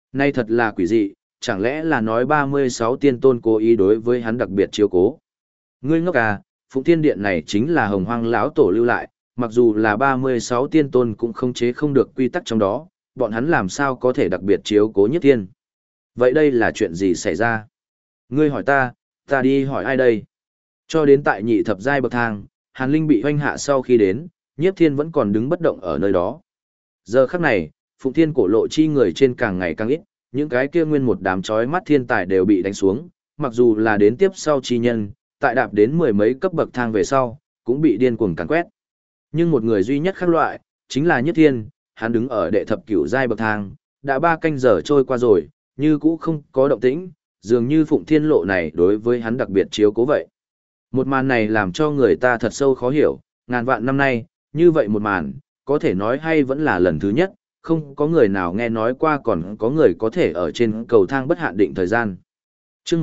Nay thật là quỷ dị, chẳng lẽ là nói 36 tiên tôn cố ý đối với hắn đặc biệt chiếu cố. Ngươi ngốc à, Phụng Thiên Điện này chính là Hồng Hoang lão tổ lưu lại, mặc dù là 36 tiên tôn cũng không chế không được quy tắc trong đó, bọn hắn làm sao có thể đặc biệt chiếu cố Nhiếp Thiên. Vậy đây là chuyện gì xảy ra? Ngươi hỏi ta đi hỏi ai đây? Cho đến tại nhị thập giai bậc thang, Hàn Linh bị hoanh hạ sau khi đến, Nhiếp Thiên vẫn còn đứng bất động ở nơi đó. Giờ khắc này, Phụng Thiên cổ lộ chi người trên càng ngày càng ít, những cái kia nguyên một đám chói mắt thiên tài đều bị đánh xuống, mặc dù là đến tiếp sau chi nhân, tại đạp đến mười mấy cấp bậc thang về sau, cũng bị điên cuồng càn quét. Nhưng một người duy nhất khác loại, chính là Nhiếp Thiên, hắn đứng ở đệ thập cửu giai bậc thang, đã 3 canh giờ trôi qua rồi, như cũ không có động tĩnh, dường như Phụng Thiên lộ này đối với hắn đặc biệt chiếu cố vậy. Một màn này làm cho người ta thật sâu khó hiểu, ngàn vạn năm nay, như vậy một màn, có thể nói hay vẫn là lần thứ nhất, không có người nào nghe nói qua còn có người có thể ở trên cầu thang bất hạn định thời gian. Chương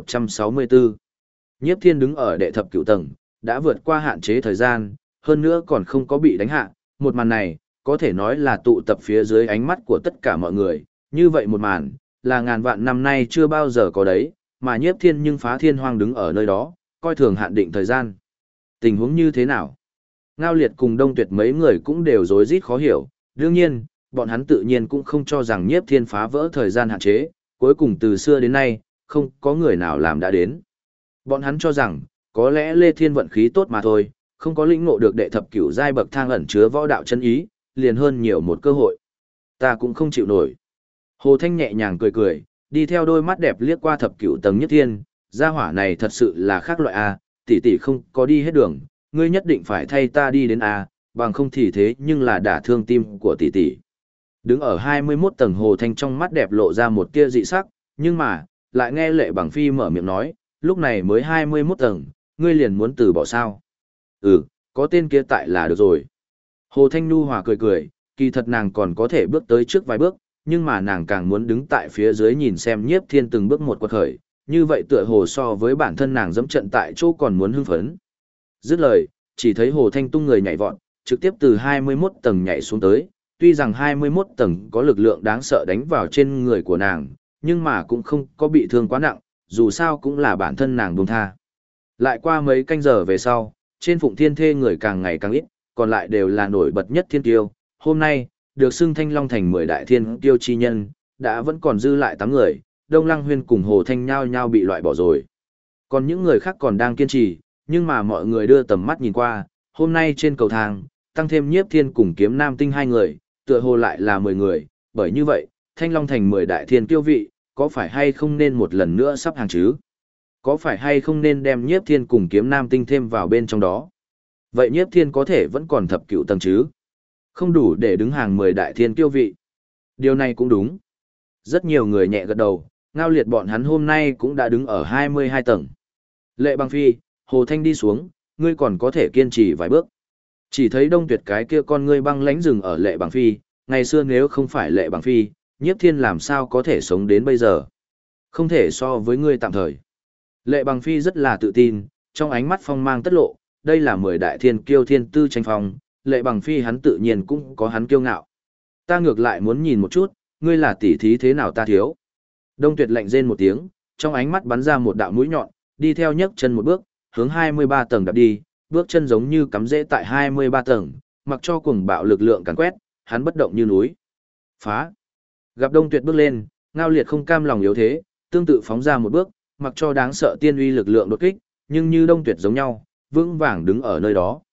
1164, Nhiếp Thiên đứng ở đệ thập cửu tầng, đã vượt qua hạn chế thời gian, hơn nữa còn không có bị đánh hạ, một màn này, có thể nói là tụ tập phía dưới ánh mắt của tất cả mọi người, như vậy một màn, là ngàn vạn năm nay chưa bao giờ có đấy, mà Nhiếp Thiên nhưng phá thiên hoang đứng ở nơi đó, coi thường hạn định thời gian. Tình huống như thế nào? Ngao Liệt cùng Đông Tuyệt mấy người cũng đều rối rít khó hiểu, đương nhiên, bọn hắn tự nhiên cũng không cho rằng Nhiếp Thiên phá vỡ thời gian hạn chế, cuối cùng từ xưa đến nay, không có người nào làm đã đến. Bọn hắn cho rằng, có lẽ Lê Thiên vận khí tốt mà thôi, không có lĩnh ngộ được đệ thập cửu giai bậc thang ẩn chứa võ đạo chân ý, liền hơn nhiều một cơ hội. Ta cũng không chịu nổi. Hồ Thanh nhẹ nhàng cười cười, đi theo đôi mắt đẹp liếc qua thập cửu tầng Nhiếp Thiên, gia hỏa này thật sự là khác loại A, tỷ tỷ không có đi hết đường, ngươi nhất định phải thay ta đi đến A, bằng không thì thế nhưng là đả thương tim của tỷ tỷ. Đứng ở 21 tầng Hồ Thanh trong mắt đẹp lộ ra một tia dị sắc, nhưng mà, lại nghe Lệ Bằng Phi mở miệng nói, lúc này mới 21 tầng, ngươi liền muốn từ bỏ sao? Ừ, có tên kia tại là được rồi. Hồ Thanh Nhu hòa cười cười, kỳ thật nàng còn có thể bước tới trước vài bước, nhưng mà nàng càng muốn đứng tại phía dưới nhìn xem Nhiếp Thiên từng bước một quật khởi, như vậy tựa hồ so với bản thân nàng dẫm trận tại chỗ còn muốn hưng phấn. Dứt lời, chỉ thấy Hồ Thanh tung người nhảy vọt, trực tiếp từ 21 tầng nhảy xuống tới, tuy rằng 21 tầng có lực lượng đáng sợ đánh vào trên người của nàng, nhưng mà cũng không có bị thương quá nặng, dù sao cũng là bản thân nàng buông tha. Lại qua mấy canh giờ về sau, trên Phụng Thiên Thê người càng ngày càng ít, còn lại đều là nổi bật nhất thiên tiêu. Hôm nay, được xưng Thanh Long thành 10 đại thiên tiêu chi nhân, đã vẫn còn dư lại 8 người, Đông Lăng Huyên cùng Hồ Thanh nhao nhao bị loại bỏ rồi. Còn những người khác còn đang kiên trì, nhưng mà mọi người đưa tầm mắt nhìn qua, hôm nay trên cầu thang, tăng thêm Nhiếp Thiên cùng Kiếm Nam Tinh 2 người, tựa hồ lại là 10 người, bởi như vậy, Thanh Long thành 10 đại thiên tiêu vị, có phải hay không nên một lần nữa sắp hàng chứ? Có phải hay không nên đem Nhiếp Thiên cùng Kiếm Nam Tinh thêm vào bên trong đó? Vậy Nhiếp Thiên có thể vẫn còn thập cửu tầng chứ? Không đủ để đứng hàng 10 đại thiên kiêu vị. Điều này cũng đúng. Rất nhiều người nhẹ gật đầu, Ngao Liệt bọn hắn hôm nay cũng đã đứng ở 22 tầng. Lệ Bằng Phi, Hồ Thanh đi xuống, ngươi còn có thể kiên trì vài bước. Chỉ thấy Đông Tuyệt cái kia con ngươi băng lãnh rừng ở Lệ Bằng Phi, ngày xưa nếu không phải Lệ Bằng Phi, Nhiếp Thiên làm sao có thể sống đến bây giờ? Không thể so với ngươi tạm thời. Lệ Bằng Phi rất là tự tin, trong ánh mắt phong mang tất lộ, đây là 10 đại thiên kiêu thiên tư tranh phong, Lệ Bằng Phi hắn tự nhiên cũng có hắn kiêu ngạo. Ta ngược lại muốn nhìn một chút, ngươi là tỷ thí thế nào ta thiếu. Đông Tuyệt lạnh rên một tiếng, trong ánh mắt bắn ra một đạo mũi nhọn, đi theo nhấc chân một bước, hướng 23 tầng đạp đi, bước chân giống như cắm rễ tại 23 tầng, mặc cho cuồng bạo lực lượng càn quét, hắn bất động như núi. Phá! Gặp Đông Tuyệt bước lên, Ngao Liệt không cam lòng yếu thế, tương tự phóng ra một bước, mặc cho đáng sợ tiên uy lực lượng đột kích, nhưng như Đông Tuyệt giống nhau, vững vàng đứng ở nơi đó.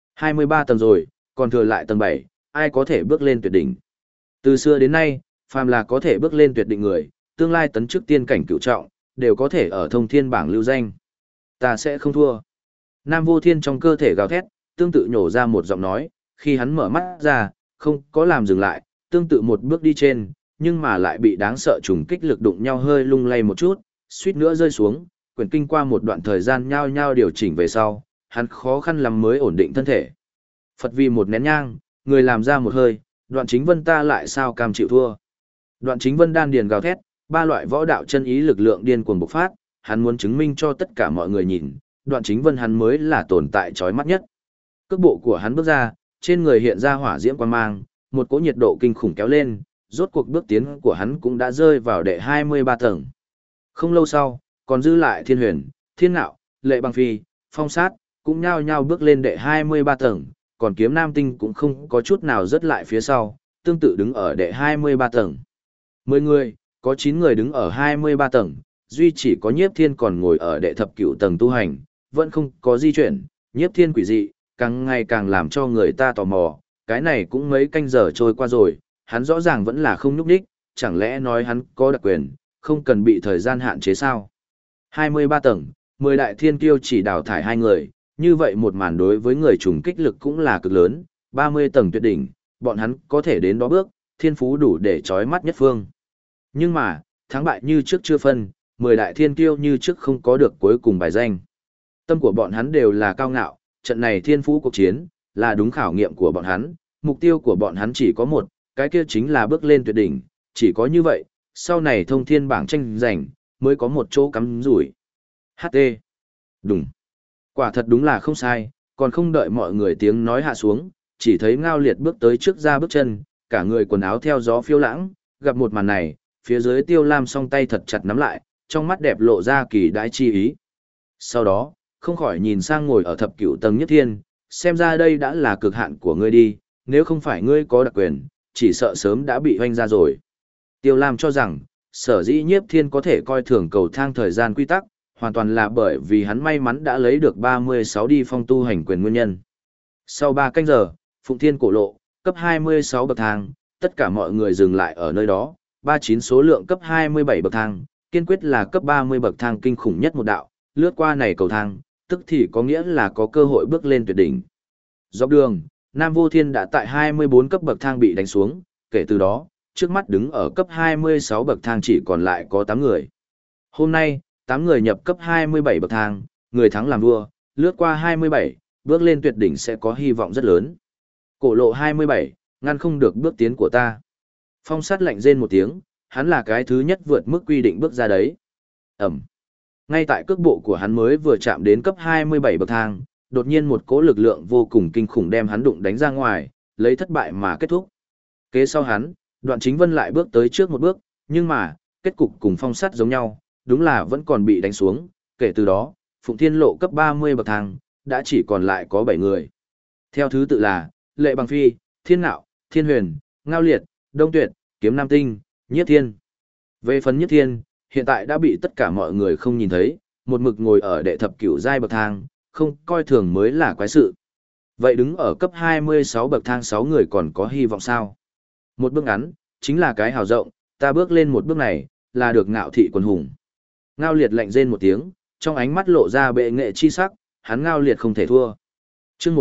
23 tầng rồi, còn thừa lại tầng 7, ai có thể bước lên tuyệt đỉnh. Từ xưa đến nay, phàm là có thể bước lên tuyệt đỉnh người, tương lai tấn chức tiên cảnh cửu trọng, đều có thể ở thông thiên bảng lưu danh. Ta sẽ không thua. Nam Vô Thiên trong cơ thể gào thét, tương tự nhổ ra một giọng nói, khi hắn mở mắt ra, không có làm dừng lại, tương tự một bước đi trên, nhưng mà lại bị đáng sợ trùng kích lực đụng nhau hơi lung lay một chút, suýt nữa rơi xuống, quyển kinh qua một đoạn thời gian nhao nhao điều chỉnh về sau, hắn khó khăn lắm mới ổn định thân thể. Phật vì một nén nhang, người làm ra một hơi, Đoạn Chính Vân ta lại sao cam chịu thua. Đoạn Chính Vân đan điền gào thét, ba loại võ đạo chân ý lực lượng điên cuồng bộc phát, hắn muốn chứng minh cho tất cả mọi người nhìn, Đoạn Chính Vân hắn mới là tồn tại chói mắt nhất. Cước bộ của hắn bước ra, trên người hiện ra hỏa diễm quang mang, một cỗ nhiệt độ kinh khủng kéo lên, rốt cuộc bước tiến của hắn cũng đã rơi vào đệ 23 tầng. Không lâu sau, còn dư lại Thiên Huyền, Thiên Nạo, Lệ Băng Phi, Phong Sát, cũng nhao nhao bước lên đệ 23 tầng, còn Kiếm Nam Tinh cũng không có chút nào rớt lại phía sau, tương tự đứng ở đệ 23 tầng. 10 người, có 9 người đứng ở 23 tầng, duy chỉ có Nhiếp Thiên còn ngồi ở đệ thập cửu tầng tu hành, vẫn không có di chuyển, Nhiếp Thiên quỷ dị, càng ngày càng làm cho người ta tò mò, cái này cũng mấy canh giờ trôi qua rồi, hắn rõ ràng vẫn là không nhúc nhích, chẳng lẽ nói hắn có đặc quyền, không cần bị thời gian hạn chế sao? 23 tầng, 10 đại thiên kiêu chỉ đào thải 2 người, như vậy một màn đối với người trùng kích lực cũng là cực lớn, 30 tầng tuyệt đỉnh, bọn hắn có thể đến đó bước, thiên phú đủ để chói mắt nhất phương. Nhưng mà, thắng bại như trước chưa phân, 10 đại thiên kiêu như trước không có được cuối cùng bài danh. Tâm của bọn hắn đều là cao ngạo, trận này thiên phú cuộc chiến, là đúng khảo nghiệm của bọn hắn, mục tiêu của bọn hắn chỉ có một, cái kia chính là bước lên tuyệt đỉnh, chỉ có như vậy, sau này thông thiên bảng tranh giành, mới có một chỗ cắm rủi. HT. Đúng. Quả thật đúng là không sai, còn không đợi mọi người tiếng nói hạ xuống, chỉ thấy Ngao Liệt bước tới trước ra bước chân, cả người quần áo theo gió phiêu lãng, gặp một màn này, phía dưới Tiêu Lam song tay thật chặt nắm lại, trong mắt đẹp lộ ra kỳ đãi chi ý. Sau đó, không khỏi nhìn sang ngồi ở thập cửu tầng Nhất Thiên, xem ra đây đã là cực hạn của ngươi đi, nếu không phải ngươi có đặc quyền, chỉ sợ sớm đã bị hoanh ra rồi. Tiêu Lam cho rằng, sở dĩ Nhiếp Thiên có thể coi thường cầu thang thời gian quy tắc, hoàn toàn là bởi vì hắn may mắn đã lấy được 36 đi phong tu hành quyền nguyên nhân. Sau 3 canh giờ, Phụng Thiên cổ lộ, cấp 26 bậc thang, tất cả mọi người dừng lại ở nơi đó, 39 số lượng cấp 27 bậc thang, kiên quyết là cấp 30 bậc thang kinh khủng nhất một đạo, lướt qua này cầu thang, tức thì có nghĩa là có cơ hội bước lên tuyệt đỉnh. Dọc đường, Nam Vô Thiên đã tại 24 cấp bậc thang bị đánh xuống, kể từ đó, trước mắt đứng ở cấp 26 bậc thang chỉ còn lại có 8 người. Hôm nay, 8 người nhập cấp 27 bậc thang, người thắng làm vua, lướt qua 27, bước lên tuyệt đỉnh sẽ có hy vọng rất lớn. Cổ lộ 27, ngăn không được bước tiến của ta. Phong Sát lạnh rên một tiếng, hắn là cái thứ nhất vượt mức quy định bước ra đấy. Ẩm. Ngay tại cước bộ của hắn mới vừa chạm đến cấp 27 bậc thang, đột nhiên một cỗ lực lượng vô cùng kinh khủng đem hắn đụng đánh ra ngoài, lấy thất bại mà kết thúc. Kế sau hắn, Đoạn Chính Vân lại bước tới trước một bước, nhưng mà, kết cục cùng Phong Sát giống nhau, đúng là vẫn còn bị đánh xuống, kể từ đó, Phụng Thiên lộ cấp 30 bậc thang, đã chỉ còn lại có 7 người. Theo thứ tự là, Lệ Băng Phi, Thiên Nạo, Thiên Huyền, Ngao Liệt, Đông Tuyệt, Kiếm Nam Tinh, Nhiếp Thiên. Về phần Nhiếp Thiên, hiện tại đã bị tất cả mọi người không nhìn thấy, một mực ngồi ở đệ thập cửu giai bậc thang, không coi thường mới là quái sự. Vậy đứng ở cấp 26 bậc thang 6 người còn có hy vọng sao? Một bước ngắn, chính là cái hào rộng, ta bước lên một bước này, là được ngạo thị quần hùng. Ngao Liệt lạnh rên một tiếng, trong ánh mắt lộ ra bệ nghệ chi sắc, hắn Ngao Liệt không thể thua. Chương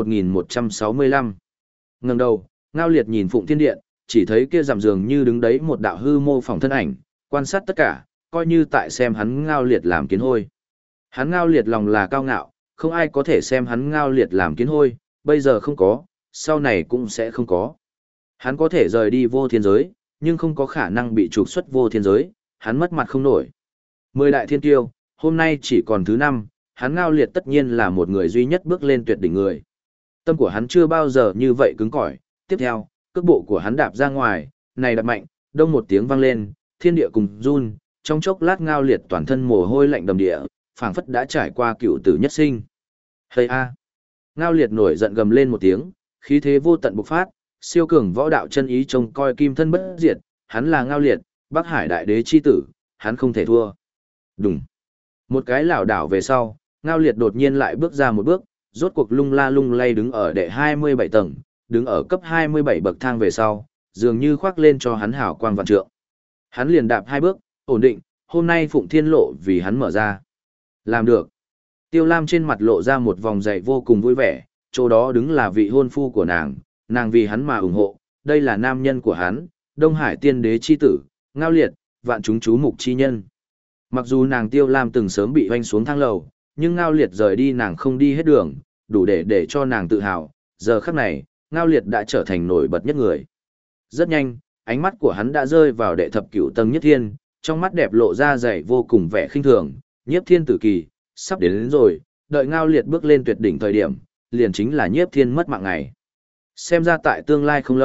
1165. Ngẩng đầu, Ngao Liệt nhìn Phụng Thiên Điện, chỉ thấy kia rằm dường như đứng đấy một đạo hư mô phỏng thân ảnh, quan sát tất cả, coi như tại xem hắn Ngao Liệt làm kiến hôi. Hắn Ngao Liệt lòng là cao ngạo, không ai có thể xem hắn Ngao Liệt làm kiến hôi, bây giờ không có, sau này cũng sẽ không có. Hắn có thể rời đi vô thiên giới, nhưng không có khả năng bị trục xuất vô thiên giới, hắn mất mặt không nổi. 10 đại thiên kiêu, hôm nay chỉ còn thứ 5, hắn Ngao Liệt tất nhiên là một người duy nhất bước lên tuyệt đỉnh người. Tâm của hắn chưa bao giờ như vậy cứng cỏi, tiếp theo, cước bộ của hắn đạp ra ngoài, này đạp mạnh, đông một tiếng vang lên, thiên địa cùng run, trong chốc lát Ngao Liệt toàn thân mồ hôi lạnh đầm địa, phảng phất đã trải qua cựu tử nhất sinh. Hây a! Ngao Liệt nổi giận gầm lên một tiếng, khí thế vô tận bộc phát, siêu cường võ đạo chân ý trông coi kim thân bất diệt, hắn là Ngao Liệt, Bắc Hải đại đế chi tử, hắn không thể thua. Đùng. Một cái lảo đảo về sau, Ngao Liệt đột nhiên lại bước ra một bước, rốt cuộc lung la lung lay đứng ở đệ 27 tầng, đứng ở cấp 27 bậc thang về sau, dường như khoác lên cho hắn hào quang vạn trượng. Hắn liền đạp 2 bước, ổn định, hôm nay Phụng Thiên lộ vì hắn mở ra. Làm được. Tiêu Lam trên mặt lộ ra một vòng dày vô cùng vui vẻ, chỗ đó đứng là vị hôn phu của nàng vì hắn mà ủng hộ, đây là nam nhân của hắn, Đông Hải tiên đế chi tử, Ngao Liệt, vạn chúng chú mục chi nhân. Mặc dù nàng Tiêu Lam từng sớm bị hoanh xuống thang lầu, nhưng Ngao Liệt rời đi nàng không đi hết đường, đủ để cho nàng tự hào, giờ khắc này, Ngao Liệt đã trở thành nổi bật nhất người. Rất nhanh, ánh mắt của hắn đã rơi vào đệ thập cửu tầng Nhất Thiên, trong mắt đẹp lộ ra dày vô cùng vẻ khinh thường, Nhiếp Thiên tử kỳ, sắp đến rồi, đợi Ngao Liệt bước lên tuyệt đỉnh thời điểm, liền chính là Nhiếp Thiên mất mạng ngày. Xem ra tại tương lai không lâu,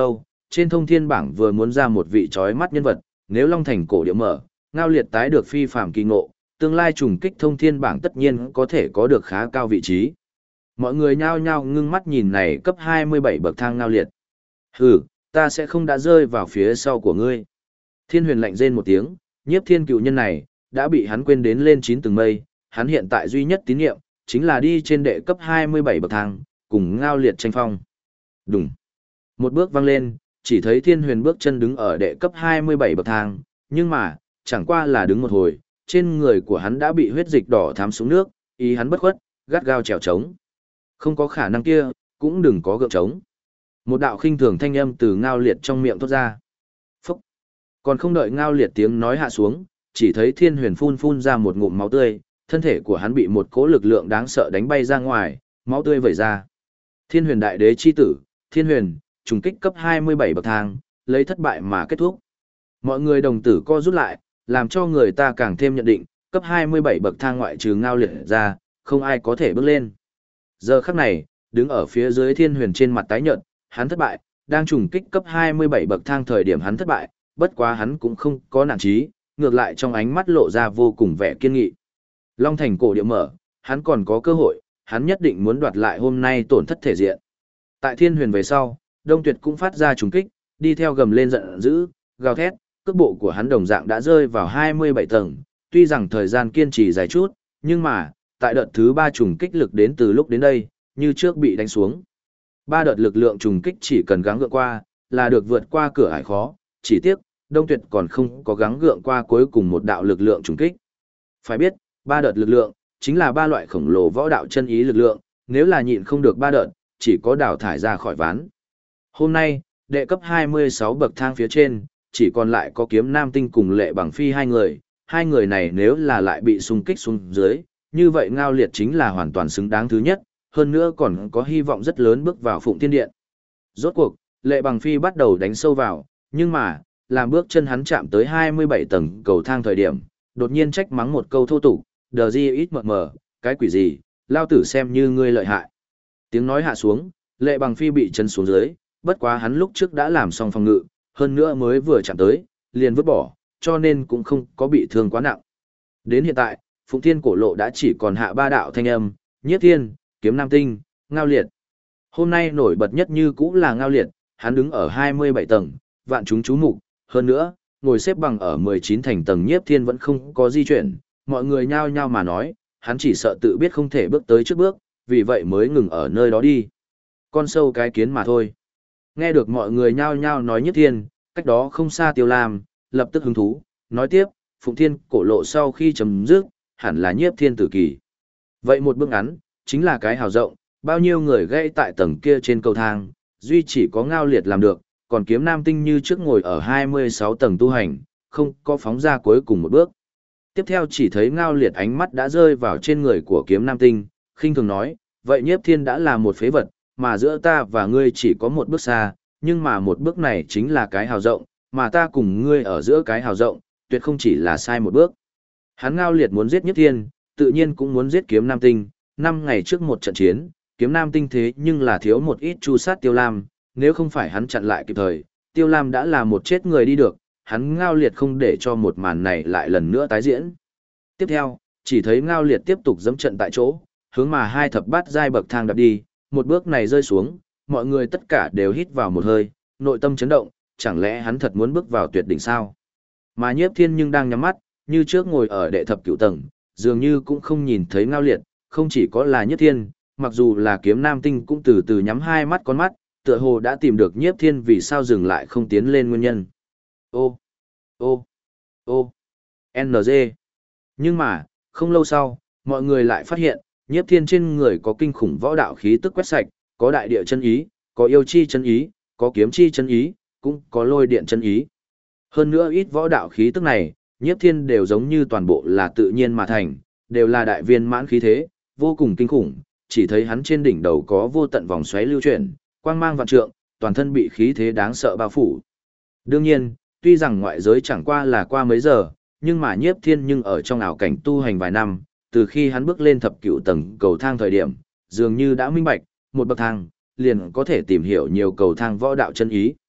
trên thông thiên bảng vừa muốn ra một vị chói mắt nhân vật, nếu Long Thành cổ địa mở, Ngao Liệt tái được phi phàm kỳ ngộ, tương lai trùng kích thông thiên bảng tất nhiên có thể có được khá cao vị trí. Mọi người nhao nhao ngưng mắt nhìn này cấp 27 bậc thang Ngao Liệt. Hừ, ta sẽ không đã rơi vào phía sau của ngươi. Thiên Huyền lạnh rên một tiếng, Nhiếp Thiên cựu nhân này, đã bị hắn quên đến lên 9 tầng mây, hắn hiện tại duy nhất tín nhiệm, chính là đi trên đệ cấp 27 bậc thang, cùng Ngao Liệt tranh phong. Đùng. Một bước văng lên, chỉ thấy Thiên Huyền bước chân đứng ở đệ cấp 27 bậc thang, nhưng mà, chẳng qua là đứng một hồi, trên người của hắn đã bị huyết dịch đỏ thắm xuống nước, ý hắn bất khuất, gắt gao trèo trống. Không có khả năng kia, cũng đừng có gượng trống. Một đạo khinh thường thanh âm từ Ngao Liệt trong miệng thốt ra. Phúc! Còn không đợi Ngao Liệt tiếng nói hạ xuống, chỉ thấy Thiên Huyền phun phun ra một ngụm máu tươi, thân thể của hắn bị một cỗ lực lượng đáng sợ đánh bay ra ngoài, máu tươi vẩy ra. Thiên Huyền đại đế chi tử, Thiên Huyền, trùng kích cấp 27 bậc thang, lấy thất bại mà kết thúc. Mọi người đồng tử co rút lại, làm cho người ta càng thêm nhận định, cấp 27 bậc thang ngoại trừ Ngao Liệt ra, không ai có thể bước lên. Giờ khắc này, đứng ở phía dưới Thiên Huyền trên mặt tái nhợt, hắn thất bại, đang trùng kích cấp 27 bậc thang thời điểm hắn thất bại, bất quá hắn cũng không có nản chí, ngược lại trong ánh mắt lộ ra vô cùng vẻ kiên nghị. Long Thành cổ địa mở, hắn còn có cơ hội, hắn nhất định muốn đoạt lại hôm nay tổn thất thể diện. Tại Thiên Huyền về sau, Đông Tuyệt cũng phát ra trùng kích, đi theo gầm lên giận dữ, gào thét, cước bộ của hắn đồng dạng đã rơi vào 27 tầng, tuy rằng thời gian kiên trì dài chút, nhưng mà, tại đợt thứ 3 trùng kích lực đến từ lúc đến đây, như trước bị đánh xuống. 3 đợt lực lượng trùng kích chỉ cần gắng gượng qua, là được vượt qua cửa ải khó, chỉ tiếc, Đông Tuyệt còn không có gắng gượng qua cuối cùng một đạo lực lượng trùng kích. Phải biết, 3 đợt lực lượng, chính là 3 loại khổng lồ võ đạo chân ý lực lượng, nếu là nhịn không được 3 đợt, chỉ có đào thải ra khỏi ván. Hôm nay, đệ cấp 26 bậc thang phía trên, chỉ còn lại có Kiếm Nam Tinh cùng Lệ Bằng Phi hai người này nếu là lại bị xung kích xuống dưới, như vậy Ngao Liệt chính là hoàn toàn xứng đáng thứ nhất, hơn nữa còn có hy vọng rất lớn bước vào Phụng Thiên Điện. Rốt cuộc, Lệ Bằng Phi bắt đầu đánh sâu vào, nhưng mà, làm bước chân hắn chạm tới 27 tầng cầu thang thời điểm, đột nhiên trách mắng một câu thô tục, đờ gì ít mờ, cái quỷ gì, lao tử xem như ngươi lợi hại. Tiếng nói hạ xuống, Lệ Bằng Phi bị chân xuống dưới, bất quá hắn lúc trước đã làm xong phòng ngự, hơn nữa mới vừa chạm tới, liền vứt bỏ, cho nên cũng không có bị thương quá nặng. Đến hiện tại, Phụng Thiên cổ lộ đã chỉ còn hạ 3 đạo thanh âm, Nhiếp Thiên, Kiếm Nam Tinh, Ngao Liệt. Hôm nay nổi bật nhất như cũng là Ngao Liệt, hắn đứng ở 27 tầng, vạn chúng chú mục, hơn nữa, ngồi xếp bằng ở 19 thành tầng Nhiếp Thiên vẫn không có di chuyển, mọi người nhao nhao mà nói, hắn chỉ sợ tự biết không thể bước tới trước bước, vì vậy mới ngừng ở nơi đó đi. Con sâu cái kiến mà thôi. Nghe được mọi người nhao nhao nói Nhiếp Thiên, cách đó không xa Tiêu Lam, lập tức hứng thú, nói tiếp, Phụng Thiên cổ lộ sau khi chấm dứt, hẳn là Nhiếp Thiên tử kỳ. Vậy một bước ngắn, chính là cái hào rộng, bao nhiêu người gây tại tầng kia trên cầu thang, duy chỉ có Ngao Liệt làm được, còn Kiếm Nam Tinh như trước ngồi ở 26 tầng tu hành, không có phóng ra cuối cùng một bước. Tiếp theo chỉ thấy Ngao Liệt ánh mắt đã rơi vào trên người của Kiếm Nam Tinh, khinh thường nói, vậy Nhiếp Thiên đã là một phế vật, mà giữa ta và ngươi chỉ có một bước xa, nhưng mà một bước này chính là cái hào rộng, mà ta cùng ngươi ở giữa cái hào rộng, tuyệt không chỉ là sai một bước. Hắn Ngao Liệt muốn giết Nhiếp Thiên, tự nhiên cũng muốn giết Kiếm Nam Tinh, 5 ngày trước một trận chiến, Kiếm Nam Tinh thế nhưng là thiếu một ít chu sát Tiêu Lam, nếu không phải hắn chặn lại kịp thời, Tiêu Lam đã là một chết người đi được, hắn Ngao Liệt không để cho một màn này lại lần nữa tái diễn. Tiếp theo, chỉ thấy Ngao Liệt tiếp tục dẫm trận tại chỗ, hướng mà 2 thập bát giai bậc thang đạp đi, một bước này rơi xuống, mọi người tất cả đều hít vào một hơi, nội tâm chấn động, chẳng lẽ hắn thật muốn bước vào tuyệt đỉnh sao? Mà Nhiếp Thiên nhưng đang nhắm mắt, như trước ngồi ở đệ thập cửu tầng, dường như cũng không nhìn thấy Ngao Liệt, không chỉ có là Nhiếp Thiên, mặc dù là Kiếm Nam Tinh cũng từ từ nhắm 2 mắt con mắt, tựa hồ đã tìm được Nhiếp Thiên vì sao dừng lại không tiến lên nguyên nhân. Ô, ô, ô, NG. Nhưng mà, không lâu sau, mọi người lại phát hiện, Nhiếp Thiên trên người có kinh khủng võ đạo khí tức quét sạch, có đại địa chân ý, có yêu chi chân ý, có kiếm chi chân ý, cũng có lôi điện chân ý. Hơn nữa ít võ đạo khí tức này, Nhiếp Thiên đều giống như toàn bộ là tự nhiên mà thành, đều là đại viên mãn khí thế, vô cùng kinh khủng, chỉ thấy hắn trên đỉnh đầu có vô tận vòng xoáy lưu chuyển, quang mang vạn trượng, toàn thân bị khí thế đáng sợ bao phủ. Đương nhiên, tuy rằng ngoại giới chẳng qua là qua mấy giờ, nhưng mà Nhiếp Thiên nhưng ở trong ảo cảnh tu hành vài năm, từ khi hắn bước lên thập cửu tầng cầu thang thời điểm, dường như đã minh bạch, một bậc thang, liền có thể tìm hiểu nhiều cầu thang võ đạo chân ý.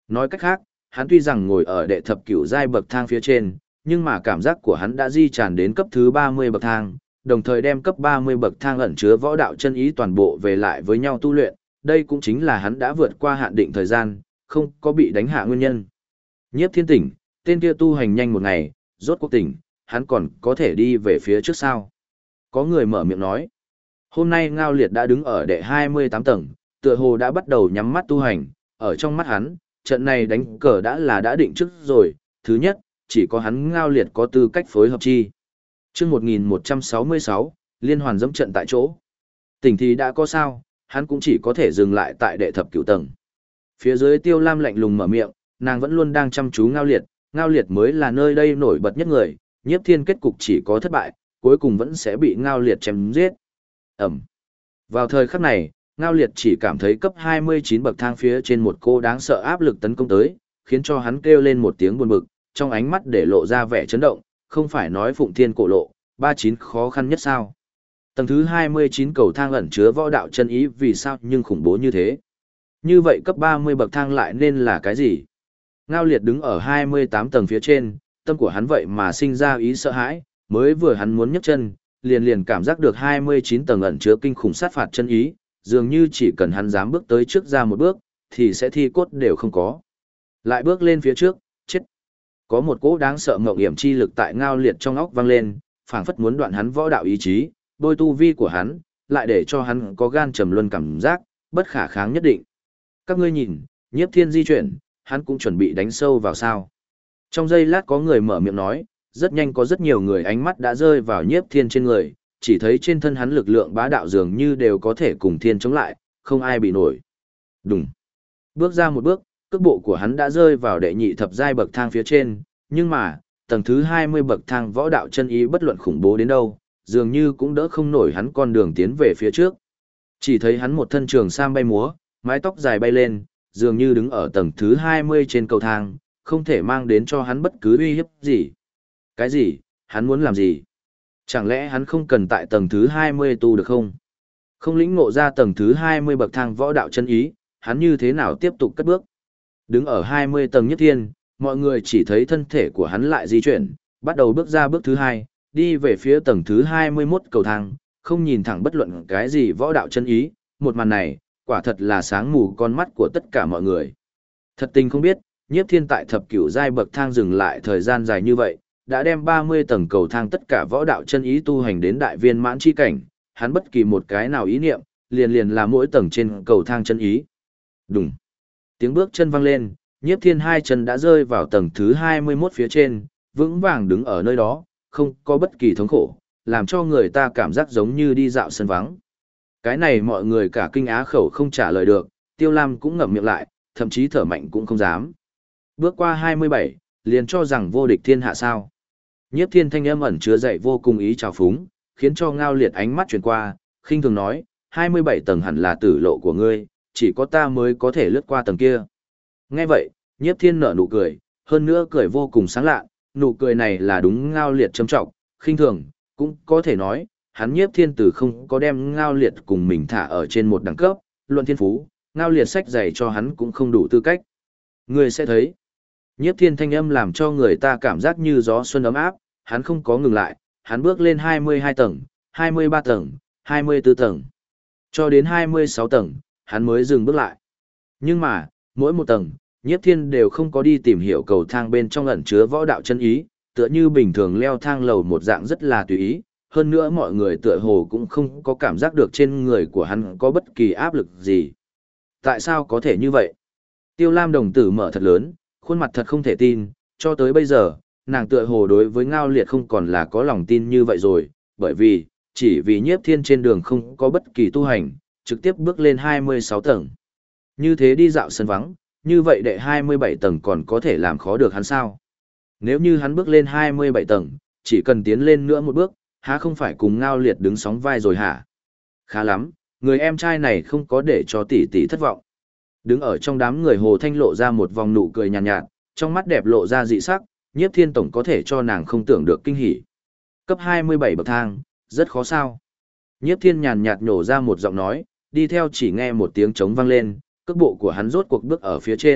Nói cách khác, hắn tuy rằng ngồi ở đệ thập cửu giai bậc thang phía trên, nhưng mà cảm giác của hắn đã di tràn đến cấp thứ 30 bậc thang, đồng thời đem cấp 30 bậc thang ẩn chứa võ đạo chân ý toàn bộ về lại với nhau tu luyện, đây cũng chính là hắn đã vượt qua hạn định thời gian, không có bị đánh hạ nguyên nhân. Nhiếp Thiên tỉnh, tên kia tu hành nhanh một ngày, rốt cuộc tỉnh, hắn còn có thể đi về phía trước sao? Có người mở miệng nói. Hôm nay Ngao Liệt đã đứng ở đệ 28 tầng, tựa hồ đã bắt đầu nhắm mắt tu hành, ở trong mắt hắn, trận này đánh cờ đã định trước rồi, thứ nhất, chỉ có hắn Ngao Liệt có tư cách phối hợp chi. Chương 1166, liên hoàn dẫm trận tại chỗ. Tỉnh thì đã có sao, hắn cũng chỉ có thể dừng lại tại đệ thập cửu tầng. Phía dưới Tiêu Lam lạnh lùng mở miệng, nàng vẫn luôn đang chăm chú Ngao Liệt mới là nơi đây nổi bật nhất người, Nhiếp Thiên kết cục chỉ có thất bại, cuối cùng vẫn sẽ bị Ngao Liệt chém giết. Ẩm. Vào thời khắc này, Ngao Liệt chỉ cảm thấy cấp 29 bậc thang phía trên một cô đáng sợ áp lực tấn công tới, khiến cho hắn kêu lên một tiếng buồn bực, trong ánh mắt để lộ ra vẻ chấn động, không phải nói Phụng Thiên cổ lộ, 39 khó khăn nhất sao? Tầng thứ 29 cầu thang ẩn chứa võ đạo chân ý vì sao nhưng khủng bố như thế? Như vậy cấp 30 bậc thang lại nên là cái gì? Ngao Liệt đứng ở 28 tầng phía trên, tâm của hắn vậy mà sinh ra ý sợ hãi, mới vừa hắn muốn nhấc chân, liền cảm giác được 29 tầng ẩn chứa kinh khủng sát phạt chân ý, dường như chỉ cần hắn dám bước tới trước ra một bước, thì sẽ thi cốt đều không có. Lại bước lên phía trước, chết. Có một cỗ đáng sợ ngộng hiểm chi lực tại Ngao Liệt trong óc vang lên, phảng phất muốn đoạn hắn võ đạo ý chí, bôi tu vi của hắn, lại để cho hắn có gan trầm luân cảm giác, bất khả kháng nhất định. Các ngươi nhìn, Nhiếp Thiên di chuyển, hắn cũng chuẩn bị đánh sâu vào sao. Trong giây lát có người mở miệng nói, rất nhanh có rất nhiều người ánh mắt đã rơi vào Nhiếp Thiên trên người, chỉ thấy trên thân hắn lực lượng bá đạo dường như đều có thể cùng thiên chống lại, không ai bị nổi. Đùng. Bước ra một bước, cước bộ của hắn đã rơi vào đệ nhị thập giai bậc thang phía trên, nhưng mà, tầng thứ 20 bậc thang võ đạo chân ý bất luận khủng bố đến đâu, dường như cũng đỡ không nổi hắn con đường tiến về phía trước. Chỉ thấy hắn một thân trường sam bay múa, mái tóc dài bay lên, dường như đứng ở tầng thứ 20 trên cầu thang, không thể mang đến cho hắn bất cứ uy hiếp gì. Cái gì? Hắn muốn làm gì? Chẳng lẽ hắn không cần tại tầng thứ 20 tu được không? Không lĩnh ngộ ra tầng thứ 20 bậc thang võ đạo chân ý, hắn như thế nào tiếp tục cất bước? Đứng ở 20 tầng Nhất Thiên, mọi người chỉ thấy thân thể của hắn lại di chuyển, bắt đầu bước ra bước thứ 2, đi về phía tầng thứ 21 cầu thang, không nhìn thẳng bất luận cái gì võ đạo chân ý, một màn này, quả thật là sáng mù con mắt của tất cả mọi người. Thật tình không biết, Nhiếp Thiên tại thập cửu giai bậc thang dừng lại thời gian dài như vậy, đã đem 30 tầng cầu thang tất cả võ đạo chân ý tu hành đến đại viên mãn chi cảnh, hắn bất kỳ một cái nào ý niệm, liền là mỗi tầng trên cầu thang chân ý. Đùng. Tiếng bước chân vang lên, Nhiếp Thiên hai chân đã rơi vào tầng thứ 21 phía trên, vững vàng đứng ở nơi đó, không có bất kỳ thống khổ, làm cho người ta cảm giác giống như đi dạo sân vắng. Cái này mọi người cả kinh á khẩu không trả lời được, Tiêu Lam cũng ngậm miệng lại, thậm chí thở mạnh cũng không dám. Bước qua 27, liền cho rằng vô địch thiên hạ sao. Nhiếp Thiên thanh âm ẩn chứa dậy vô cùng ý trào phúng, khiến cho Ngao Liệt ánh mắt chuyển qua, khinh thường nói, 27 tầng hẳn là tử lộ của ngươi, chỉ có ta mới có thể lướt qua tầng kia. Nghe vậy, Nhiếp Thiên nở nụ cười, hơn nữa cười vô cùng sáng lạ, nụ cười này là đúng Ngao Liệt châm trọng, khinh thường, cũng có thể nói, hắn Nhiếp Thiên từ không có đem Ngao Liệt cùng mình thả ở trên một đẳng cấp, luận thiên phú, Ngao Liệt sách dày cho hắn cũng không đủ tư cách. Ngươi sẽ thấy, Nhiếp Thiên thanh âm làm cho người ta cảm giác như gió xuân ấm áp, hắn không có ngừng lại, hắn bước lên 22 tầng, 23 tầng, 24 tầng, cho đến 26 tầng, hắn mới dừng bước lại. Nhưng mà, mỗi một tầng, Nhiếp Thiên đều không có đi tìm hiểu cầu thang bên trong ẩn chứa võ đạo chân ý, tựa như bình thường leo thang lầu một dạng rất là tùy ý, hơn nữa mọi người tựa hồ cũng không có cảm giác được trên người của hắn có bất kỳ áp lực gì. Tại sao có thể như vậy? Tiêu Lam đồng tử mở thật lớn, khuôn mặt thật không thể tin, cho tới bây giờ, nàng tựa hồ đối với Ngao Liệt không còn là có lòng tin như vậy rồi, bởi vì, chỉ vì Nhiếp Thiên trên đường không có bất kỳ tu hành, trực tiếp bước lên 26 tầng. Như thế đi dạo sân vắng, như vậy đệ 27 tầng còn có thể làm khó được hắn sao? Nếu như hắn bước lên 27 tầng, chỉ cần tiến lên nữa một bước, há không phải cùng Ngao Liệt đứng sóng vai rồi hả? Khá lắm, người em trai này không có để cho tỷ tỷ thất vọng. Đứng ở trong đám người Hồ Thanh lộ ra một vòng nụ cười nhàn nhạt, trong mắt đẹp lộ ra dị sắc, Nhiếp Thiên tổng có thể cho nàng không tưởng được kinh hỉ. Cấp 27 bậc thang, rất khó sao? Nhiếp Thiên nhàn nhạt nhổ ra một giọng nói, đi theo chỉ nghe một tiếng trống vang lên, cước bộ của hắn rốt cuộc bước ở phía trên,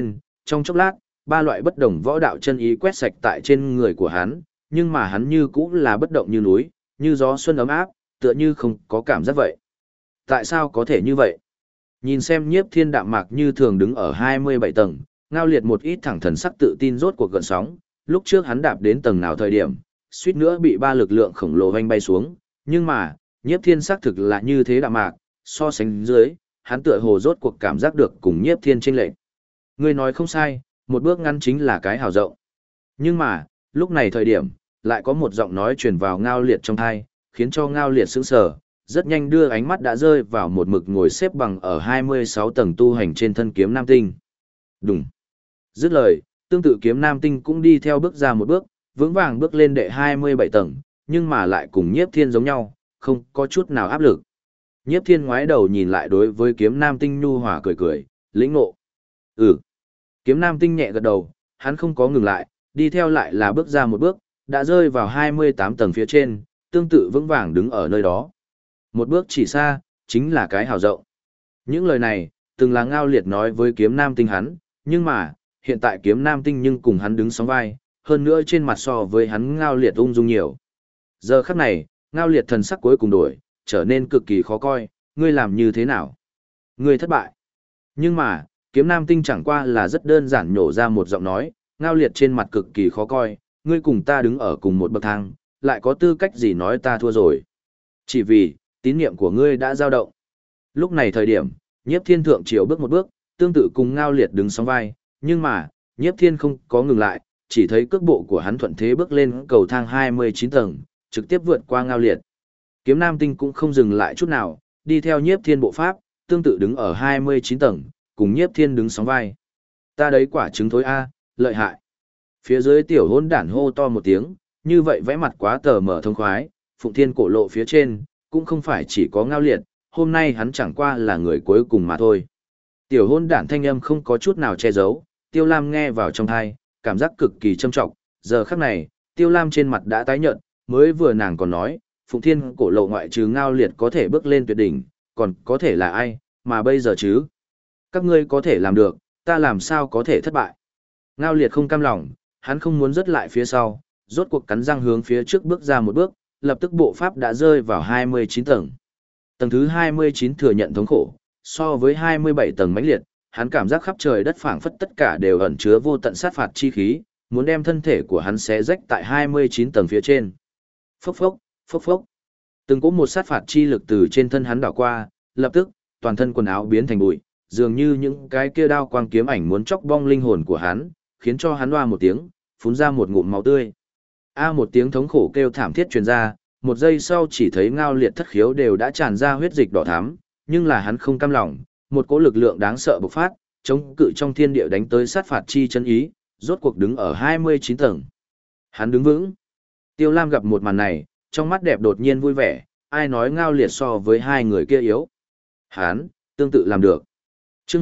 Trong chốc lát, ba loại bất đồng võ đạo chân ý quét sạch tại trên người của hắn, nhưng mà hắn như cũng là bất động như núi, như gió xuân ấm áp, tựa như không có cảm giác vậy. Tại sao có thể như vậy? Nhìn xem Nhiếp Thiên đạm mạc như thường đứng ở 27 tầng, Ngao Liệt một ít thẳng thần sắc tự tin rốt cuộc gợn sóng, lúc trước hắn đạp đến tầng nào thời điểm, suýt nữa bị ba lực lượng khổng lồ vành bay xuống, nhưng mà, Nhiếp Thiên xác thực là như thế đạm mạc, so sánh dưới, hắn tựa hồ rốt cuộc cảm giác được cùng Nhiếp Thiên chênh lệch. Ngươi nói không sai, một bước ngắn chính là cái hào rộng. Nhưng mà, lúc này thời điểm, lại có một giọng nói truyền vào Ngao Liệt trong tai, khiến cho Ngao Liệt sững sờ, rất nhanh đưa ánh mắt đã rơi vào một mực ngồi xếp bằng ở 26 tầng tu hành trên thân kiếm nam tinh. Đùng. Dứt lời, tương tự kiếm nam tinh cũng đi theo bước ra một bước, vững vàng bước lên đệ 27 tầng, nhưng mà lại cùng Nhiếp Thiên giống nhau, không có chút nào áp lực. Nhiếp Thiên ngoái đầu nhìn lại đối với kiếm nam tinh nhu hòa cười cười, lĩnh ngộ. Ừ. Kiếm nam tinh nhẹ gật đầu, hắn không có ngừng lại, đi theo lại là bước ra một bước, đã rơi vào 28 tầng phía trên, tương tự vững vàng đứng ở nơi đó. Một bước chỉ xa, chính là cái hào rộng. Những lời này, từng là Ngao Liệt nói với kiếm nam tinh hắn, nhưng mà, hiện tại kiếm nam tinh nhưng cùng hắn đứng sóng vai, hơn nữa trên mặt so với hắn Ngao Liệt ung dung nhiều. Giờ khắc này, Ngao Liệt thần sắc cuối cùng đổi, trở nên cực kỳ khó coi, ngươi làm như thế nào? Ngươi thất bại. Nhưng mà, kiếm nam tinh chẳng qua là rất đơn giản nhổ ra một giọng nói, Ngao Liệt trên mặt cực kỳ khó coi, ngươi cùng ta đứng ở cùng một bậc thang, lại có tư cách gì nói ta thua rồi. Chỉ vì, tín niệm của ngươi đã dao động. Lúc này thời điểm, Nhiếp Thiên thượng chiều bước một bước, tương tự cùng Ngao Liệt đứng sóng vai, nhưng mà, Nhiếp Thiên không có ngừng lại, chỉ thấy cước bộ của hắn thuận thế bước lên cầu thang 29 tầng, trực tiếp vượt qua Ngao Liệt. Kiếm Nam Tinh cũng không dừng lại chút nào, đi theo Nhiếp Thiên bộ pháp, tương tự đứng ở 29 tầng, cùng Nhiếp Thiên đứng sóng vai. Ta đấy quả trứng thối a, lợi hại. Phía dưới tiểu hôn đản hô to một tiếng, như vậy vẽ mặt quá tờ mở thông khoái, Phụng Thiên cổ lộ phía trên, cũng không phải chỉ có Ngao Liệt, hôm nay hắn chẳng qua là người cuối cùng mà thôi. Tiểu hôn đản thanh âm không có chút nào che giấu, Tiêu Lam nghe vào trong tai, cảm giác cực kỳ trâm trọng, giờ khắc này, Tiêu Lam trên mặt đã tái nhợt, mới vừa nàng còn nói, Phụng Thiên cổ lộ ngoại trừ Ngao Liệt có thể bước lên tuyệt đỉnh, còn có thể là ai, mà bây giờ chứ? Các ngươi có thể làm được, ta làm sao có thể thất bại? Ngao Liệt không cam lòng, hắn không muốn rớt lại phía sau, rốt cuộc cắn răng hướng phía trước bước ra một bước, lập tức bộ pháp đã rơi vào 29 tầng. Tầng thứ 29 thừa nhận thống khổ, so với 27 tầng mãnh liệt, hắn cảm giác khắp trời đất phảng phất tất cả đều ẩn chứa vô tận sát phạt chi khí, muốn đem thân thể của hắn xé rách tại 29 tầng phía trên. Phốc phốc, phốc phốc. Từng có một sát phạt chi lực từ trên thân hắn đảo qua, lập tức, toàn thân quần áo biến thành bụi, dường như những cái kia đao quang kiếm ảnh muốn chọc bong linh hồn của hắn, khiến cho hắn oa một tiếng, phun ra một ngụm máu tươi. Một tiếng thống khổ kêu thảm thiết truyền ra, một giây sau chỉ thấy Ngao Liệt thất khiếu đều đã tràn ra huyết dịch đỏ thắm, nhưng là hắn không cam lòng, một cỗ lực lượng đáng sợ bộc phát, chống cự trong thiên địa đánh tới sát phạt chi chân ý, rốt cuộc đứng ở 29 tầng. Hắn đứng vững. Tiêu Lam gặp một màn này, trong mắt đẹp đột nhiên vui vẻ, ai nói Ngao Liệt so với hai người kia yếu. Hắn, tương tự làm được. Chương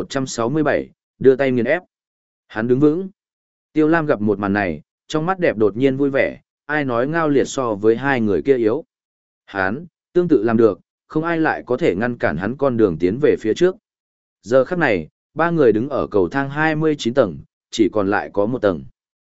1167, đưa tay nghiền ép. Hắn đứng vững. Tiêu Lam gặp một màn này, trong mắt đẹp đột nhiên vui vẻ, ai nói Ngao Liệt so với hai người kia yếu. Hắn, tương tự làm được, không ai lại có thể ngăn cản hắn con đường tiến về phía trước. Giờ khắc này, ba người đứng ở cầu thang 29 tầng, chỉ còn lại có một tầng.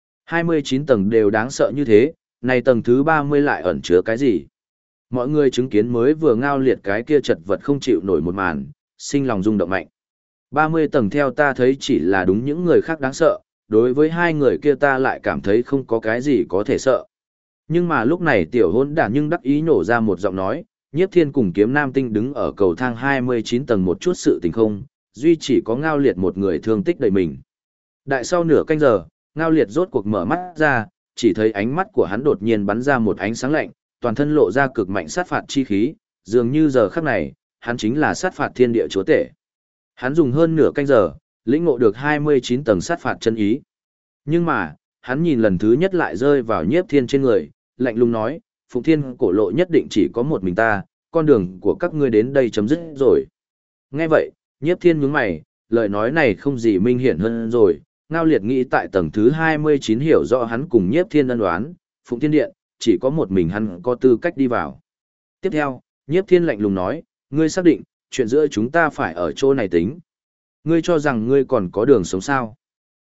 29 tầng đều đáng sợ như thế, này tầng thứ 30 lại ẩn chứa cái gì? Mọi người chứng kiến mới vừa Ngao Liệt cái kia chật vật không chịu nổi một màn, sinh lòng rung động mạnh. 30 tầng theo ta thấy chỉ là đúng những người khác đáng sợ, đối với hai người kia ta lại cảm thấy không có cái gì có thể sợ. Nhưng mà lúc này tiểu hôn đản nhưng đắc ý nổ ra một giọng nói, Nhiếp Thiên cùng kiếm nam tinh đứng ở cầu thang 29 tầng một chút sự tình không, duy chỉ có Ngao Liệt một người thương tích đầy mình. Đại sau nửa canh giờ, Ngao Liệt rốt cuộc mở mắt ra, chỉ thấy ánh mắt của hắn đột nhiên bắn ra một ánh sáng lạnh, toàn thân lộ ra cực mạnh sát phạt chi khí, dường như giờ khắc này, hắn chính là sát phạt thiên địa chúa tể. Hắn dùng hơn nửa canh giờ, lĩnh ngộ được 29 tầng sát phạt chân ý. Nhưng mà, hắn nhìn lần thứ nhất lại rơi vào Nhiếp Thiên trên người, lạnh lùng nói, Phụng Thiên cổ lộ nhất định chỉ có một mình ta, con đường của các ngươi đến đây chấm dứt rồi. Nghe vậy, Nhiếp Thiên nhướng mày, lời nói này không gì minh hiển hơn rồi, Ngao Liệt nghĩ tại tầng thứ 29 hiểu rõ hắn cùng Nhiếp Thiên ân oán, Phụng Thiên Điện, chỉ có một mình hắn có tư cách đi vào. Tiếp theo, Nhiếp Thiên lạnh lùng nói, ngươi xác định, chuyện giữa chúng ta phải ở chỗ này tính. Ngươi cho rằng ngươi còn có đường sống sao?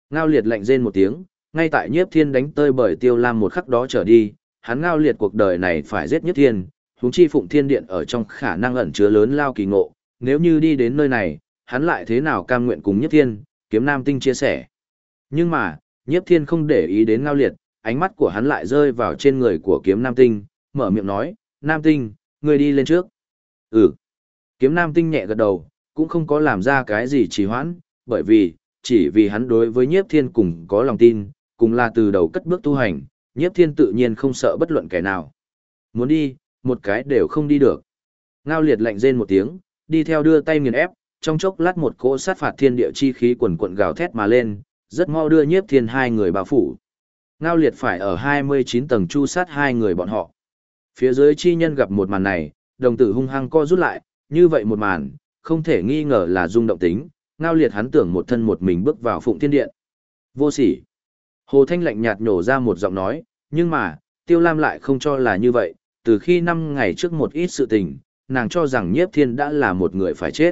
Ngao liệt lạnh rên một tiếng, ngay tại Nhiếp Thiên đánh tơi bởi Tiêu Lam một khắc đó trở đi, hắn Ngao liệt cuộc đời này phải giết Nhiếp Thiên, huống chi Phụng Thiên Điện ở trong khả năng ẩn chứa lớn lao kỳ ngộ, nếu như đi đến nơi này, hắn lại thế nào cam nguyện cùng Nhiếp Thiên, Kiếm Nam Tinh chia sẻ. Nhưng mà, Nhiếp Thiên không để ý đến Ngao liệt, ánh mắt của hắn lại rơi vào trên người của Kiếm Nam Tinh, mở miệng nói, Nam Tinh, ngươi đi lên trước. Ừ. Kiếm Nam Tinh nhẹ gật đầu, cũng không có làm ra cái gì trì hoãn, bởi vì, chỉ vì hắn đối với Nhiếp Thiên cùng có lòng tin, cùng là từ đầu cất bước tu hành, Nhiếp Thiên tự nhiên không sợ bất luận kẻ nào. Muốn đi, một cái đều không đi được. Ngao liệt lạnh rên một tiếng, đi theo đưa tay nghiền ép, trong chốc lát một cỗ sát phạt thiên địa chi khí quần quận gào thét mà lên, rất mau đưa Nhiếp Thiên hai người bao phủ. Ngao liệt phải ở 29 tầng chu sát hai người bọn họ. Phía dưới chi nhân gặp một màn này, đồng tử hung hăng co rút lại, như vậy một màn, không thể nghi ngờ là rung động tính, Ngao liệt hắn tưởng một thân một mình bước vào Phụng Thiên Điện. Vô sỉ. Hồ Thanh lạnh nhạt nhổ ra một giọng nói, nhưng mà, Tiêu Lam lại không cho là như vậy, từ khi 5 ngày trước một ít sự tình, nàng cho rằng Nhiếp Thiên đã là một người phải chết.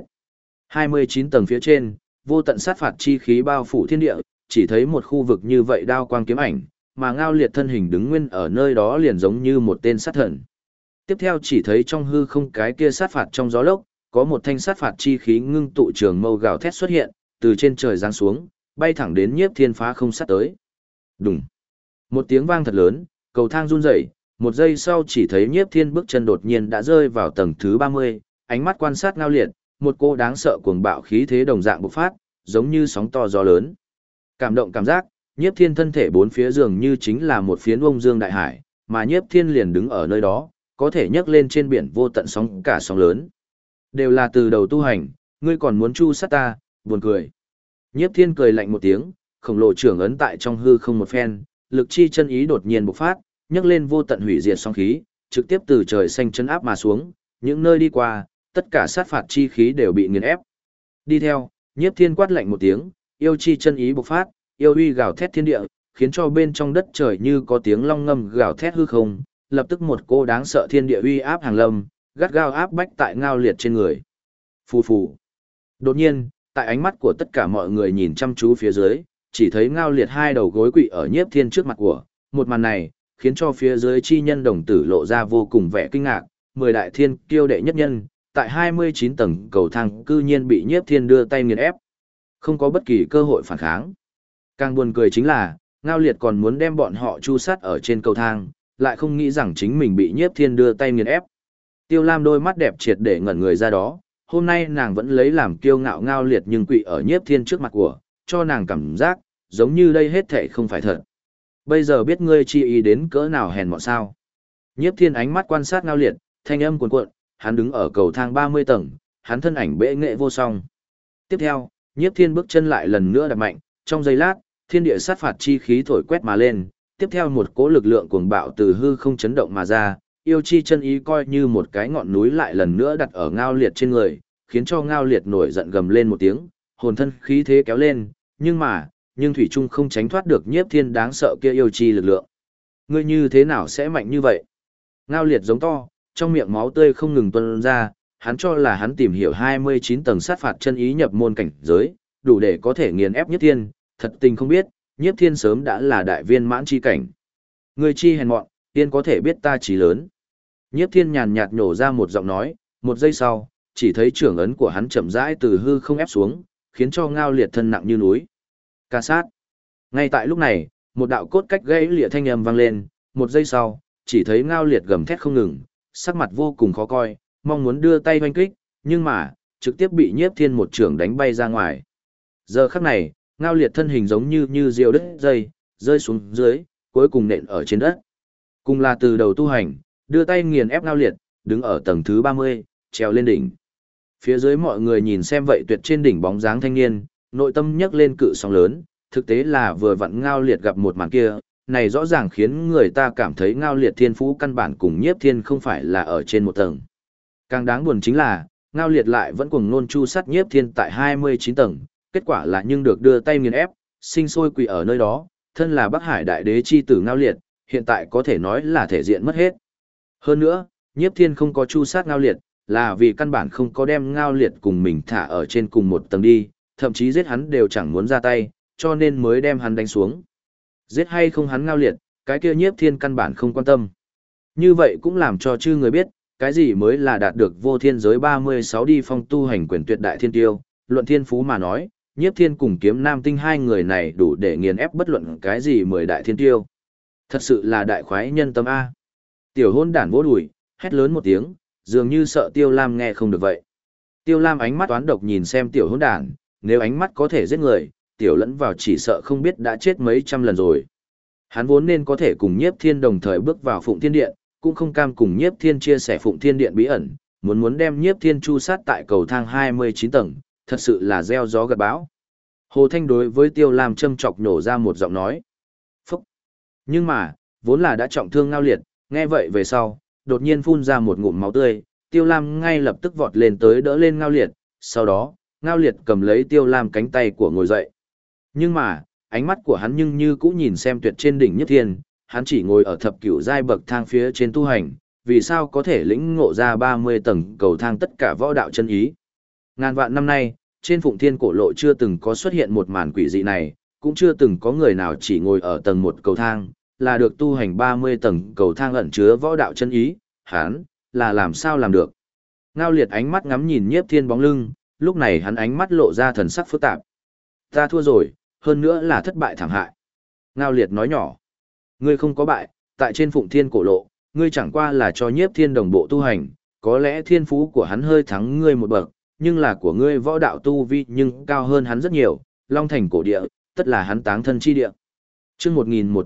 29 tầng phía trên, vô tận sát phạt chi khí bao phủ thiên địa, chỉ thấy một khu vực như vậy đao quang kiếm ảnh, mà Ngao liệt thân hình đứng nguyên ở nơi đó liền giống như một tên sát thần. Tiếp theo chỉ thấy trong hư không cái kia sát phạt trong gió lốc, có một thanh sát phạt chi khí ngưng tụ trường mâu gào thét xuất hiện, từ trên trời giáng xuống, bay thẳng đến Nhiếp Thiên phá không sát tới. Đùng. Một tiếng vang thật lớn, cầu thang run rẩy, một giây sau chỉ thấy Nhiếp Thiên bước chân đột nhiên đã rơi vào tầng thứ 30, ánh mắt quan sát Ngao liệt, một cô đáng sợ cuồng bạo khí thế đồng dạng bộc phát, giống như sóng to gió lớn. Cảm động cảm giác, Nhiếp Thiên thân thể bốn phía dường như chính là một phiến Ông Dương đại hải, mà Nhiếp Thiên liền đứng ở nơi đó, có thể nhấc lên trên biển vô tận sóng cả sóng lớn. Đều là từ đầu tu hành, ngươi còn muốn chu sát ta, buồn cười. Nhiếp Thiên cười lạnh một tiếng, khổng lồ trưởng ấn tại trong hư không một phen, lực chi chân ý đột nhiên bộc phát, nhấc lên vô tận hủy diệt sóng khí, trực tiếp từ trời xanh chân áp mà xuống, những nơi đi qua, tất cả sát phạt chi khí đều bị nghiền ép. Đi theo, Nhiếp Thiên quát lạnh một tiếng, yêu chi chân ý bộc phát, yêu uy gào thét thiên địa, khiến cho bên trong đất trời như có tiếng long ngâm gào thét hư không, lập tức một cô đáng sợ thiên địa uy áp hàng lâm, gắt gao áp bách tại Ngao liệt trên người. Phù phù. Đột nhiên, tại ánh mắt của tất cả mọi người nhìn chăm chú phía dưới, chỉ thấy Ngao liệt hai đầu gối quỵ ở Nhiếp Thiên trước mặt của, một màn này, khiến cho phía dưới chi nhân đồng tử lộ ra vô cùng vẻ kinh ngạc, 10 đại thiên kiêu đệ nhất nhân, tại 29 tầng cầu thang cư nhiên bị Nhiếp Thiên đưa tay nghiền ép. Không có bất kỳ cơ hội phản kháng. Càng buồn cười chính là, Ngao liệt còn muốn đem bọn họ chu sát ở trên cầu thang, lại không nghĩ rằng chính mình bị Nhiếp Thiên đưa tay nghiền ép. Tiêu Lam đôi mắt đẹp triệt để ngẩn người ra đó, hôm nay nàng vẫn lấy làm kiêu ngạo Ngao liệt nhưng quỵ ở Nhiếp Thiên trước mặt của, cho nàng cảm giác, giống như đây hết thảy không phải thật. Bây giờ biết ngươi chi ý đến cỡ nào hèn mọn sao. Nhiếp Thiên ánh mắt quan sát Ngao liệt, thanh âm cuồn cuộn, hắn đứng ở cầu thang 30 tầng, hắn thân ảnh bệ nghệ vô song. Tiếp theo, Nhiếp Thiên bước chân lại lần nữa đạp mạnh, trong giây lát, thiên địa sát phạt chi khí thổi quét mà lên, tiếp theo một cỗ lực lượng cuồng bạo từ hư không chấn động mà ra, yêu chi chân ý coi như một cái ngọn núi lại lần nữa đặt ở Ngao liệt trên người, khiến cho Ngao liệt nổi giận gầm lên một tiếng, hồn thân khí thế kéo lên, nhưng thủy trung không tránh thoát được Nhiếp Thiên đáng sợ kia yêu chi lực lượng. Ngươi như thế nào sẽ mạnh như vậy? Ngao liệt giống to, trong miệng máu tươi không ngừng tuôn ra, hắn cho là hắn tìm hiểu 29 tầng sát phạt chân ý nhập môn cảnh giới, đủ để có thể nghiền ép Nhiếp Thiên, thật tình không biết, Nhiếp Thiên sớm đã là đại viên mãn chi cảnh. Ngươi chi hèn mọn, tiên có thể biết ta trí lớn. Nhiếp Thiên nhàn nhạt nhổ ra một giọng nói, một giây sau, chỉ thấy trưởng ấn của hắn chậm rãi từ hư không ép xuống, khiến cho Ngao liệt thân nặng như núi. Ca sát. Ngay tại lúc này, một đạo cốt cách gãy lìa thanh âm vang lên, một giây sau, chỉ thấy Ngao liệt gầm thét không ngừng, sắc mặt vô cùng khó coi, mong muốn đưa tay hoanh kích, nhưng mà, trực tiếp bị Nhiếp Thiên một trưởng đánh bay ra ngoài. Giờ khắc này, Ngao liệt thân hình giống như diều đứt dây, rơi xuống dưới, cuối cùng nện ở trên đất. Cùng là từ đầu tu hành, đưa tay nghiền ép Ngao liệt, đứng ở tầng thứ 30, trèo lên đỉnh. Phía dưới mọi người nhìn xem vậy tuyệt trên đỉnh bóng dáng thanh niên, nội tâm nhấc lên cự sóng lớn, thực tế là vừa vặn Ngao liệt gặp một màn kia, này rõ ràng khiến người ta cảm thấy Ngao liệt thiên phú căn bản cùng Nhiếp Thiên không phải là ở trên một tầng. Càng đáng buồn chính là, Ngao liệt lại vẫn cuồng nôn chu sát Nhiếp Thiên tại 29 tầng, kết quả là nhưng được đưa tay nghiền ép, sinh sôi quỳ ở nơi đó, thân là Bắc Hải đại đế chi tử Ngao liệt, hiện tại có thể nói là thể diện mất hết. Hơn nữa, Nhiếp Thiên không có chu sát Ngao liệt, là vì căn bản không có đem Ngao liệt cùng mình thả ở trên cùng một tầng đi, thậm chí giết hắn đều chẳng muốn ra tay, cho nên mới đem hắn đánh xuống. Giết hay không hắn Ngao Liệt, cái kia Nhiếp Thiên căn bản không quan tâm. Như vậy cũng làm cho chư người biết, cái gì mới là đạt được vô thiên giới 36 đi phong tu hành quyền tuyệt đại thiên tiêu, luận thiên phú mà nói, Nhiếp Thiên cùng Kiếm Nam Tinh hai người này đủ để nghiền ép bất luận cái gì 10 đại thiên tiêu. Thật sự là đại khoái nhân tâm A. Tiểu hôn đản vỗ đùi, hét lớn một tiếng, dường như sợ Tiêu Lam nghe không được vậy. Tiêu Lam ánh mắt toán độc nhìn xem tiểu hôn đản, nếu ánh mắt có thể giết người, tiểu lẫn vào chỉ sợ không biết đã chết mấy trăm lần rồi. Hắn vốn nên có thể cùng Nhiếp Thiên đồng thời bước vào Phụng Thiên Điện, cũng không cam cùng Nhiếp Thiên chia sẻ Phụng Thiên Điện bí ẩn, muốn đem Nhiếp Thiên chu sát tại cầu thang 29 tầng, thật sự là gieo gió gặt bão. Hồ Thanh đối với Tiêu Lam châm chọc nổ ra một giọng nói. Phúc! Nhưng mà, vốn là đã trọng thương Ngao Liệt, nghe vậy về sau, đột nhiên phun ra một ngụm máu tươi, Tiêu Lam ngay lập tức vọt lên tới đỡ lên Ngao Liệt, sau đó, Ngao Liệt cầm lấy Tiêu Lam cánh tay của ngồi dậy. Nhưng mà, ánh mắt của hắn nhưng như cũ nhìn xem tuyệt trên đỉnh Nhất Thiên, hắn chỉ ngồi ở thập cửu giai bậc thang phía trên tu hành, vì sao có thể lĩnh ngộ ra 30 tầng cầu thang tất cả võ đạo chân ý. Ngàn vạn năm nay, trên Phụng Thiên cổ lộ chưa từng có xuất hiện một màn quỷ dị này, cũng chưa từng có người nào chỉ ngồi ở tầng một cầu thang, là được tu hành 30 tầng cầu thang ẩn chứa võ đạo chân ý, hắn là làm sao làm được. Ngao Liệt ánh mắt ngắm nhìn Nhiếp Thiên bóng lưng, lúc này hắn ánh mắt lộ ra thần sắc phức tạp. Ta thua rồi, hơn nữa là thất bại thảm hại. Ngao Liệt nói nhỏ, ngươi không có bại, tại trên Phụng Thiên cổ lộ, ngươi chẳng qua là cho Nhiếp Thiên đồng bộ tu hành, có lẽ thiên phú của hắn hơi thắng ngươi một bậc, nhưng là của ngươi võ đạo tu vi nhưng cao hơn hắn rất nhiều, Long Thành cổ địa, tất là hắn táng thân chi địa. Chương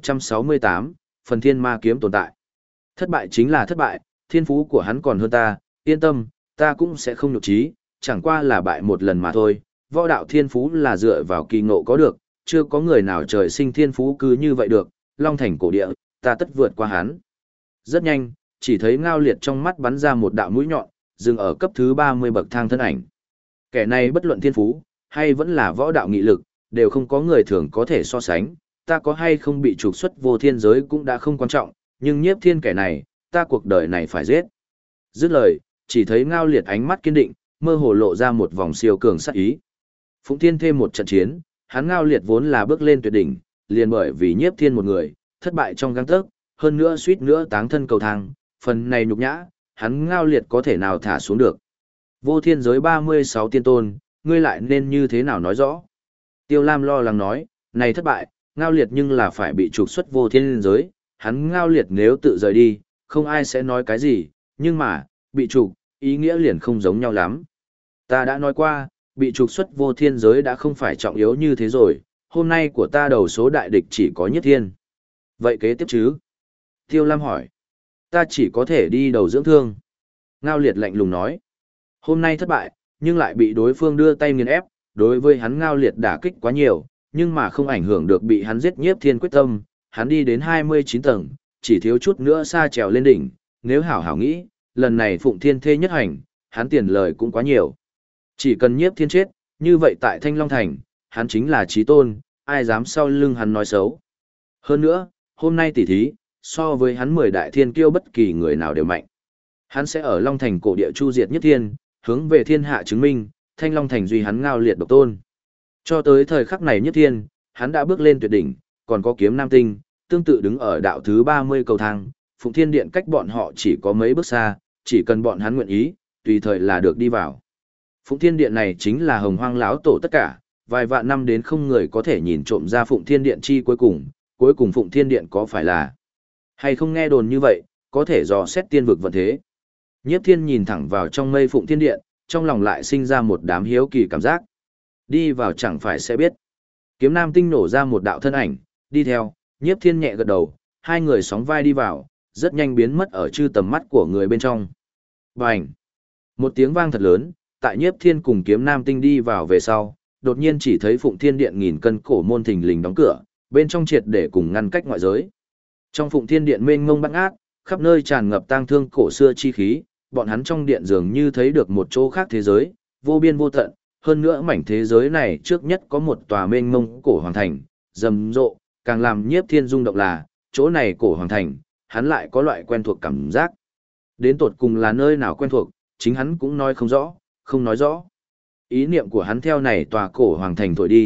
1168, phần thiên ma kiếm tồn tại. Thất bại chính là thất bại, thiên phú của hắn còn hơn ta, yên tâm, ta cũng sẽ không nhục trí, chẳng qua là bại một lần mà thôi. Võ đạo thiên phú là dựa vào kỳ ngộ có được, chưa có người nào trời sinh thiên phú cứ như vậy được, Long Thành cổ địa, ta tất vượt qua hắn. Rất nhanh, chỉ thấy Ngao Liệt trong mắt bắn ra một đạo mũi nhọn, dừng ở cấp thứ 30 bậc thang thân ảnh. Kẻ này bất luận thiên phú, hay vẫn là võ đạo nghị lực, đều không có người thường có thể so sánh, ta có hay không bị trục xuất vô thiên giới cũng đã không quan trọng, nhưng Nhiếp Thiên kẻ này, ta cuộc đời này phải giết. Dứt lời, chỉ thấy Ngao Liệt ánh mắt kiên định, mơ hồ lộ ra một vòng siêu cường sát ý. Phụng Thiên thêm một trận chiến, hắn Ngao Liệt vốn là bước lên tuyệt đỉnh, liền bởi vì Nhiếp Thiên một người, thất bại trong gang tấc, hơn nữa suýt nữa táng thân cầu thang, phần này nhục nhã, hắn Ngao Liệt có thể nào thả xuống được. Vô thiên giới 36 tiên tôn, ngươi lại nên như thế nào nói rõ. Tiêu Lam lo lắng nói, này thất bại, Ngao Liệt nhưng là phải bị trục xuất vô thiên giới, hắn Ngao Liệt nếu tự rời đi, không ai sẽ nói cái gì, nhưng mà, bị trục, ý nghĩa liền không giống nhau lắm. Ta đã nói qua, bị trục xuất vô thiên giới đã không phải trọng yếu như thế rồi, hôm nay của ta đầu số đại địch chỉ có Nhất Thiên. Vậy kế tiếp chứ? Tiêu Lam hỏi. Ta chỉ có thể đi đầu dưỡng thương. Ngao Liệt lạnh lùng nói. Hôm nay thất bại, nhưng lại bị đối phương đưa tay nghiền ép, đối với hắn Ngao Liệt đả kích quá nhiều, nhưng mà không ảnh hưởng được bị hắn giết Nhiếp Thiên quyết tâm, hắn đi đến 29 tầng, chỉ thiếu chút nữa xa trèo lên đỉnh, nếu hảo hảo nghĩ, lần này Phụng Thiên thê nhất hành, hắn tiền lời cũng quá nhiều. Chỉ cần Nhiếp Thiên chết, như vậy tại Thanh Long Thành, hắn chính là chí tôn, ai dám sau lưng hắn nói xấu. Hơn nữa, hôm nay tỉ thí, so với hắn 10 đại thiên kiêu bất kỳ người nào đều mạnh. Hắn sẽ ở Long Thành cổ địa chu diệt Nhất Thiên, hướng về thiên hạ chứng minh, Thanh Long Thành duy hắn Ngao Liệt độc tôn. Cho tới thời khắc này Nhất Thiên, hắn đã bước lên tuyệt đỉnh, còn có Kiếm Nam Tinh, tương tự đứng ở đạo thứ 30 cầu thang, Phụng Thiên Điện cách bọn họ chỉ có mấy bước xa, chỉ cần bọn hắn nguyện ý, tùy thời là được đi vào. Phụng Thiên Điện này chính là Hồng Hoang lão tổ tất cả, vài vạn năm đến không người có thể nhìn trộm ra Phụng Thiên Điện chi cuối cùng Phụng Thiên Điện có phải là hay không. Nghe đồn như vậy, có thể dò xét tiên vực vận thế. Nhiếp Thiên nhìn thẳng vào trong mây Phụng Thiên Điện, trong lòng lại sinh ra một đám hiếu kỳ cảm giác. Đi vào chẳng phải sẽ biết. Kiếm Nam Tinh nổ ra một đạo thân ảnh, đi theo, Nhiếp Thiên nhẹ gật đầu, hai người sóng vai đi vào, rất nhanh biến mất ở chư tầm mắt của người bên trong. Bành! Một tiếng vang thật lớn, tại Nhiếp Thiên cùng Kiếm Nam Tinh đi vào về sau, đột nhiên chỉ thấy Phụng Thiên Điện nghìn cân cổ môn thình lình đóng cửa, bên trong triệt để cùng ngăn cách ngoại giới. Trong Phụng Thiên Điện mênh mông bát ngát, khắp nơi tràn ngập tang thương cổ xưa chi khí, bọn hắn trong điện dường như thấy được một chỗ khác thế giới, vô biên vô tận, hơn nữa mảnh thế giới này trước nhất có một tòa mênh mông cổ hoàng thành, rầm rộ, càng làm Nhiếp Thiên rung động là, chỗ này cổ hoàng thành, hắn lại có loại quen thuộc cảm giác. Đến tột cùng là nơi nào quen thuộc, chính hắn cũng nói không rõ, không nói rõ. Ý niệm của hắn theo này tòa cổ hoàng thành thổi đi,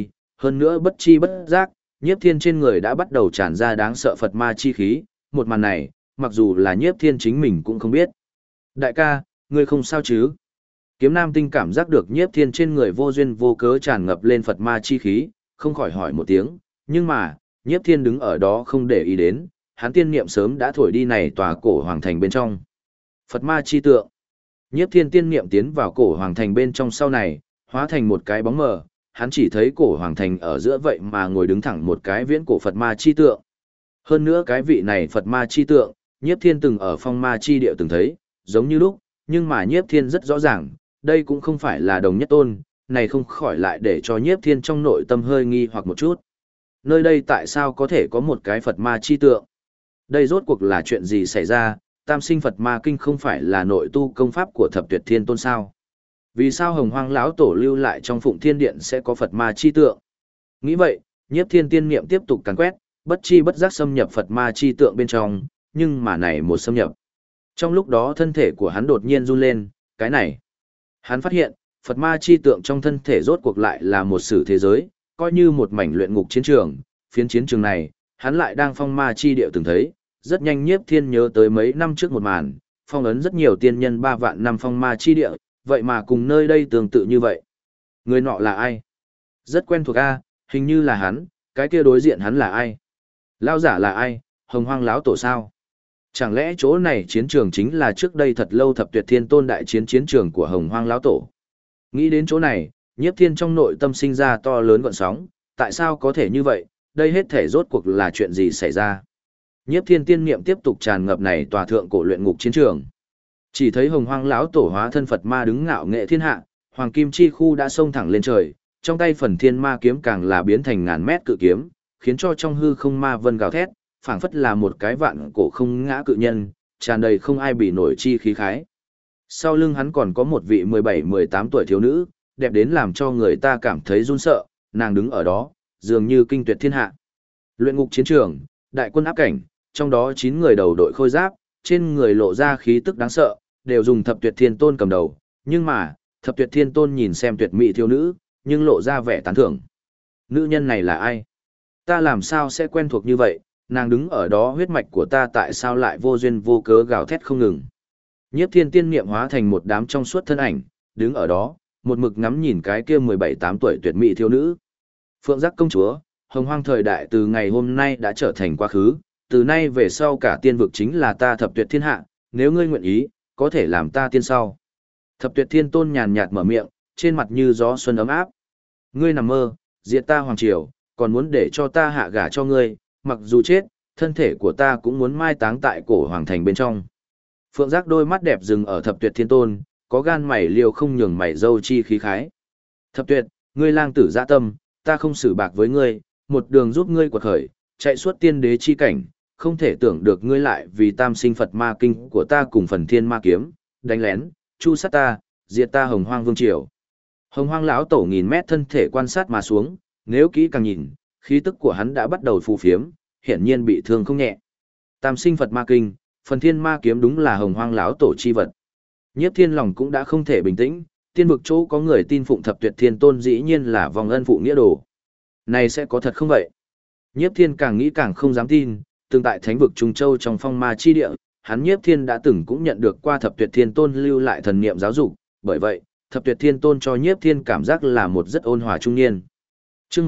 Hơn nữa bất chi bất giác, Nhiếp Thiên trên người đã bắt đầu tràn ra đáng sợ Phật ma chi khí, một màn này, mặc dù là Nhiếp Thiên chính mình cũng không biết. Đại ca, ngươi không sao chứ? Kiếm Nam Tinh cảm giác được Nhiếp Thiên trên người vô duyên vô cớ tràn ngập lên Phật ma chi khí, không khỏi hỏi một tiếng, nhưng mà, Nhiếp Thiên đứng ở đó không để ý đến, hắn tiên niệm sớm đã thổi đi này tòa cổ hoàng thành bên trong. Phật ma chi tượng. Nhiếp Thiên tiên niệm tiến vào cổ hoàng thành bên trong sau này, hóa thành một cái bóng mờ, hắn chỉ thấy cổ hoàng thành ở giữa vậy mà ngồi đứng thẳng một cái viễn cổ Phật ma chi tượng. Hơn nữa cái vị này Phật ma chi tượng, Nhiếp Thiên từng ở phong ma chi địa từng thấy, giống như lúc, nhưng mà Nhiếp Thiên rất rõ ràng, đây cũng không phải là đồng nhất tôn, này không khỏi lại để cho Nhiếp Thiên trong nội tâm hơi nghi hoặc một chút. Nơi đây tại sao có thể có một cái Phật ma chi tượng? Đây rốt cuộc là chuyện gì xảy ra? Tam sinh Phật ma kinh không phải là nội tu công pháp của Thập Tuyệt Thiên Tôn sao? Vì sao Hồng Hoang lão tổ lưu lại trong Phụng Thiên Điện sẽ có Phật ma chi tượng? Nghĩ vậy, Nhiếp Thiên tiên niệm tiếp tục càn quét, bất chi bất giác xâm nhập Phật ma chi tượng bên trong, nhưng mà này một xâm nhập. Trong lúc đó thân thể của hắn đột nhiên run lên, cái này. Hắn phát hiện, Phật ma chi tượng trong thân thể rốt cuộc lại là một sử thế giới, coi như một mảnh luyện ngục chiến trường, phiến chiến trường này, hắn lại đang phong ma chi địa từng thấy, rất nhanh Nhiếp Thiên nhớ tới mấy năm trước một màn, phong ấn rất nhiều tiên nhân 3 vạn năm phong ma chi địa, vậy mà cùng nơi đây tương tự như vậy. Người nọ là ai? Rất quen thuộc a, hình như là hắn, cái kia đối diện hắn là ai? Lão giả là ai? Hồng Hoang lão tổ sao? Chẳng lẽ chỗ này chiến trường chính là trước đây thật lâu Thập Tuyệt Thiên Tôn đại chiến chiến trường của Hồng Hoang lão tổ? Nghĩ đến chỗ này, Nhiếp Thiên trong nội tâm sinh ra to lớn gợn sóng, tại sao có thể như vậy, đây hết thể rốt cuộc là chuyện gì xảy ra? Nhiếp Thiên tiên niệm tiếp tục tràn ngập này tòa thượng cổ luyện ngục chiến trường. Chỉ thấy Hồng Hoang lão tổ hóa thân Phật ma đứng ngạo nghệ thiên hạ, hoàng kim chi khu đã xông thẳng lên trời, trong tay Phần Thiên Ma kiếm càng là biến thành ngàn mét cự kiếm, khiến cho trong hư không ma vân gào thét, phảng phất là một cái vạn cổ không ngã cự nhân, tràn đầy không ai bị nổi chi khí khái. Sau lưng hắn còn có một vị 17-18 tuổi thiếu nữ, đẹp đến làm cho người ta cảm thấy run sợ, nàng đứng ở đó, dường như kinh tuyệt thiên hạ. Luyện ngục chiến trường, đại quân áp cảnh, trong đó 9 người đầu đội khôi giáp, trên người lộ ra khí tức đáng sợ, đều dùng Thập Tuyệt Thiên Tôn cầm đầu, nhưng mà, Thập Tuyệt Thiên Tôn nhìn xem tuyệt mỹ thiếu nữ, nhưng lộ ra vẻ tán thưởng. Nữ nhân này là ai? Ta làm sao sẽ quen thuộc như vậy, nàng đứng ở đó huyết mạch của ta tại sao lại vô duyên vô cớ gào thét không ngừng. Nhiếp Thiên tiên niệm hóa thành một đám trong suốt thân ảnh, đứng ở đó, một mực ngắm nhìn cái kia 17-8 tuổi tuyệt mỹ thiếu nữ. Phượng Giác công chúa, Hồng Hoang thời đại từ ngày hôm nay đã trở thành quá khứ, từ nay về sau cả tiên vực chính là ta Thập Tuyệt Thiên hạ, nếu ngươi nguyện ý, có thể làm ta tiên sau. Thập Tuyệt Thiên Tôn nhàn nhạt mở miệng, trên mặt như gió xuân ấm áp. Ngươi nằm mơ, diệt ta hoàng triều, còn muốn để cho ta hạ gả cho ngươi, mặc dù chết, thân thể của ta cũng muốn mai táng tại cổ hoàng thành bên trong. Phượng Giác đôi mắt đẹp dừng ở Thập Tuyệt Thiên Tôn, có gan mày liều không nhường mày dâu chi khí khái. Thập Tuyệt, ngươi lang tử dạ tâm, ta không xử bạc với ngươi, một đường giúp ngươi quật khởi, chạy suốt tiên đế chi cảnh, không thể tưởng được ngươi lại vì tam sinh Phật ma kinh của ta cùng Phần Thiên Ma kiếm, đánh lén, chu sát ta, diệt ta Hồng Hoang vương triều. Hồng Hoang lão tổ nghìn mét thân thể quan sát mà xuống, nếu kỹ càng nhìn, khí tức của hắn đã bắt đầu phù phiếm, hiển nhiên bị thương không nhẹ. Tam sinh Phật ma kinh, Phần Thiên Ma kiếm đúng là Hồng Hoang lão tổ chi vật. Nhiếp Thiên lòng cũng đã không thể bình tĩnh, tiên vực chỗ có người tin phụng Thập Tuyệt Thiên Tôn dĩ nhiên là vòng ân phụ nghĩa đồ. Này sẽ có thật không vậy? Nhiếp Thiên càng nghĩ càng không dám tin, từng tại thánh vực Trung Châu trong phong ma chi địa, hắn Nhiếp Thiên đã từng cũng nhận được qua Thập Tuyệt Thiên Tôn lưu lại thần niệm giáo dục, bởi vậy, Thập Tuyệt Thiên Tôn cho Nhiếp Thiên cảm giác là một rất ôn hòa trung niên. Chương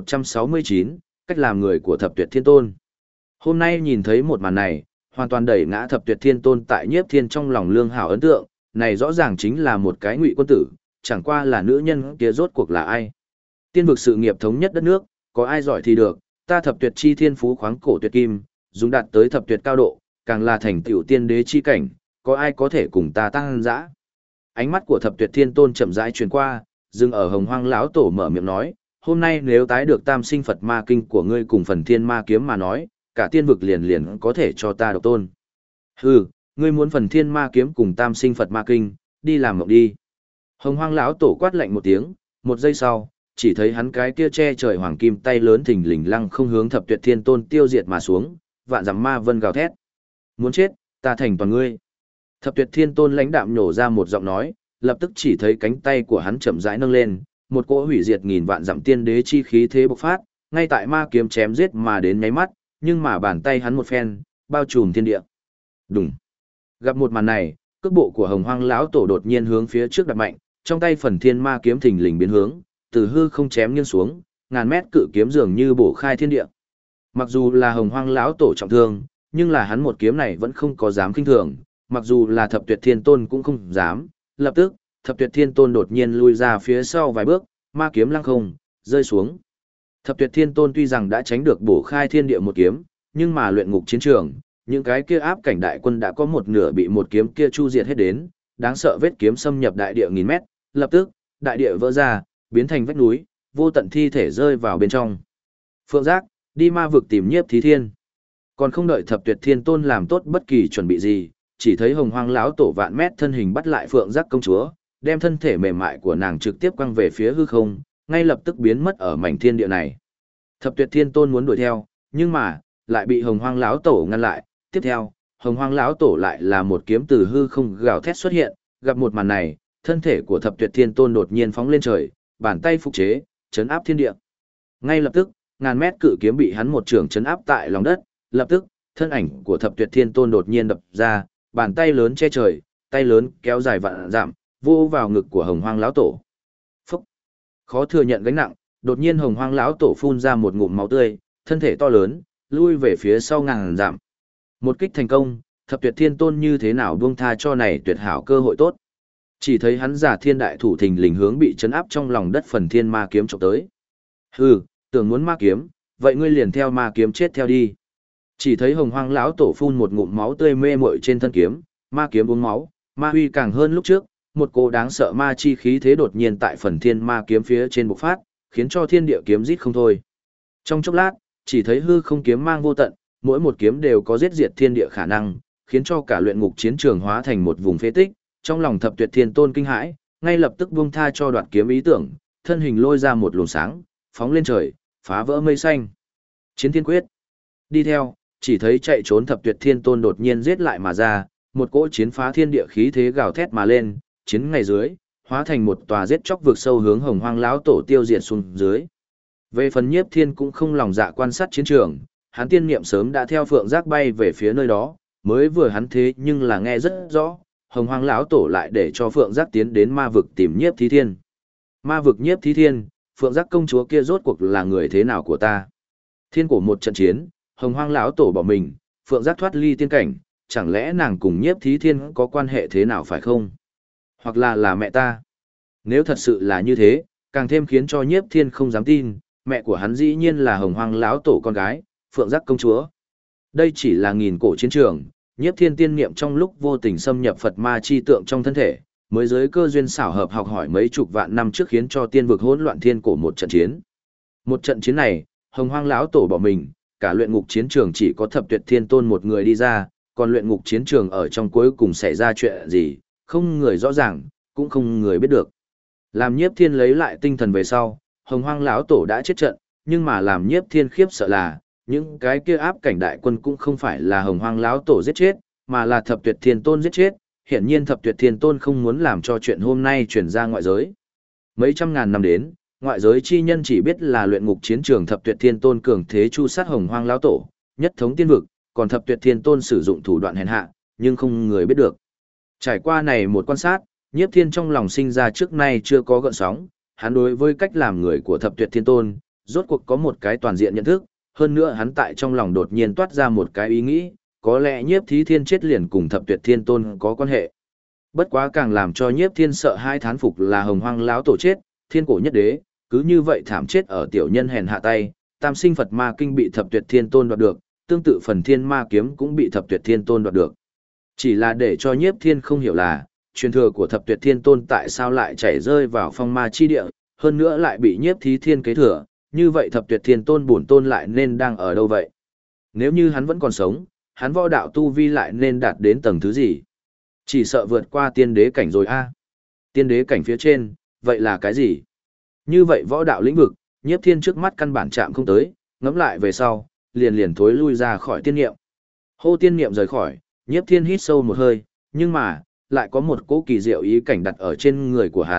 1169, cách làm người của Thập Tuyệt Thiên Tôn. Hôm nay nhìn thấy một màn này, hoàn toàn đẩy ngã Thập Tuyệt Thiên Tôn tại Nhiếp Thiên trong lòng lương hảo ấn tượng, này rõ ràng chính là một cái ngụy quân tử, chẳng qua là nữ nhân kia rốt cuộc là ai. Tiên vực sự nghiệp thống nhất đất nước, có ai giỏi thì được, ta Thập Tuyệt chi thiên phú khoáng cổ tuyệt kim, dùng đạt tới thập tuyệt cao độ, càng là thành tựu tiên đế chi cảnh, có ai có thể cùng ta tăng dã. Ánh mắt của Thập Tuyệt Thiên Tôn chậm rãi truyền qua, dừng ở Hồng Hoang lão tổ mở miệng nói, hôm nay nếu tái được tam sinh Phật ma kinh của ngươi cùng Phần Thiên Ma kiếm mà nói, cả tiên vực liền liền có thể cho ta độc tôn. Hừ, ngươi muốn Phần Thiên Ma kiếm cùng tam sinh Phật ma kinh, đi làm mộng đi. Hồng Hoang lão tổ quát lạnh một tiếng, một giây sau, chỉ thấy hắn cái kia che trời hoàng kim tay lớn thình lình lăng không hướng Thập Tuyệt Thiên Tôn tiêu diệt mà xuống, vạn dặm ma vân gào thét. Muốn chết, ta thành toàn ngươi. Thập Tuyệt Thiên Tôn lãnh đạm nhổ ra một giọng nói, lập tức chỉ thấy cánh tay của hắn chậm rãi nâng lên, một cỗ hủy diệt nghìn vạn dặm tiên đế chi khí thế bộc phát, ngay tại ma kiếm chém giết mà đến nháy mắt, nhưng mà bàn tay hắn một phen, bao trùm thiên địa. Đùng. Gặp một màn này, cước bộ của Hồng Hoang lão tổ đột nhiên hướng phía trước đạp mạnh, trong tay phần thiên ma kiếm thình lình biến hướng, từ hư không chém nghiêng xuống, ngàn mét cự kiếm dường như bổ khai thiên địa. Mặc dù là Hồng Hoang lão tổ trọng thương, nhưng là hắn một kiếm này vẫn không có dám khinh thường, mặc dù là Thập Tuyệt Thiên Tôn cũng không dám. Lập tức, Thập Tuyệt Thiên Tôn đột nhiên lui ra phía sau vài bước, ma kiếm lăng không, rơi xuống. Thập Tuyệt Thiên Tôn tuy rằng đã tránh được bổ khai thiên địa một kiếm, nhưng mà luyện ngục chiến trường, những cái kia áp cảnh đại quân đã có một nửa bị một kiếm kia chu diệt hết đến, đáng sợ vết kiếm xâm nhập đại địa nghìn mét, lập tức, đại địa vỡ ra, biến thành vách núi, vô tận thi thể rơi vào bên trong. Phượng Giác, đi ma vực tìm Nhiếp Thí Thiên. Còn không đợi Thập Tuyệt Thiên Tôn làm tốt bất kỳ chuẩn bị gì, chỉ thấy Hồng Hoang lão tổ vạn mét thân hình bắt lại Phượng Giác công chúa, đem thân thể mềm mại của nàng trực tiếp quăng về phía hư không, ngay lập tức biến mất ở mảnh thiên địa này. Thập Tuyệt Thiên Tôn muốn đuổi theo, nhưng mà lại bị Hồng Hoang lão tổ ngăn lại. Tiếp theo, Hồng Hoang lão tổ lại là một kiếm từ hư không gào thét xuất hiện, gặp một màn này, thân thể của Thập Tuyệt Thiên Tôn đột nhiên phóng lên trời, bàn tay phục chế, chấn áp thiên địa. Ngay lập tức, ngàn mét cự kiếm bị hắn một trường chấn áp tại lòng đất, lập tức, thân ảnh của Thập Tuyệt Thiên Tôn đột nhiên đập ra, bàn tay lớn che trời, tay lớn kéo dài vạn dặm, vô vào ngực của Hồng Hoang lão tổ. Phúc! Khó thừa nhận gánh nặng, đột nhiên Hồng Hoang lão tổ phun ra một ngụm máu tươi, thân thể to lớn, lui về phía sau ngàn dặm. Một kích thành công, Thập Tuyệt Thiên Tôn như thế nào buông tha cho này tuyệt hảo cơ hội tốt. Chỉ thấy hắn giả thiên đại thủ thình lình hướng bị chấn áp trong lòng đất phần thiên ma kiếm chụp tới. Hừ, tưởng muốn ma kiếm, vậy ngươi liền theo ma kiếm chết theo đi. Chỉ thấy Hồng Hoang lão tổ phun một ngụm máu tươi mê muội trên thân kiếm, ma kiếm uống máu, ma huy càng hơn lúc trước, một cô đáng sợ ma chi khí thế đột nhiên tại phần thiên ma kiếm phía trên bộc phát, khiến cho thiên địa kiếm rít không thôi. Trong chốc lát, chỉ thấy hư không kiếm mang vô tận, mỗi một kiếm đều có giết diệt thiên địa khả năng, khiến cho cả luyện ngục chiến trường hóa thành một vùng phế tích. Trong lòng Thập Tuyệt Thiên Tôn kinh hãi, ngay lập tức buông tha cho đoạt kiếm ý tưởng, thân hình lôi ra một luồng sáng, phóng lên trời, phá vỡ mây xanh. Chiến Thiên Quyết. Đi theo, chỉ thấy chạy trốn Thập Tuyệt Thiên Tôn đột nhiên giết lại mà ra, một cỗ chiến phá thiên địa khí thế gào thét mà lên, chiến ngay dưới, hóa thành một tòa giết chóc vực sâu hướng Hồng Hoang lão tổ tiêu diệt xuống dưới. Về phần Nhiếp Thiên cũng không lòng dạ quan sát chiến trường, hắn tiên niệm sớm đã theo Phượng Giác bay về phía nơi đó, mới vừa hắn thế nhưng là nghe rất rõ, Hồng Hoang lão tổ lại để cho Phượng Giác tiến đến ma vực tìm Nhiếp Thí Thiên. Ma vực Nhiếp Thí Thiên, Phượng Giác công chúa kia rốt cuộc là người thế nào của ta? Thiên cổ một trận chiến, Hồng Hoang lão tổ bỏ mình, Phượng Giác thoát ly tiên cảnh, chẳng lẽ nàng cùng Nhiếp Thí Thiên có quan hệ thế nào phải không? Hoặc là mẹ ta? Nếu thật sự là như thế, càng thêm khiến cho Nhiếp Thiên không dám tin, mẹ của hắn dĩ nhiên là Hồng Hoang lão tổ con gái, Phượng Giác công chúa. Đây chỉ là nghìn cổ chiến trường, Nhiếp Thiên tiên niệm trong lúc vô tình xâm nhập Phật ma chi tượng trong thân thể, mới giới cơ duyên xảo hợp học hỏi mấy chục vạn năm trước khiến cho tiên vực hỗn loạn thiên cổ một trận chiến. Một trận chiến này, Hồng Hoang lão tổ bỏ mình, cả luyện ngục chiến trường chỉ có Thập Tuyệt Thiên Tôn một người đi ra, còn luyện ngục chiến trường ở trong cuối cùng xảy ra chuyện gì, không người rõ ràng, cũng không người biết được. Làm Nhiếp Thiên lấy lại tinh thần về sau, Hồng Hoang lão tổ đã chết trận, nhưng mà làm Nhiếp Thiên khiếp sợ là, những cái kia áp cảnh đại quân cũng không phải là Hồng Hoang lão tổ giết chết, mà là Thập Tuyệt Thiên Tôn giết chết. Hiển nhiên Thập Tuyệt Thiên Tôn không muốn làm cho chuyện hôm nay chuyển ra ngoại giới. Mấy trăm ngàn năm đến, ngoại giới chi nhân chỉ biết là luyện ngục chiến trường Thập Tuyệt Thiên Tôn cường thế chu sát Hồng Hoang lão tổ, nhất thống tiên vực, còn Thập Tuyệt Thiên Tôn sử dụng thủ đoạn hèn hạ, nhưng không người biết được. Trải qua này một quan sát, Nhiếp Thiên trong lòng sinh ra trước nay chưa có gợn sóng, hắn đối với cách làm người của Thập Tuyệt Thiên Tôn, rốt cuộc có một cái toàn diện nhận thức, hơn nữa hắn tại trong lòng đột nhiên toát ra một cái ý nghĩ, có lẽ Nhiếp Thí Thiên chết liền cùng Thập Tuyệt Thiên Tôn có quan hệ. Bất quá càng làm cho Nhiếp Thiên sợ hai thán phục là Hồng Hoang lão tổ chết, thiên cổ nhất đế, cứ như vậy thảm chết ở tiểu nhân hèn hạ tay, Tam Sinh Phật Ma Kinh bị Thập Tuyệt Thiên Tôn đoạt được, tương tự Phần Thiên Ma Kiếm cũng bị Thập Tuyệt Thiên Tôn đoạt được. Chỉ là để cho Nhiếp Thiên không hiểu là, truyền thừa của Thập Tuyệt Thiên Tôn tại sao lại chảy rơi vào phong ma chi địa, hơn nữa lại bị Nhiếp Thí Thiên kế thừa, như vậy Thập Tuyệt Thiên Tôn bổn tôn lại nên đang ở đâu vậy? Nếu như hắn vẫn còn sống, hắn võ đạo tu vi lại nên đạt đến tầng thứ gì? Chỉ sợ vượt qua tiên đế cảnh rồi a. Tiên đế cảnh phía trên, vậy là cái gì? Như vậy võ đạo lĩnh vực, Nhiếp Thiên trước mắt căn bản chạm không tới, ngẫm lại về sau, liền liền thối lui ra khỏi tiên niệm. Hô tiên niệm rời khỏi, Nhiếp Thiên hít sâu một hơi, nhưng mà, lại có một cỗ kỳ diệu ý cảnh đặt ở trên người của hắn,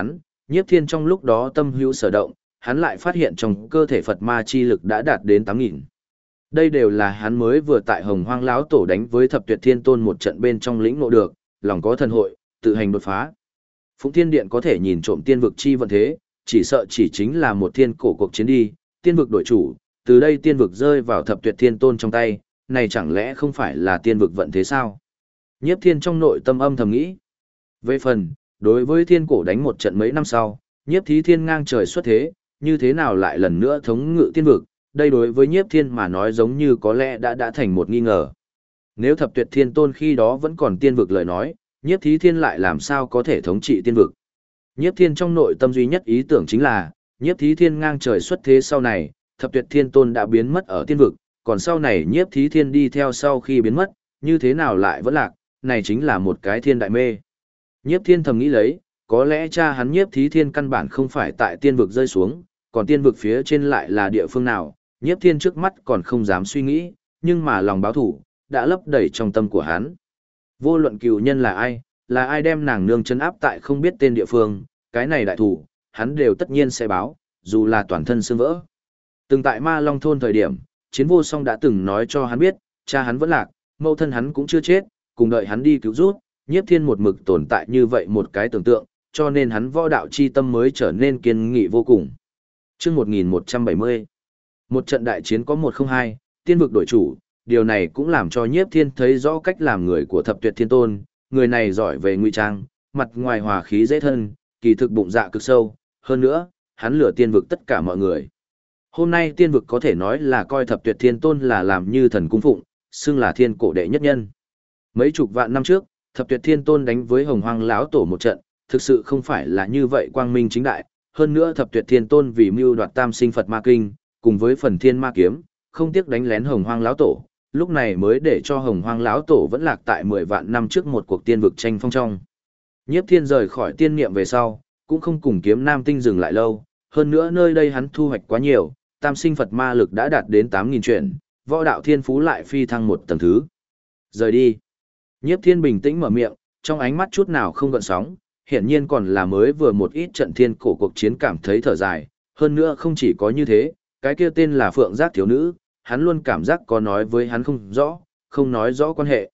Nhiếp Thiên trong lúc đó tâm hữu sở động, hắn lại phát hiện trong cơ thể Phật ma chi lực đã đạt đến 8.000. Đây đều là hắn mới vừa tại Hồng Hoang lão tổ đánh với Thập Tuyệt Thiên Tôn một trận bên trong lĩnh ngộ được, lòng có thần hội, tự hành đột phá. Phụng Thiên Điện có thể nhìn trộm tiên vực chi vận thế, chỉ sợ chỉ chính là một thiên cổ cuộc chiến đi, tiên vực đổi chủ, từ đây tiên vực rơi vào Thập Tuyệt Thiên Tôn trong tay, này chẳng lẽ không phải là tiên vực vận thế sao? Nhiếp Thiên trong nội tâm âm thầm nghĩ. Về phần, đối với thiên cổ đánh một trận mấy năm sau, Nhiếp Thí Thiên ngang trời xuất thế, như thế nào lại lần nữa thống ngự tiên vực, đây đối với Nhiếp Thiên mà nói giống như có lẽ đã thành một nghi ngờ. Nếu Thập Tuyệt Thiên Tôn khi đó vẫn còn tiên vực lời nói, Nhiếp Thí Thiên lại làm sao có thể thống trị tiên vực? Nhiếp Thiên trong nội tâm duy nhất ý tưởng chính là, Nhiếp Thí Thiên ngang trời xuất thế sau này, Thập Tuyệt Thiên Tôn đã biến mất ở tiên vực, còn sau này Nhiếp Thí Thiên đi theo sau khi biến mất, như thế nào lại vẫn lạc, này chính là một cái thiên đại mê. Nhiếp Thiên thầm nghĩ lấy, có lẽ cha hắn Nhiếp Thí Thiên căn bản không phải tại tiên vực rơi xuống, còn tiên vực phía trên lại là địa phương nào, Nhiếp Thiên trước mắt còn không dám suy nghĩ, nhưng mà lòng báo thủ đã lấp đầy trong tâm của hắn. Vô luận cừu nhân là ai đem nàng nương chân áp tại không biết tên địa phương, cái này đại thủ, hắn đều tất nhiên sẽ báo, dù là toàn thân xương vỡ. Từng tại Ma Long thôn thời điểm, Chiến Vô Song đã từng nói cho hắn biết, cha hắn vẫn lạc, mẫu thân hắn cũng chưa chết, cùng đợi hắn đi cứu rút, Nhiếp Thiên một mực tồn tại như vậy một cái tưởng tượng, cho nên hắn võ đạo chi tâm mới trở nên kiên nghị vô cùng. Chương 1170. Một trận đại chiến có 102, tiên vực đổi chủ, điều này cũng làm cho Nhiếp Thiên thấy rõ cách làm người của Thập Tuyệt Thiên Tôn, người này giỏi về ngụy trang, mặt ngoài hòa khí dễ thân, kỳ thực bụng dạ cực sâu, hơn nữa, hắn lừa tiên vực tất cả mọi người. Hôm nay tiên vực có thể nói là coi Thập Tuyệt Thiên Tôn là làm như thần cung phụng, xưng là thiên cổ đệ nhất nhân. Mấy chục vạn năm trước, Thập Tuyệt Thiên Tôn đánh với Hồng Hoang lão tổ một trận, thực sự không phải là như vậy quang minh chính đại, hơn nữa Thập Tuyệt Thiên Tôn vì mưu đoạt Tam Sinh Phật Ma Kinh, cùng với Phần Thiên Ma Kiếm, không tiếc đánh lén Hồng Hoang lão tổ, lúc này mới để cho Hồng Hoang lão tổ vẫn lạc tại 10 vạn năm trước một cuộc tiên vực tranh phong trong. Nhiếp Thiên rời khỏi tiên niệm về sau, cũng không cùng Kiếm Nam Tinh dừng lại lâu, hơn nữa nơi đây hắn thu hoạch quá nhiều, Tam Sinh Phật Ma lực đã đạt đến 8.000 chuyển, võ đạo thiên phú lại phi thăng một tầng thứ. Rời đi. Nhiếp Thiên bình tĩnh mở miệng, trong ánh mắt chút nào không gợn sóng, hiển nhiên còn là mới vừa một ít trận thiên cổ cuộc chiến cảm thấy thở dài, hơn nữa không chỉ có như thế, cái kia tên là Phượng Giác thiếu nữ, hắn luôn cảm giác có nói với hắn không nói rõ quan hệ.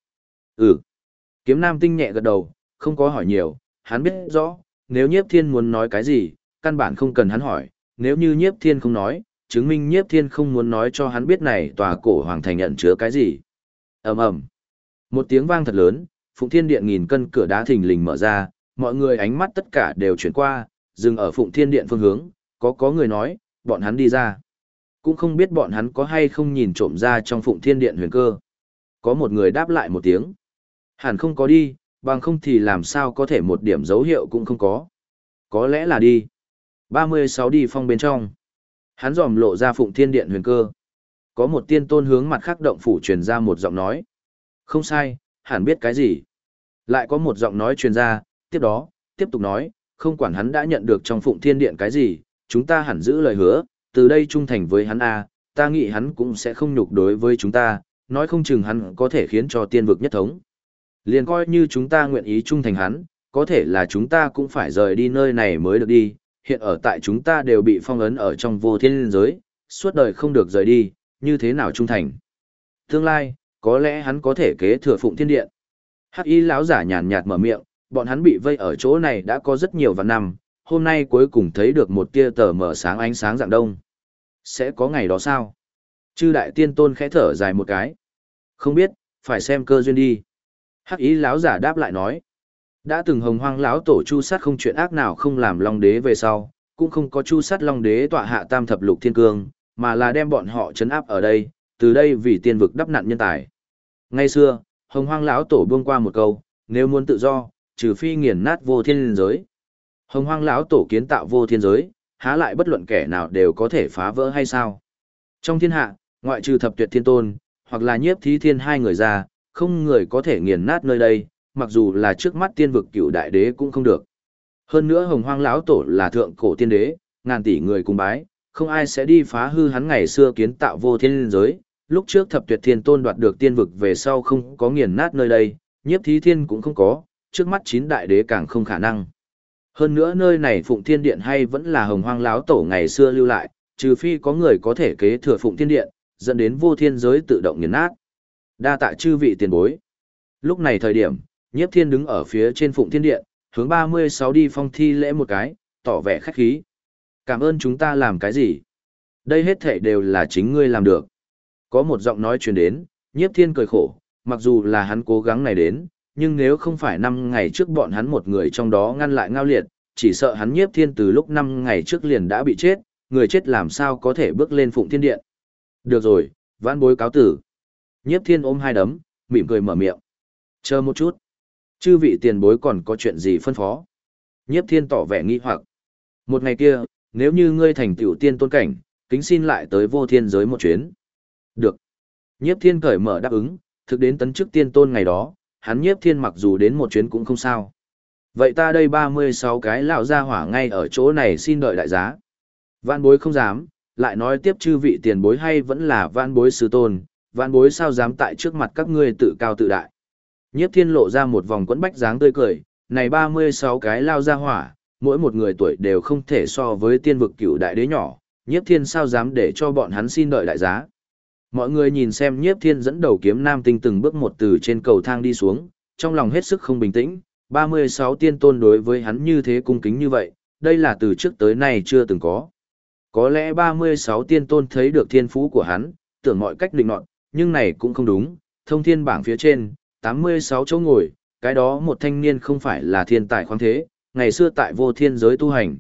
Kiếm Nam Tinh nhẹ gật đầu, không có hỏi nhiều, hắn biết rõ, nếu Nhiếp Thiên muốn nói cái gì, căn bản không cần hắn hỏi, nếu như Nhiếp Thiên không nói, chứng minh Nhiếp Thiên không muốn nói cho hắn biết này tòa cổ hoàng thành ẩn chứa cái gì. Ầm ầm. Một tiếng vang thật lớn, Phụng Thiên Điện nghìn cân cửa đá thình lình mở ra, mọi người ánh mắt tất cả đều chuyển qua, dừng ở Phụng Thiên Điện phương hướng, có người nói, bọn hắn đi ra. Cũng không biết bọn hắn có hay không nhìn trộm ra trong Phụng Thiên Điện huyền cơ. Có một người đáp lại một tiếng. Hẳn không có đi, bằng không thì làm sao có thể một điểm dấu hiệu cũng không có. Có lẽ là đi. 36 đi phong bên trong. Hắn dòm lộ ra Phụng Thiên Điện huyền cơ. Có một tiên tôn hướng mặt khác động phủ truyền ra một giọng nói. Không sai, hẳn biết cái gì. Lại có một giọng nói truyền ra, tiếp tục nói, không quản hắn đã nhận được trong Phụng Thiên Điện cái gì, chúng ta hẳn giữ lời hứa, từ đây trung thành với hắn ta nghĩ hắn cũng sẽ không nhục đối với chúng ta, nói không chừng hắn có thể khiến cho tiên vực nhất thống. Liền coi như chúng ta nguyện ý trung thành hắn, có thể là chúng ta cũng phải rời đi nơi này mới được đi, hiện ở tại chúng ta đều bị phong ấn ở trong vô thiên giới, suốt đời không được rời đi, như thế nào trung thành. Tương lai, có lẽ hắn có thể kế thừa Phụng Thiên Điện. Hắc Y lão giả nhàn nhạt mở miệng, bọn hắn bị vây ở chỗ này đã có rất nhiều vạn năm, hôm nay cuối cùng thấy được một tia tờ mở sáng ánh sáng dạng đông. Sẽ có ngày đó sao? Chư đại tiên tôn khẽ thở dài một cái. Không biết, phải xem cơ duyên đi. Hắc Y lão giả đáp lại nói. Đã từng Hồng Hoang lão tổ chu sát không chuyện ác nào không làm Long Đế về sau, cũng không có chu sát Long Đế tọa hạ tam thập lục thiên cương, mà là đem bọn họ trấn áp ở đây, từ đây vì tiên vực đắp nặn nhân tài. Ngày xưa, Hồng Hoang lão tổ buông qua một câu, nếu muốn tự do, trừ phi nghiền nát vô thiên giới. Hồng Hoang lão tổ kiến tạo vô thiên giới, há lại bất luận kẻ nào đều có thể phá vỡ hay sao? Trong thiên hạ, ngoại trừ Thập Tuyệt Thiên Tôn, hoặc là Nhiếp Thí Thiên hai người ra, không người có thể nghiền nát nơi đây, mặc dù là trước mắt tiên vực cựu đại đế cũng không được. Hơn nữa Hồng Hoang lão tổ là thượng cổ tiên đế, ngàn tỷ người cùng bái, không ai sẽ đi phá hư hắn ngày xưa kiến tạo vô thiên giới. Lúc trước Thập Tuyệt Thiên Tôn đoạt được tiên vực về sau không có nghiền nát nơi đây, Nhiếp Thí Thiên cũng không có, trước mắt chín đại đế càng không khả năng. Hơn nữa nơi này Phụng Thiên Điện hay vẫn là Hồng Hoang lão tổ ngày xưa lưu lại, trừ phi có người có thể kế thừa Phụng Thiên Điện, dẫn đến vô thiên giới tự động nghiền nát. Đa tạ chư vị tiền bối. Lúc này thời điểm, Nhiếp Thiên đứng ở phía trên Phụng Thiên Điện, hướng 36 đi phong thi lễ một cái, tỏ vẻ khách khí. Cảm ơn chúng ta làm cái gì? Đây hết thảy đều là chính ngươi làm được. Có một giọng nói truyền đến, Nhiếp Thiên cười khổ, mặc dù là hắn cố gắng này đến, nhưng nếu không phải 5 ngày trước bọn hắn một người trong đó ngăn lại Ngao Liệt, chỉ sợ hắn Nhiếp Thiên từ lúc 5 ngày trước liền đã bị chết, người chết làm sao có thể bước lên Phụng Thiên Điện. Được rồi, vãn bối cáo tử. Nhiếp Thiên ôm hai đấm, mỉm cười mở miệng. Chờ một chút. Chư vị tiền bối còn có chuyện gì phân phó? Nhiếp Thiên tỏ vẻ nghi hoặc. Một ngày kia, nếu như ngươi thành tựu tiên tôn cảnh, kính xin lại tới vô thiên giới một chuyến. Được. Nhiếp Thiên cởi mở đáp ứng, thực đến tấn chức tiên tôn ngày đó, hắn Nhiếp Thiên mặc dù đến một chuyến cũng không sao. Vậy ta đây 36 cái lão gia hỏa ngay ở chỗ này xin đợi đại giá. Vạn bối không dám, lại nói tiếp chư vị tiền bối hay vẫn là vạn bối sư tôn, vạn bối sao dám tại trước mặt các ngươi tự cao tự đại. Nhiếp Thiên lộ ra một vòng quẫn bách dáng tươi cười, này 36 cái lao gia hỏa, mỗi một người tuổi đều không thể so với tiên vực cửu đại đế nhỏ, Nhiếp Thiên sao dám để cho bọn hắn xin đợi đại giá. Mọi người nhìn xem Nhiếp Thiên dẫn đầu kiếm nam tinh từng bước một từ trên cầu thang đi xuống, trong lòng hết sức không bình tĩnh, 36 tiên tôn đối với hắn như thế cung kính như vậy, đây là từ trước tới nay chưa từng có. Có lẽ 36 tiên tôn thấy được thiên phú của hắn, tưởng mọi cách định nọt, nhưng này cũng không đúng, thông thiên bảng phía trên, 86 chỗ ngồi, cái đó một thanh niên không phải là thiên tài khoáng thế, ngày xưa tại vô thiên giới tu hành,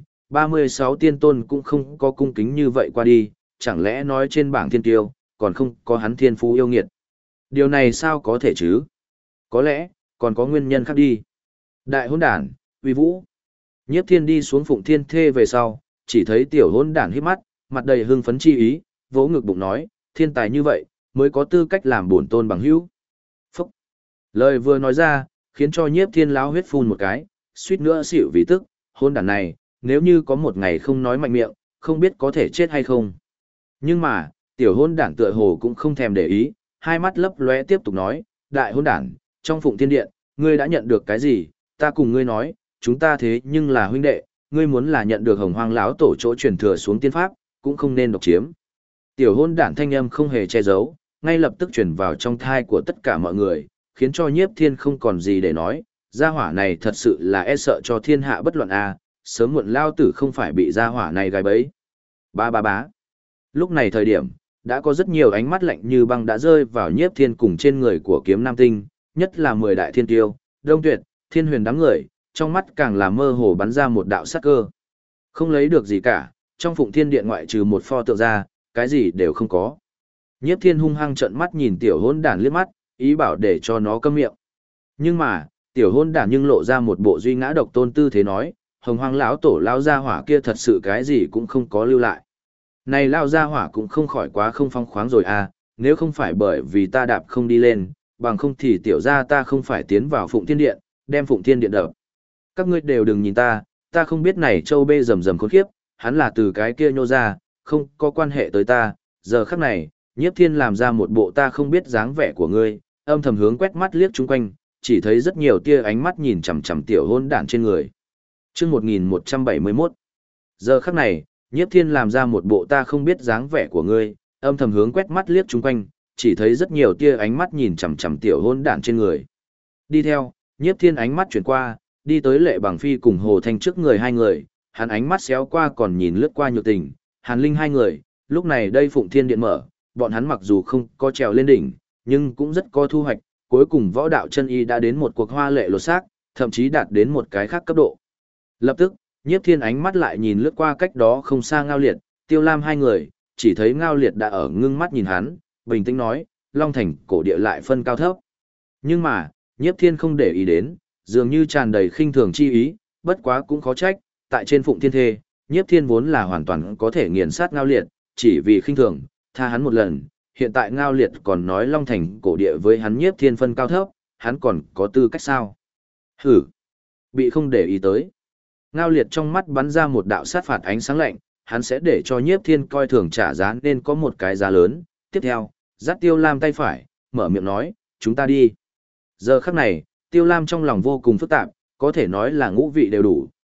36 tiên tôn cũng không có cung kính như vậy qua đi, chẳng lẽ nói trên bảng thiên tiêu, còn không có hắn thiên phú yêu nghiệt. Điều này sao có thể chứ? Có lẽ, còn có nguyên nhân khác đi. Đại hôn đản, uy vũ. Nhiếp Thiên đi xuống Phụng Thiên Thê về sau, chỉ thấy tiểu hôn đản hít mắt, mặt đầy hưng phấn chi ý, vỗ ngực bụng nói, thiên tài như vậy, mới có tư cách làm bổn tôn bằng hữu. Phúc! Lời vừa nói ra, khiến cho Nhiếp Thiên láo huyết phun một cái, suýt nữa xỉu vì tức, hôn đản này, nếu như có một ngày không nói mạnh miệng, không biết có thể chết hay không. Nhưng mà, tiểu hôn đản tựa hồ cũng không thèm để ý, hai mắt lấp lóe tiếp tục nói, đại hôn đản, trong Phụng Thiên Điện, ngươi đã nhận được cái gì, ta cùng ngươi nói, chúng ta thế nhưng là huynh đệ, ngươi muốn là nhận được Hồng Hoang lão tổ chỗ truyền thừa xuống tiên pháp, cũng không nên độc chiếm. Tiểu hôn đản thanh âm không hề che giấu, ngay lập tức truyền vào trong thai của tất cả mọi người, khiến cho Nhiếp Thiên không còn gì để nói, gia hỏa này thật sự là e sợ cho thiên hạ bất luận a, sớm muộn lao tử không phải bị gia hỏa này gài bẫy. Ba ba bá. Lúc này thời điểm, đã có rất nhiều ánh mắt lạnh như băng đã rơi vào Nhiếp Thiên cùng trên người của Kiếm Nam Tinh, nhất là 10 đại thiên tiêu, Đông Tuyệt, Thiên Huyền đám người, trong mắt càng là mơ hồ bắn ra một đạo sát cơ. Không lấy được gì cả, trong Phụng Thiên Điện ngoại trừ một pho tượng ra, cái gì đều không có. Nhiếp Thiên hung hăng trợn mắt nhìn tiểu hôn đản liếc mắt, ý bảo để cho nó câm miệng. Nhưng mà, tiểu hôn đản nhưng lộ ra một bộ duy ngã độc tôn tư thế nói, Hồng Hoang lão tổ lão gia hỏa kia thật sự cái gì cũng không có lưu lại. Này lão gia hỏa cũng không khỏi quá không phong khoáng rồi à, nếu không phải bởi vì ta đạp không đi lên, bằng không thì tiểu gia ta không phải tiến vào Phụng Thiên Điện, đem Phụng Thiên Điện đập. Các ngươi đều đừng nhìn ta không biết này châu bê rầm rầm khốn khiếp, hắn là từ cái kia nhô ra, không có quan hệ tới ta, giờ khắc này, Nhiếp Thiên làm ra một bộ ta không biết dáng vẻ của ngươi, âm thầm hướng quét mắt liếc chung quanh, chỉ thấy rất nhiều tia ánh mắt nhìn chằm chằm tiểu hôn đản trên người. Chương 1171. Giờ khắc này, Nhiếp Thiên làm ra một bộ ta không biết dáng vẻ của ngươi, âm thầm hướng quét mắt liếc chung quanh, chỉ thấy rất nhiều tia ánh mắt nhìn chằm chằm tiểu hôn đản trên người. Đi theo, Nhiếp Thiên ánh mắt chuyển qua, đi tới Lệ Bằng Phi cùng Hồ Thanh trước người hai người, hắn ánh mắt xéo qua còn nhìn lướt qua Nhược Tình, Hàn Linh hai người, lúc này đây Phụng Thiên Điện mở, bọn hắn mặc dù không có trèo lên đỉnh, nhưng cũng rất có thu hoạch, cuối cùng võ đạo chân y đã đến một cuộc hoa lệ lột xác, thậm chí đạt đến một cái khác cấp độ. Lập tức, Nhiếp Thiên ánh mắt lại nhìn lướt qua cách đó không xa Ngao Liệt, Tiêu Lam hai người, chỉ thấy Ngao Liệt đã ở ngưng mắt nhìn hắn, bình tĩnh nói, Long Thành cổ địa lại phân cao thấp. Nhưng mà, Nhiếp Thiên không để ý đến, dường như tràn đầy khinh thường chi ý, bất quá cũng khó trách, tại trên Phụng Thiên Thê, Nhiếp Thiên vốn là hoàn toàn có thể nghiền sát Ngao Liệt, chỉ vì khinh thường, tha hắn một lần, hiện tại Ngao Liệt còn nói Long Thành cổ địa với hắn Nhiếp Thiên phân cao thấp, hắn còn có tư cách sao? Hử! Bị không để ý tới. Ngao Liệt trong mắt bắn ra một đạo sát phạt ánh sáng lạnh, hắn sẽ để cho Nhiếp Thiên coi thường trả giá nên có một cái giá lớn. Tiếp theo, dắt Tiêu Lam tay phải, mở miệng nói, chúng ta đi. Giờ khắc này, Tiêu Lam trong lòng vô cùng phức tạp, có thể nói là ngũ vị đều đủ,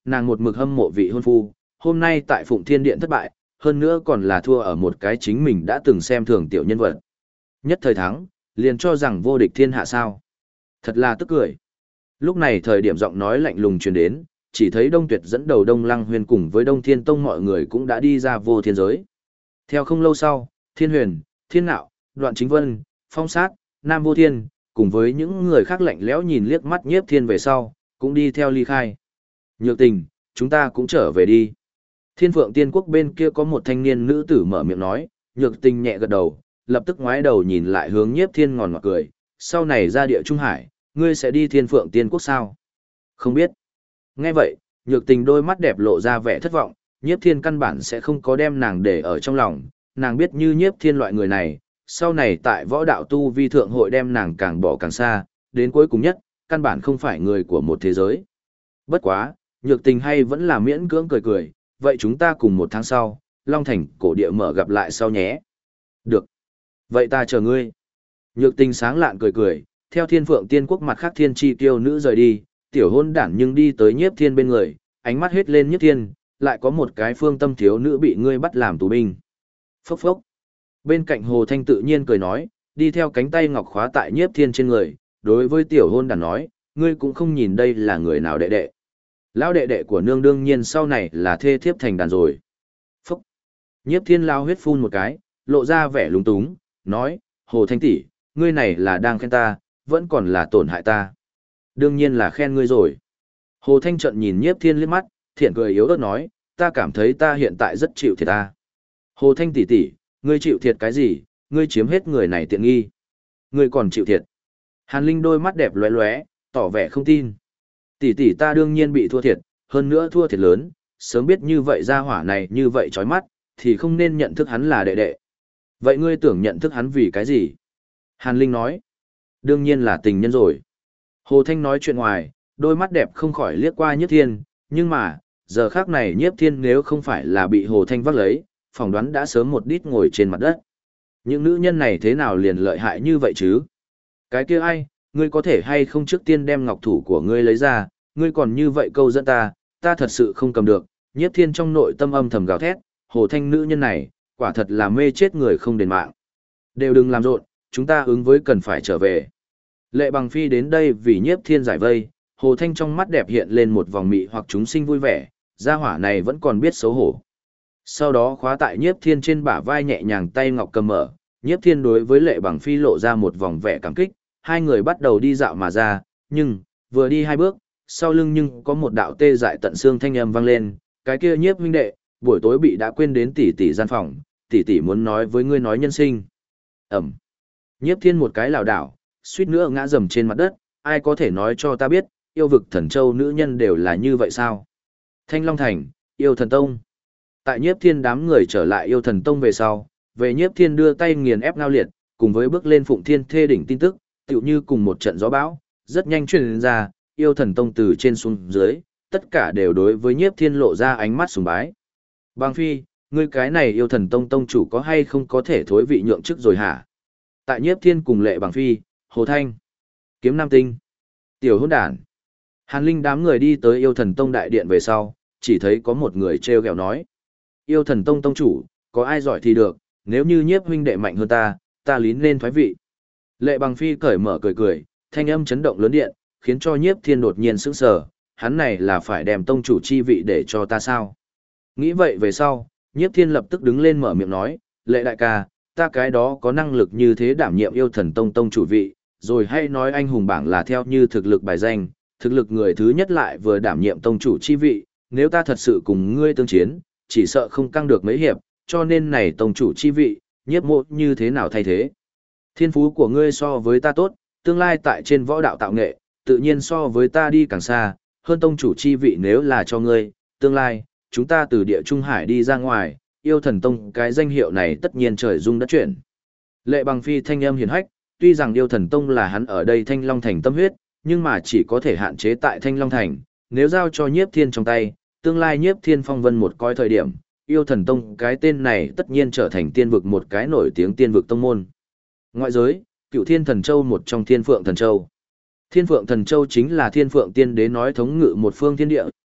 nàng một mực hâm mộ vị hôn phu, hôm nay tại Phụng Thiên Điện thất bại, hơn nữa còn là thua ở một cái chính mình đã từng xem thường tiểu nhân vật. Nhất thời thắng, liền cho rằng vô địch thiên hạ sao. Thật là tức cười. Lúc này thời điểm giọng nói lạnh lùng truyền đến, chỉ thấy Đông Tuyệt dẫn đầu Đông Lăng Huyền cùng với Đông Thiên Tông mọi người cũng đã đi ra vô thiên giới. Theo không lâu sau, Thiên Huyền, Thiên Nạo, Đoạn Chính Vân, Phong Sát, Nam Vô Thiên, cùng với những người khác lạnh lẽo nhìn liếc mắt Nhiếp Thiên về sau, cũng đi theo ly khai. Nhược Tình, chúng ta cũng trở về đi. Thiên Phượng Tiên Quốc bên kia có một thanh niên nữ tử mở miệng nói, Nhược Tình nhẹ gật đầu, lập tức ngoái đầu nhìn lại hướng Nhiếp Thiên ngòn ngọt cười, sau này ra địa Trung Hải, ngươi sẽ đi Thiên Phượng Tiên Quốc sao? Không biết. Nghe vậy, Nhược Tình đôi mắt đẹp lộ ra vẻ thất vọng, Nhiếp Thiên căn bản sẽ không có đem nàng để ở trong lòng, nàng biết như Nhiếp Thiên loại người này, sau này tại võ đạo tu vi thượng hội đem nàng càng bỏ càng xa, đến cuối cùng nhất, căn bản không phải người của một thế giới. Bất quá, Nhược Tình hay vẫn là miễn cưỡng cười cười, vậy chúng ta cùng một tháng sau, Long Thành cổ địa mở gặp lại sau nhé. Được. Vậy ta chờ ngươi. Nhược Tình sáng lạn cười cười, theo Thiên Phượng Tiên Quốc mặt khác thiên chi tiêu nữ rời đi, tiểu hôn đản nhưng đi tới Nhiếp Thiên bên người, ánh mắt hết lên Nhiếp Thiên, lại có một cái phương tâm thiếu nữ bị ngươi bắt làm tù binh. Phốc phốc. Bên cạnh Hồ Thanh tự nhiên cười nói, đi theo cánh tay ngọc khóa tại Nhiếp Thiên trên người, đối với tiểu hôn đản nói, ngươi cũng không nhìn đây là người nào đệ đệ. Lão đệ đệ của nương đương nhiên sau này là thê thiếp thành đàn rồi. Phốc. Nhiếp Thiên lao huyết phun một cái, lộ ra vẻ lúng túng, nói, Hồ Thanh tỷ, ngươi này là đang khen ta, vẫn còn là tổn hại ta. Đương nhiên là khen ngươi rồi. Hồ Thanh trận nhìn Nhiếp Thiên liếc mắt, thiện cười yếu ớt nói, ta cảm thấy ta hiện tại rất chịu thiệt ta. Hồ Thanh tỷ tỷ, ngươi chịu thiệt cái gì, ngươi chiếm hết người này tiện nghi. Ngươi còn chịu thiệt. Hàn Linh đôi mắt đẹp lóe lóe, tỏ vẻ không tin. Tỷ tỷ ta đương nhiên bị thua thiệt, hơn nữa thua thiệt lớn, sớm biết như vậy ra hỏa này như vậy chói mắt, thì không nên nhận thức hắn là đệ đệ. Vậy ngươi tưởng nhận thức hắn vì cái gì? Hàn Linh nói, đương nhiên là tình nhân rồi. Hồ Thanh nói chuyện ngoài, đôi mắt đẹp không khỏi liếc qua Nhiếp Thiên, nhưng mà, giờ khác này Nhiếp Thiên nếu không phải là bị Hồ Thanh vắt lấy, phỏng đoán đã sớm một đít ngồi trên mặt đất. Những nữ nhân này thế nào liền lợi hại như vậy chứ? Cái kia ai, ngươi có thể hay không trước tiên đem ngọc thủ của ngươi lấy ra, ngươi còn như vậy câu dẫn ta, ta thật sự không cầm được. Nhiếp Thiên trong nội tâm âm thầm gào thét, Hồ Thanh nữ nhân này, quả thật là mê chết người không đền mạng. Đều đừng làm rộn, chúng ta ứng với cần phải trở về. Lệ Bằng Phi đến đây vì Nhiếp Thiên giải vây, Hồ Thanh trong mắt đẹp hiện lên một vòng mị hoặc chúng sinh vui vẻ, gia hỏa này vẫn còn biết xấu hổ. Sau đó khóa tại Nhiếp Thiên trên bả vai nhẹ nhàng tay ngọc cầm mở, Nhiếp Thiên đối với Lệ Bằng Phi lộ ra một vòng vẻ cảm kích, hai người bắt đầu đi dạo mà ra, nhưng, vừa đi hai bước, sau lưng nhưng có một đạo tê dại tận xương thanh âm vang lên, cái kia Nhiếp huynh đệ, buổi tối bị đã quên đến tỷ tỷ gian phòng, tỷ tỷ muốn nói với ngươi nói nhân sinh. Ẩm. Nhiếp Thiên một cái lảo đảo, suýt nữa ngã rầm trên mặt đất, ai có thể nói cho ta biết, yêu vực Thần Châu nữ nhân đều là như vậy sao? Thanh Long Thành, Yêu Thần Tông. Tại Nhiếp Thiên đám người trở lại Yêu Thần Tông về sau, về Nhiếp Thiên đưa tay nghiền ép Ngao Liệt, cùng với bước lên Phụng Thiên Thê đỉnh tin tức, tựu như cùng một trận gió bão, rất nhanh truyền ra, Yêu Thần Tông từ trên xuống dưới, tất cả đều đối với Nhiếp Thiên lộ ra ánh mắt sùng bái. Bang Phi, ngươi cái này Yêu Thần Tông tông chủ có hay không có thể thối vị nhượng chức rồi hả? Tại Nhiếp Thiên cùng Lệ Bằng Phi, Hồ Thanh, Kiếm Nam Tinh, Tiểu Hôn Đản. Hàn Linh đám người đi tới Yêu Thần Tông đại điện về sau, chỉ thấy có một người treo gẹo nói. Yêu Thần Tông tông chủ, có ai giỏi thì được, nếu như Nhiếp huynh đệ mạnh hơn ta, ta lín lên thoái vị. Lệ Bằng Phi cởi mở cười cười, thanh âm chấn động lớn điện, khiến cho Nhiếp Thiên đột nhiên sững sờ, hắn này là phải đem tông chủ chi vị để cho ta sao? Nghĩ vậy về sau, Nhiếp Thiên lập tức đứng lên mở miệng nói, Lệ đại ca, ta cái đó có năng lực như thế đảm nhiệm Yêu Thần Tông tông chủ vị, rồi hay nói anh hùng bảng là theo như thực lực bài danh, thực lực người thứ nhất lại vừa đảm nhiệm tông chủ chi vị, nếu ta thật sự cùng ngươi tương chiến, chỉ sợ không căng được mấy hiệp, cho nên này tông chủ chi vị, Nhiếp mộ như thế nào thay thế? Thiên phú của ngươi so với ta tốt, tương lai tại trên võ đạo tạo nghệ, tự nhiên so với ta đi càng xa, hơn tông chủ chi vị nếu là cho ngươi, tương lai, chúng ta từ địa Trung Hải đi ra ngoài, Yêu Thần Tông cái danh hiệu này tất nhiên trời rung đất chuyển. Lệ Bằng Phi thanh âm hiền hách, tuy rằng Yêu Thần Tông là hắn ở đây Thanh Long Thành tâm huyết, nhưng mà chỉ có thể hạn chế tại Thanh Long Thành, nếu giao cho Nhiếp Thiên trong tay, tương lai Nhiếp Thiên phong vân một coi thời điểm, Yêu Thần Tông cái tên này tất nhiên trở thành tiên vực một cái nổi tiếng tiên vực tông môn. Ngoại giới, Cựu Thiên Thần Châu một trong Thiên Phượng Thần Châu. Thiên Phượng Thần Châu chính là Thiên Phượng Tiên Đế nói thống ngự một phương thiên địa,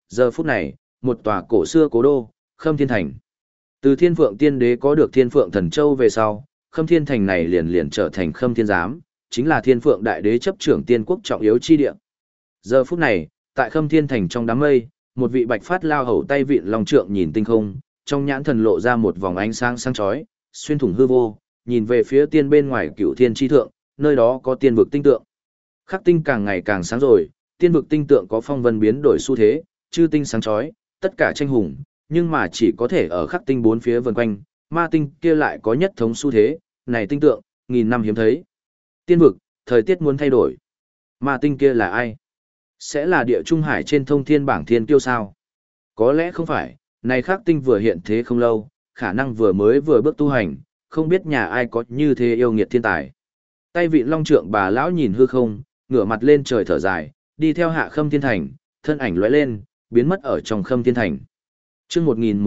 giờ phút này, một tòa cổ xưa cố đô, Khâm Thiên Thành. Từ Thiên Phượng Tiên Đế có được Thiên Phượng Thần Châu về sau, Khâm Thiên Thành này liền liền trở thành Khâm Thiên Giám, chính là Thiên Phượng Đại Đế chấp trưởng tiên quốc trọng yếu chi địa. Giờ phút này, tại Khâm Thiên Thành trong đám mây, một vị bạch phát lao hầu tay vịn long trượng nhìn tinh không, trong nhãn thần lộ ra một vòng ánh sáng sáng chói, xuyên thủng hư vô, nhìn về phía tiên bên ngoài Cửu Thiên chi thượng, nơi đó có tiên vực tinh tượng. Khắc tinh càng ngày càng sáng rồi, tiên vực tinh tượng có phong vân biến đổi xu thế, chư tinh sáng chói, tất cả tranh hùng, nhưng mà chỉ có thể ở khắc tinh bốn phía vần quanh, ma tinh kia lại có nhất thống xu thế, này tinh tượng, nghìn năm hiếm thấy. Tiên vực, thời tiết muốn thay đổi. Ma tinh kia là ai? Sẽ là địa trung hải trên thông thiên bảng thiên kiêu sao? Có lẽ không phải, này khắc tinh vừa hiện thế không lâu, khả năng vừa bước tu hành, không biết nhà ai có như thế yêu nghiệt thiên tài. Tay vị long trượng bà lão nhìn hư không, ngửa mặt lên trời thở dài, đi theo hạ Khâm Thiên Thành, thân ảnh lóe lên, biến mất ở trong Khâm Thiên Thành. Chương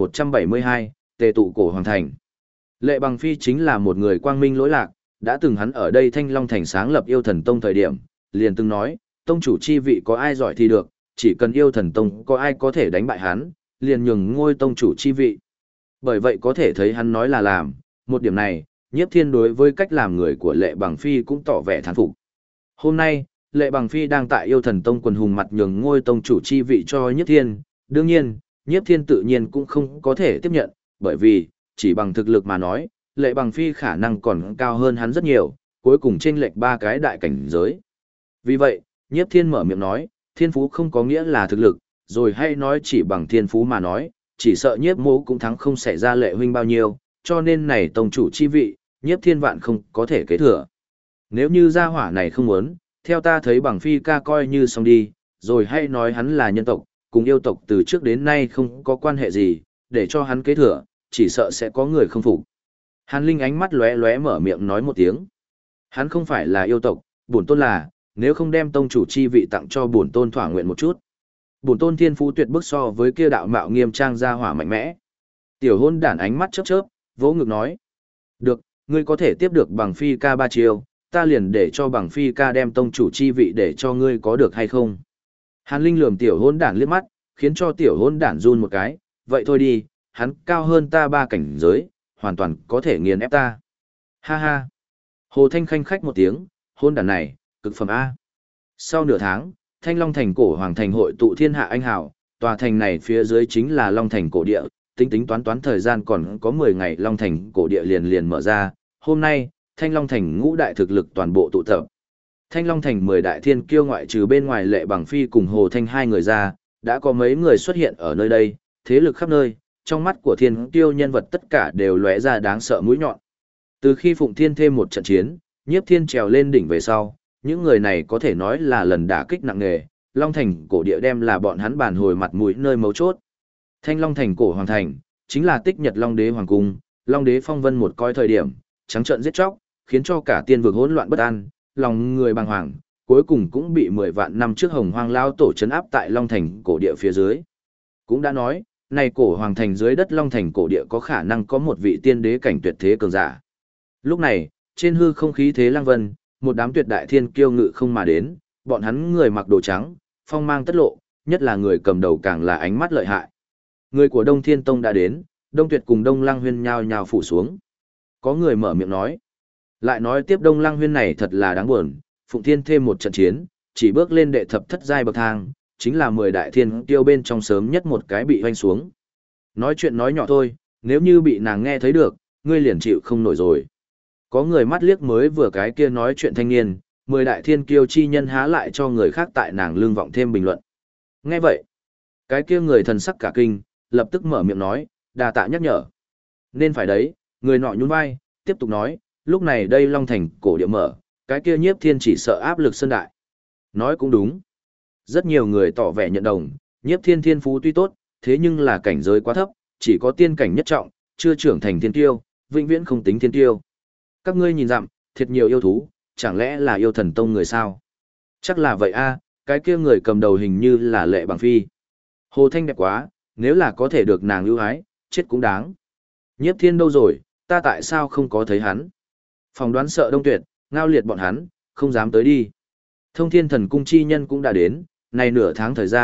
1172, Tề tụ cổ hoàng thành. Lệ Bằng Phi chính là một người quang minh lỗi lạc, đã từng hắn ở đây Thanh Long Thành sáng lập Yêu Thần Tông thời điểm, liền từng nói, tông chủ chi vị có ai giỏi thì được, chỉ cần Yêu Thần Tông có ai có thể đánh bại hắn, liền nhường ngôi tông chủ chi vị. Bởi vậy có thể thấy hắn nói là làm, một điểm này, Nhiếp Thiên đối với cách làm người của Lệ Bằng Phi cũng tỏ vẻ thán phục. Hôm nay, Lệ Bằng Phi đang tại Yêu Thần Tông quần hùng mặt nhường ngôi tông chủ chi vị cho Nhiếp Thiên, đương nhiên, Nhiếp Thiên tự nhiên cũng không có thể tiếp nhận, bởi vì, chỉ bằng thực lực mà nói, Lệ Bằng Phi khả năng còn cao hơn hắn rất nhiều, cuối cùng chênh lệch ba cái đại cảnh giới. Vì vậy, Nhiếp Thiên mở miệng nói, thiên phú không có nghĩa là thực lực, rồi hay nói chỉ bằng thiên phú mà nói, chỉ sợ Nhiếp Mỗ cũng thắng không xảy ra Lệ huynh bao nhiêu, cho nên này tông chủ chi vị, Nhiếp Thiên vạn không có thể kế thừa. Nếu như gia hỏa này không muốn, theo ta thấy Bằng Phi ca coi như xong đi, rồi hay nói hắn là nhân tộc, cùng yêu tộc từ trước đến nay không có quan hệ gì, để cho hắn kế thừa, chỉ sợ sẽ có người không phục. Hàn Linh ánh mắt lóe lóe mở miệng nói một tiếng. Hắn không phải là yêu tộc, bổn tôn là, nếu không đem tông chủ chi vị tặng cho bổn tôn thỏa nguyện một chút. Bổn tôn thiên phú tuyệt bức so với kia đạo mạo nghiêm trang gia hỏa mạnh mẽ. Tiểu hôn đản ánh mắt chớp chớp, vỗ ngực nói. Được, ngươi có thể tiếp được Bằng Phi ca 3 chiêu, ta liền để cho Bằng Phi ca đem tông chủ chi vị để cho ngươi có được hay không. Hàn Linh lườm tiểu hôn đản liếc mắt, khiến cho tiểu hôn đản run một cái, vậy thôi đi, hắn cao hơn ta 3 cảnh giới, hoàn toàn có thể nghiền ép ta. Ha ha. Hồ Thanh khanh khách một tiếng, hôn đản này, cực phẩm A. Sau nửa tháng, Thanh Long Thành cổ hoàng thành hội tụ thiên hạ anh hào, tòa thành này phía dưới chính là Long Thành cổ địa, tính tính toán toán thời gian còn có 10 ngày Long Thành cổ địa liền liền mở ra, hôm nay, Thanh Long Thành ngũ đại thực lực toàn bộ tụ tập. Thanh Long Thành 10 đại thiên kiêu ngoại trừ bên ngoài Lệ Bằng Phi cùng Hồ Thanh hai người ra, đã có mấy người xuất hiện ở nơi đây, thế lực khắp nơi, trong mắt của thiên kiêu nhân vật tất cả đều lóe ra đáng sợ mũi nhọn. Từ khi Phụng Thiên thêm một trận chiến, Nhiếp Thiên trèo lên đỉnh về sau, những người này có thể nói là lần đả kích nặng nề, Long Thành cổ địa đem là bọn hắn bàn hồi mặt mũi nơi mấu chốt. Thanh Long Thành cổ hoàng thành, chính là tích nhật Long Đế hoàng cung, Long Đế phong vân một coi thời điểm, trắng trợn giết chóc, khiến cho cả tiên vực hỗn loạn bất an, lòng người bàng hoàng, cuối cùng cũng bị 10 vạn năm trước Hồng Hoang lao tổ trấn áp tại Long Thành cổ địa phía dưới. Cũng đã nói, này cổ hoàng thành dưới đất Long Thành cổ địa có khả năng có một vị tiên đế cảnh tuyệt thế cường giả. Lúc này, trên hư không khí thế lang vân, một đám tuyệt đại thiên kiêu ngự không mà đến, bọn hắn người mặc đồ trắng, phong mang tất lộ, nhất là người cầm đầu càng là ánh mắt lợi hại. Người của Đông Thiên Tông đã đến, Đông Tuyệt cùng Đông Lăng Huyên nhao nhao phủ xuống. Có người mở miệng nói. Lại nói tiếp Đông Lăng Huyên này thật là đáng buồn, Phụng Thiên thêm một trận chiến, chỉ bước lên đệ thập thất giai bậc thang, chính là 10 đại thiên kiêu bên trong sớm nhất một cái bị hoanh xuống. Nói chuyện nói nhỏ thôi, nếu như bị nàng nghe thấy được, ngươi liền chịu không nổi rồi. Có người mắt liếc mới vừa cái kia nói chuyện thanh niên, 10 đại thiên kiêu chi nhân há lại cho người khác tại nàng lương vọng thêm bình luận. Nghe vậy, cái kia người thần sắc cả kinh, lập tức mở miệng nói, đà tạ nhắc nhở. Nên phải đấy, người nọ nhún vai, tiếp tục nói, lúc này đây Long Thành cổ địa mở, cái kia Nhiếp Thiên chỉ sợ áp lực sơn đại. Nói cũng đúng. Rất nhiều người tỏ vẻ nhận đồng, Nhiếp Thiên thiên phú tuy tốt, thế nhưng là cảnh giới quá thấp, chỉ có tiên cảnh nhất trọng, chưa trưởng thành thiên tiêu, vĩnh viễn không tính thiên tiêu. Các ngươi nhìn dặm, thiệt nhiều yêu thú, chẳng lẽ là yêu thần tông người sao? Chắc là vậy a, cái kia người cầm đầu hình như là Lệ Bằng Phi. Hồ Thanh đẹp quá, nếu là có thể được nàng ưu ái, chết cũng đáng. Nhiếp Thiên đâu rồi, ta tại sao không có thấy hắn? Phòng đoán sợ Đông Tuyệt, ngao liệt bọn hắn, không dám tới đi. Thông Thiên Thần Cung chi nhân cũng đã đến, này nửa tháng thời gian,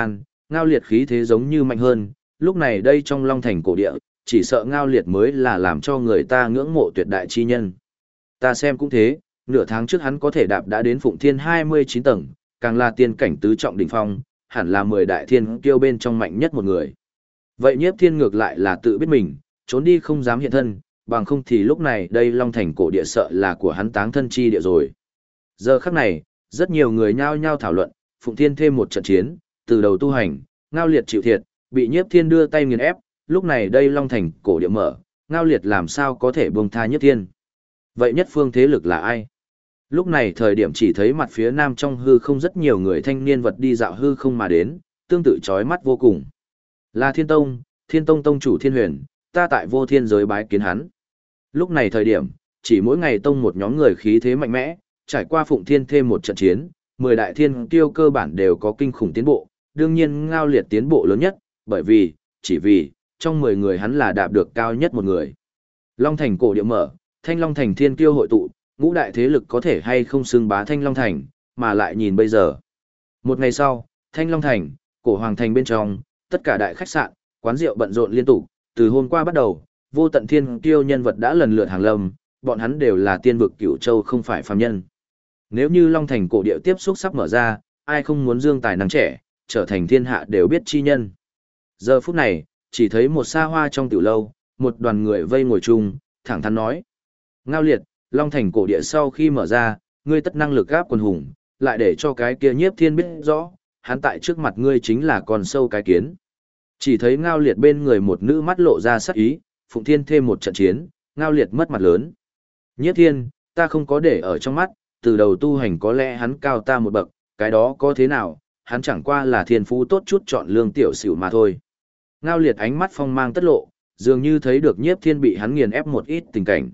Ngao Liệt khí thế giống như mạnh hơn, lúc này đây trong Long Thành cổ địa, chỉ sợ Ngao Liệt mới là làm cho người ta ngưỡng mộ tuyệt đại chi nhân. Ta xem cũng thế, nửa tháng trước hắn có thể đạp đã đến Phụng Thiên 29 tầng, càng là tiên cảnh tứ trọng đỉnh phong, hẳn là 10 đại thiên kiêu bên trong mạnh nhất một người. Vậy Nhiếp Thiên ngược lại là tự biết mình, trốn đi không dám hiện thân, bằng không thì lúc này đây Long Thành cổ địa sợ là của hắn táng thân chi địa rồi. Giờ khắc này, rất nhiều người nhao nhao thảo luận, Phụng Thiên thêm một trận chiến, từ đầu tu hành, Ngao Liệt chịu thiệt, bị Nhiếp Thiên đưa tay nghiền ép, lúc này đây Long Thành cổ địa mở, Ngao Liệt làm sao có thể buông tha Nhiếp Thiên. Vậy nhất phương thế lực là ai? Lúc này thời điểm chỉ thấy mặt phía nam trong hư không rất nhiều người thanh niên vật đi dạo hư không mà đến, tương tự chói mắt vô cùng. Là Thiên Tông tông chủ Thiên Huyền, ta tại vô thiên giới bái kiến hắn. Lúc này thời điểm, chỉ mỗi ngày tông một nhóm người khí thế mạnh mẽ, trải qua Phụng Thiên thêm một trận chiến, 10 đại thiên kiêu cơ bản đều có kinh khủng tiến bộ, đương nhiên Ngao Liệt tiến bộ lớn nhất, chỉ vì, trong 10 người hắn là đạp được cao nhất một người. Long Thành cổ địa mở, Thanh Long Thành thiên kiêu hội tụ, ngũ đại thế lực có thể hay không xưng bá Thanh Long Thành, mà lại nhìn bây giờ. Một ngày sau, Thanh Long Thành, cổ Hoàng Thành bên trong, tất cả đại khách sạn, quán rượu bận rộn liên tục, từ hôm qua bắt đầu, vô tận thiên kiêu nhân vật đã lần lượt hàng lâm, bọn hắn đều là tiên vực Cửu Châu không phải phàm nhân. Nếu như Long Thành cổ địa tiếp xúc sắp mở ra, ai không muốn dương tài năng trẻ, trở thành thiên hạ đều biết chi nhân. Giờ phút này, chỉ thấy một xa hoa trong tiểu lâu, một đoàn người vây ngồi chung, thẳng thắn nói: Ngao Liệt, Long Thành cổ địa sau khi mở ra, ngươi tất năng lực gáp quần hùng, lại để cho cái kia Nhiếp Thiên biết rõ, hắn tại trước mặt ngươi chính là con sâu cái kiến. Chỉ thấy Ngao Liệt bên người một nữ mắt lộ ra sắc ý, Phụng Thiên thêm một trận chiến, Ngao Liệt mất mặt lớn. Nhiếp Thiên, ta không có để ở trong mắt, từ đầu tu hành có lẽ hắn cao ta một bậc, cái đó có thế nào, hắn chẳng qua là thiên phú tốt chút chọn lương tiểu xỉu mà thôi. Ngao Liệt ánh mắt phong mang tất lộ, dường như thấy được Nhiếp Thiên bị hắn nghiền ép một ít tình cảnh.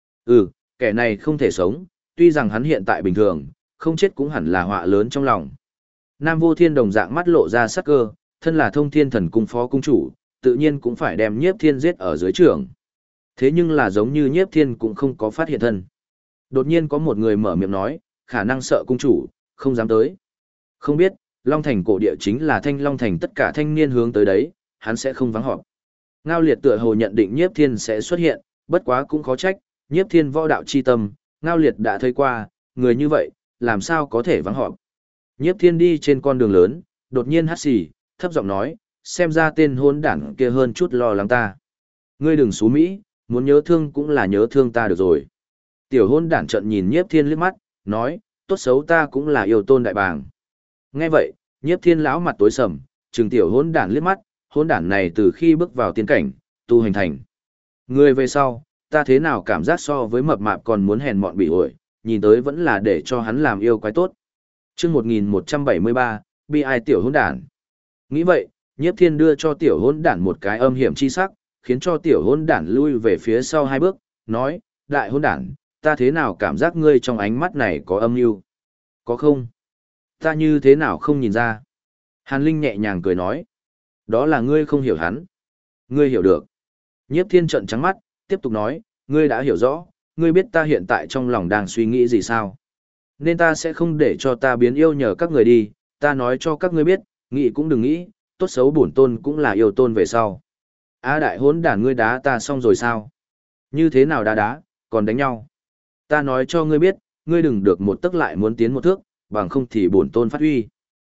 Kẻ này không thể sống, tuy rằng hắn hiện tại bình thường, không chết cũng hẳn là họa lớn trong lòng. Nam Vô Thiên đồng dạng mắt lộ ra sắc cơ, thân là Thông Thiên Thần Cung phó cung chủ, tự nhiên cũng phải đem Nhiếp Thiên giết ở dưới trường. Thế nhưng là giống như Nhiếp Thiên cũng không có phát hiện thân. Đột nhiên có một người mở miệng nói, khả năng sợ cung chủ, không dám tới. Không biết, Long Thành cổ địa chính là Thanh Long Thành tất cả thanh niên hướng tới đấy, hắn sẽ không vắng họp. Ngao Liệt tựa hồ nhận định Nhiếp Thiên sẽ xuất hiện, bất quá cũng khó trách, Nhiếp Thiên võ đạo chi tâm, Ngao Liệt đã thấy qua, người như vậy, làm sao có thể vắng họp. Nhiếp Thiên đi trên con đường lớn, đột nhiên hắt xì, thấp giọng nói, xem ra tên hôn đảng kia hơn chút lo lắng ta. Ngươi đừng xú Mỹ, muốn nhớ thương cũng là nhớ thương ta được rồi. Tiểu hôn đảng trợn nhìn Nhiếp Thiên liếc mắt, nói, tốt xấu ta cũng là yêu tôn đại bàng. Nghe vậy, Nhiếp Thiên lão mặt tối sầm, trừng tiểu hôn đảng liếc mắt, hôn đảng này từ khi bước vào tiên cảnh, tu hành thành. Người về sau, ta thế nào cảm giác so với mập mạp còn muốn hèn mọn bị ổi, nhìn tới vẫn là để cho hắn làm yêu quái tốt. Chương 1173, bi ai tiểu hỗn đản. Nghĩ vậy, Nhiếp Thiên đưa cho tiểu hỗn đản một cái âm hiểm chi sắc, khiến cho tiểu hỗn đản lui về phía sau 2 bước, nói, đại hỗn đản, ta thế nào cảm giác ngươi trong ánh mắt này có âm mưu? Có không? Ta như thế nào không nhìn ra? Hàn Linh nhẹ nhàng cười nói, đó là ngươi không hiểu hắn. Ngươi hiểu được. Nhiếp Thiên trợn trắng mắt, tiếp tục nói, ngươi đã hiểu rõ, ngươi biết ta hiện tại trong lòng đang suy nghĩ gì sao? Nên ta sẽ không để cho ta biến yêu nhờ các người đi, ta nói cho các ngươi biết, nghĩ cũng đừng nghĩ, tốt xấu bổn tôn cũng là yêu tôn về sau. Đại hỗn đản ngươi đá ta xong rồi sao? Như thế nào đá, còn đánh nhau? Ta nói cho ngươi biết, ngươi đừng được một tấc lại muốn tiến một thước, bằng không thì bổn tôn phát huy.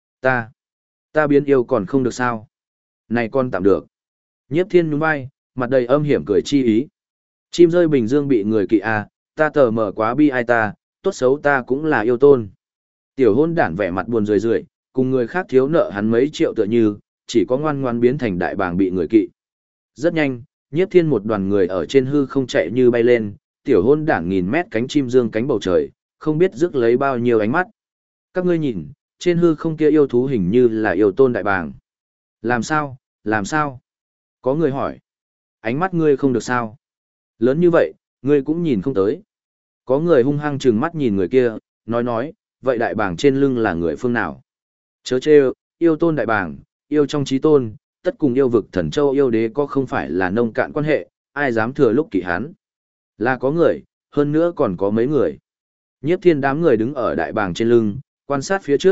Ta biến yêu còn không được sao? Này con tạm được. Nhiếp Thiên nhún vai, mặt đầy âm hiểm cười chi ý. Chim rơi bình dương bị người kỵ ta tờ mở quá bi ai ta, tốt xấu ta cũng là yêu tôn. Tiểu hôn đản vẻ mặt buồn rười rượi, cùng người khác thiếu nợ hắn mấy triệu tựa như, chỉ có ngoan ngoan biến thành đại bàng bị người kỵ. Rất nhanh, Nhiếp Thiên một đoàn người ở trên hư không chạy như bay lên, tiểu hôn đản nghìn mét cánh chim dương cánh bầu trời, không biết rước lấy bao nhiêu ánh mắt. Các ngươi nhìn, trên hư không kia yêu thú hình như là yêu tôn đại bàng. Làm sao? Có người hỏi. Ánh mắt ngươi không được sao? Lớn như vậy, ngươi cũng nhìn không tới. Có người hung hăng trừng mắt nhìn người kia, nói, vậy đại bàng trên lưng là người phương nào? Chớ chê, yêu tôn đại bàng, yêu trong trí tôn, tất cùng yêu vực thần châu yêu đế có không phải là nông cạn quan hệ, ai dám thừa lúc kỵ hắn? Là có người, hơn nữa còn có mấy người. Nhiếp Thiên đám người đứng ở đại bàng trên lưng, quan sát phía trước,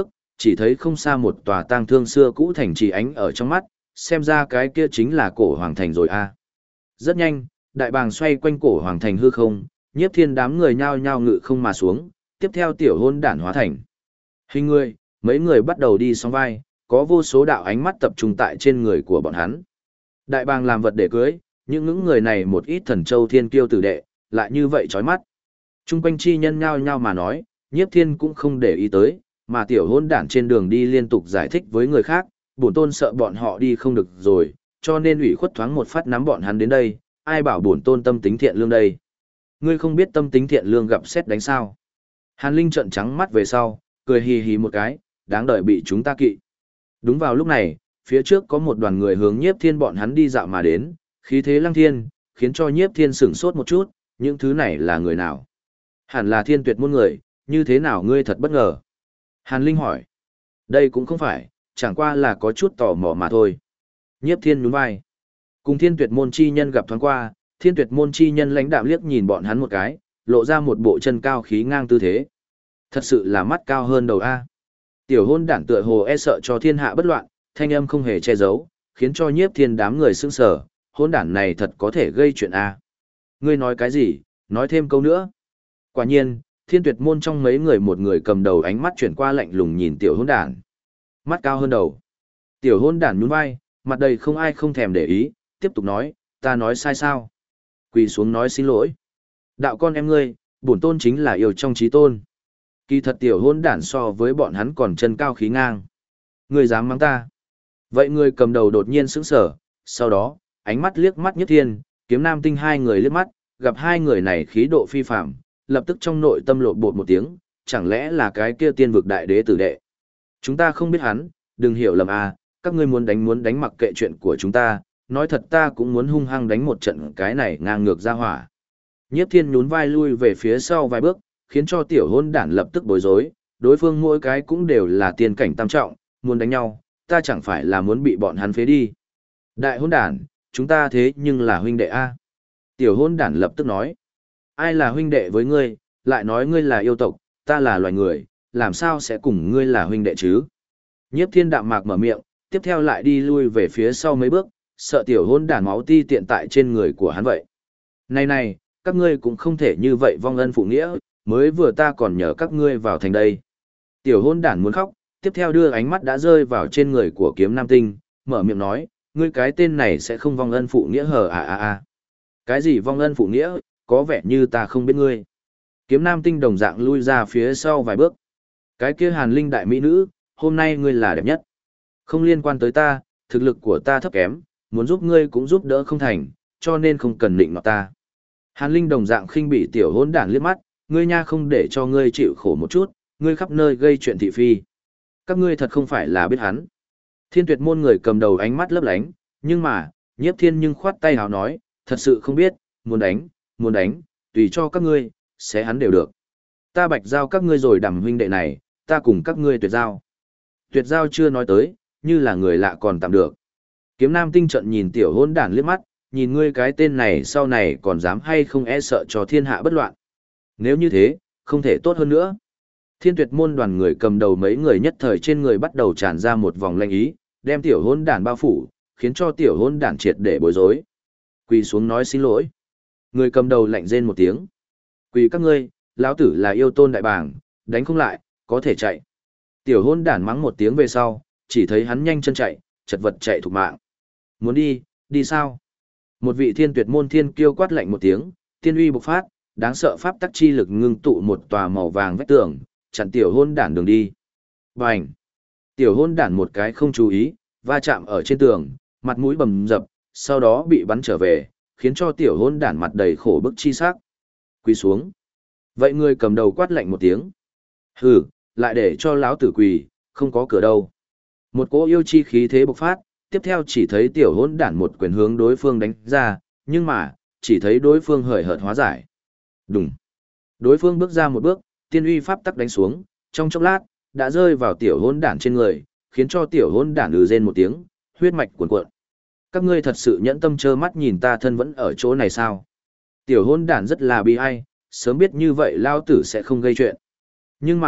chỉ thấy không xa một tòa tang thương xưa cũ thành trì ánh ở trong mắt, xem ra cái kia chính là cổ hoàng thành rồi a. Rất nhanh, đại bàng xoay quanh cổ hoàng thành hư không, Nhiếp Thiên đám người nhao nhao ngự không mà xuống, tiếp theo tiểu hôn đản hóa thành. Hình người, mấy người bắt đầu đi song vai, có vô số đạo ánh mắt tập trung tại trên người của bọn hắn. Đại bàng làm vật để cưới, những người này một ít thần châu thiên kiêu tử đệ, lại như vậy chói mắt. Trung quanh chi nhân nhao nhao mà nói, Nhiếp Thiên cũng không để ý tới, mà tiểu hôn đản trên đường đi liên tục giải thích với người khác, bổn tôn sợ bọn họ đi không được rồi, cho nên ủy khuất thoáng một phát nắm bọn hắn đến đây, ai bảo bổn tôn tâm tính thiện lương đây. Ngươi không biết tâm tính thiện lương gặp xét đánh sao. Hàn Linh trợn trắng mắt về sau, cười hì hì một cái, đáng đợi bị chúng ta kỵ. Đúng vào lúc này, phía trước có một đoàn người hướng Nhiếp Thiên bọn hắn đi dạo mà đến, khí thế lăng thiên, khiến cho Nhiếp Thiên sửng sốt một chút, những thứ này là người nào? Hẳn là Thiên Tuyệt môn người, như thế nào ngươi thật bất ngờ? Hàn Linh hỏi. Đây cũng không phải, chẳng qua là có chút tò mò mà thôi. Nhiếp Thiên nhún vai. Cùng Thiên Tuyệt môn chi nhân gặp thoáng qua, Thiên Tuyệt môn chi nhân lãnh đạm liếc nhìn bọn hắn một cái, lộ ra một bộ chân cao khí ngang tư thế. Thật sự là mắt cao hơn đầu A. Tiểu hôn đản tựa hồ e sợ cho thiên hạ bất loạn, thanh âm không hề che giấu, khiến cho Nhiếp Thiên đám người sững sờ, hôn đản này thật có thể gây chuyện A. Ngươi nói cái gì, nói thêm câu nữa. Quả nhiên, Thiên Tuyệt môn trong mấy người một người cầm đầu ánh mắt chuyển qua lạnh lùng nhìn tiểu hôn đản. Mắt cao hơn đầu. Tiểu hôn đản nhún vai, mặt đầy không ai không thèm để ý, tiếp tục nói, ta nói sai sao? Quỳ xuống nói xin lỗi. Đạo con em ngươi, bổn tôn chính là yêu trong trí tôn. Kỳ thật tiểu hôn đản so với bọn hắn còn chân cao khí ngang. Ngươi dám mắng ta? Vậy người cầm đầu đột nhiên sững sờ, sau đó, ánh mắt liếc mắt Nhất Thiên, Kiếm Nam Tinh hai người liếc mắt, gặp hai người này khí độ phi phàm, lập tức trong nội tâm lộn bột một tiếng, chẳng lẽ là cái kia tiên vực đại đế tử đệ? Chúng ta không biết hắn, đừng hiểu lầm à, các ngươi muốn đánh mặc kệ chuyện của chúng ta, nói thật ta cũng muốn hung hăng đánh một trận cái này ngang ngược ra hỏa. Nhiếp Thiên nhún vai lui về phía sau vài bước, khiến cho tiểu hôn đản lập tức bối rối, đối phương mỗi cái cũng đều là tiên cảnh tam trọng, muốn đánh nhau, ta chẳng phải là muốn bị bọn hắn phế đi. Đại hôn đản, chúng ta thế nhưng là huynh đệ a. Tiểu hôn đản lập tức nói, ai là huynh đệ với ngươi, lại nói ngươi là yêu tộc, ta là loài người, làm sao sẽ cùng ngươi là huynh đệ chứ? Nhiếp Thiên đạm mạc mở miệng, tiếp theo lại đi lui về phía sau mấy bước, sợ tiểu hôn đản máu ti tiện tại trên người của hắn vậy. Này, các ngươi cũng không thể như vậy vong ân phụ nghĩa, mới vừa ta còn nhờ các ngươi vào thành đây. Tiểu hôn đản muốn khóc, tiếp theo đưa ánh mắt đã rơi vào trên người của Kiếm Nam Tinh, mở miệng nói, ngươi cái tên này sẽ không vong ân phụ nghĩa hờ à. Cái gì vong ân phụ nghĩa, có vẻ như ta không biết ngươi. Kiếm Nam Tinh đồng dạng lui ra phía sau vài bước. Cái kia Hàn Linh đại mỹ nữ, hôm nay ngươi là đẹp nhất. Không liên quan tới ta, thực lực của ta thấp kém, muốn giúp ngươi cũng giúp đỡ không thành, cho nên không cần định nọt ta. Hàn Linh đồng dạng khinh bị tiểu hôn đản liếc mắt, ngươi nha không để cho ngươi chịu khổ một chút, ngươi khắp nơi gây chuyện thị phi. Các ngươi thật không phải là biết hắn. Thiên Tuyệt môn người cầm đầu ánh mắt lấp lánh, nhưng mà, Nhiếp Thiên nhưng khoát tay hào nói, thật sự không biết, muốn đánh, tùy cho các ngươi, sẽ hắn đều được. Ta bạch giao các ngươi rồi đàm huynh đệ này, ta cùng các ngươi tuyệt giao. Tuyệt giao chưa nói tới, như là người lạ còn tạm được. Kiếm Nam Tinh trận nhìn tiểu hôn đản liếc mắt, nhìn ngươi cái tên này sau này còn dám hay không e sợ cho thiên hạ bất loạn. Nếu như thế, không thể tốt hơn nữa. Thiên Tuyệt môn đoàn người cầm đầu mấy người nhất thời trên người bắt đầu tràn ra một vòng lanh ý, đem tiểu hôn đản bao phủ, khiến cho tiểu hôn đản triệt để bối rối. Quỳ xuống nói xin lỗi. Người cầm đầu lạnh rên một tiếng. Quỳ các ngươi, lão tử là yêu tôn đại bàng, đánh không lại, có thể chạy. Tiểu hôn đản mắng một tiếng về sau, chỉ thấy hắn nhanh chân chạy, chật vật chạy thục mạng. Muốn đi sao? Một vị Thiên Tuyệt môn thiên kiêu quát lạnh một tiếng, tiên uy bộc phát, đáng sợ pháp tắc chi lực ngưng tụ một tòa màu vàng vách tường, chặn tiểu hôn đản đường đi. Bành! Tiểu hôn đản một cái không chú ý, va chạm ở trên tường, mặt mũi bầm dập, sau đó bị bắn trở về, khiến cho tiểu hôn đản mặt đầy khổ bức chi sắc. Quỳ xuống. Vậy người cầm đầu quát lạnh một tiếng. Hừ, lại để cho lão tử quỳ, không có cửa đâu. Một cỗ yêu chi khí thế bộc phát, tiếp theo chỉ thấy tiểu hôn đản một quyền hướng đối phương đánh ra, nhưng mà, chỉ thấy đối phương hời hợt hóa giải. Đùng. Đối phương bước ra một bước, tiên uy pháp tắc đánh xuống, trong chốc lát, đã rơi vào tiểu hôn đản trên người, khiến cho tiểu hôn đản rên một tiếng, huyết mạch cuồn cuộn. Các ngươi thật sự nhẫn tâm trơ mắt nhìn ta thân vẫn ở chỗ này sao? Tiểu hôn đản rất là bi ai, sớm biết như vậy lao tử sẽ không gây chuyện. Nhưng mà,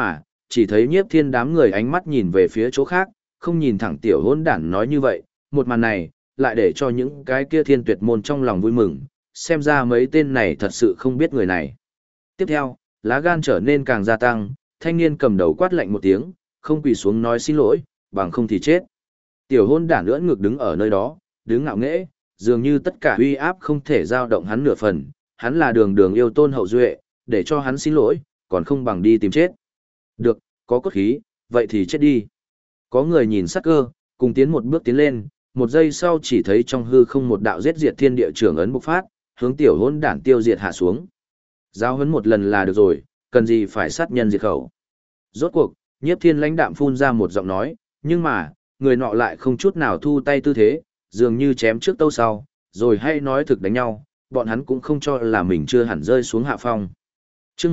chỉ thấy Nhiếp Thiên đám người ánh mắt nhìn về phía chỗ khác, không nhìn thẳng tiểu hỗn đản nói như vậy, một màn này, lại để cho những cái kia thiên tuyệt môn trong lòng vui mừng, xem ra mấy tên này thật sự không biết người này. Tiếp theo, lá gan trở nên càng gia tăng, thanh niên cầm đầu quát lạnh một tiếng, không quỳ xuống nói xin lỗi, bằng không thì chết. Tiểu hôn đản lưỡn ngực đứng ở nơi đó, đứng ngạo nghễ, dường như tất cả uy áp không thể dao động hắn nửa phần, hắn là đường đường yêu tôn hậu duệ, để cho hắn xin lỗi, còn không bằng đi tìm chết. Được, có cốt khí, vậy thì chết đi. Có người nhìn sắc cơ, cùng tiến một bước tiến lên, một giây sau chỉ thấy trong hư không một đạo giết diệt thiên địa trưởng ấn bộc phát, hướng tiểu hôn đản tiêu diệt hạ xuống. Giao huấn một lần là được rồi, cần gì phải sát nhân diệt khẩu. Rốt cuộc, Nhiếp Thiên lãnh đạm phun ra một giọng nói, nhưng mà, người nọ lại không chút nào thu tay tư thế, dường như chém trước tâu sau, rồi hay nói thực đánh nhau, bọn hắn cũng không cho là mình chưa hẳn rơi xuống hạ phong. Chương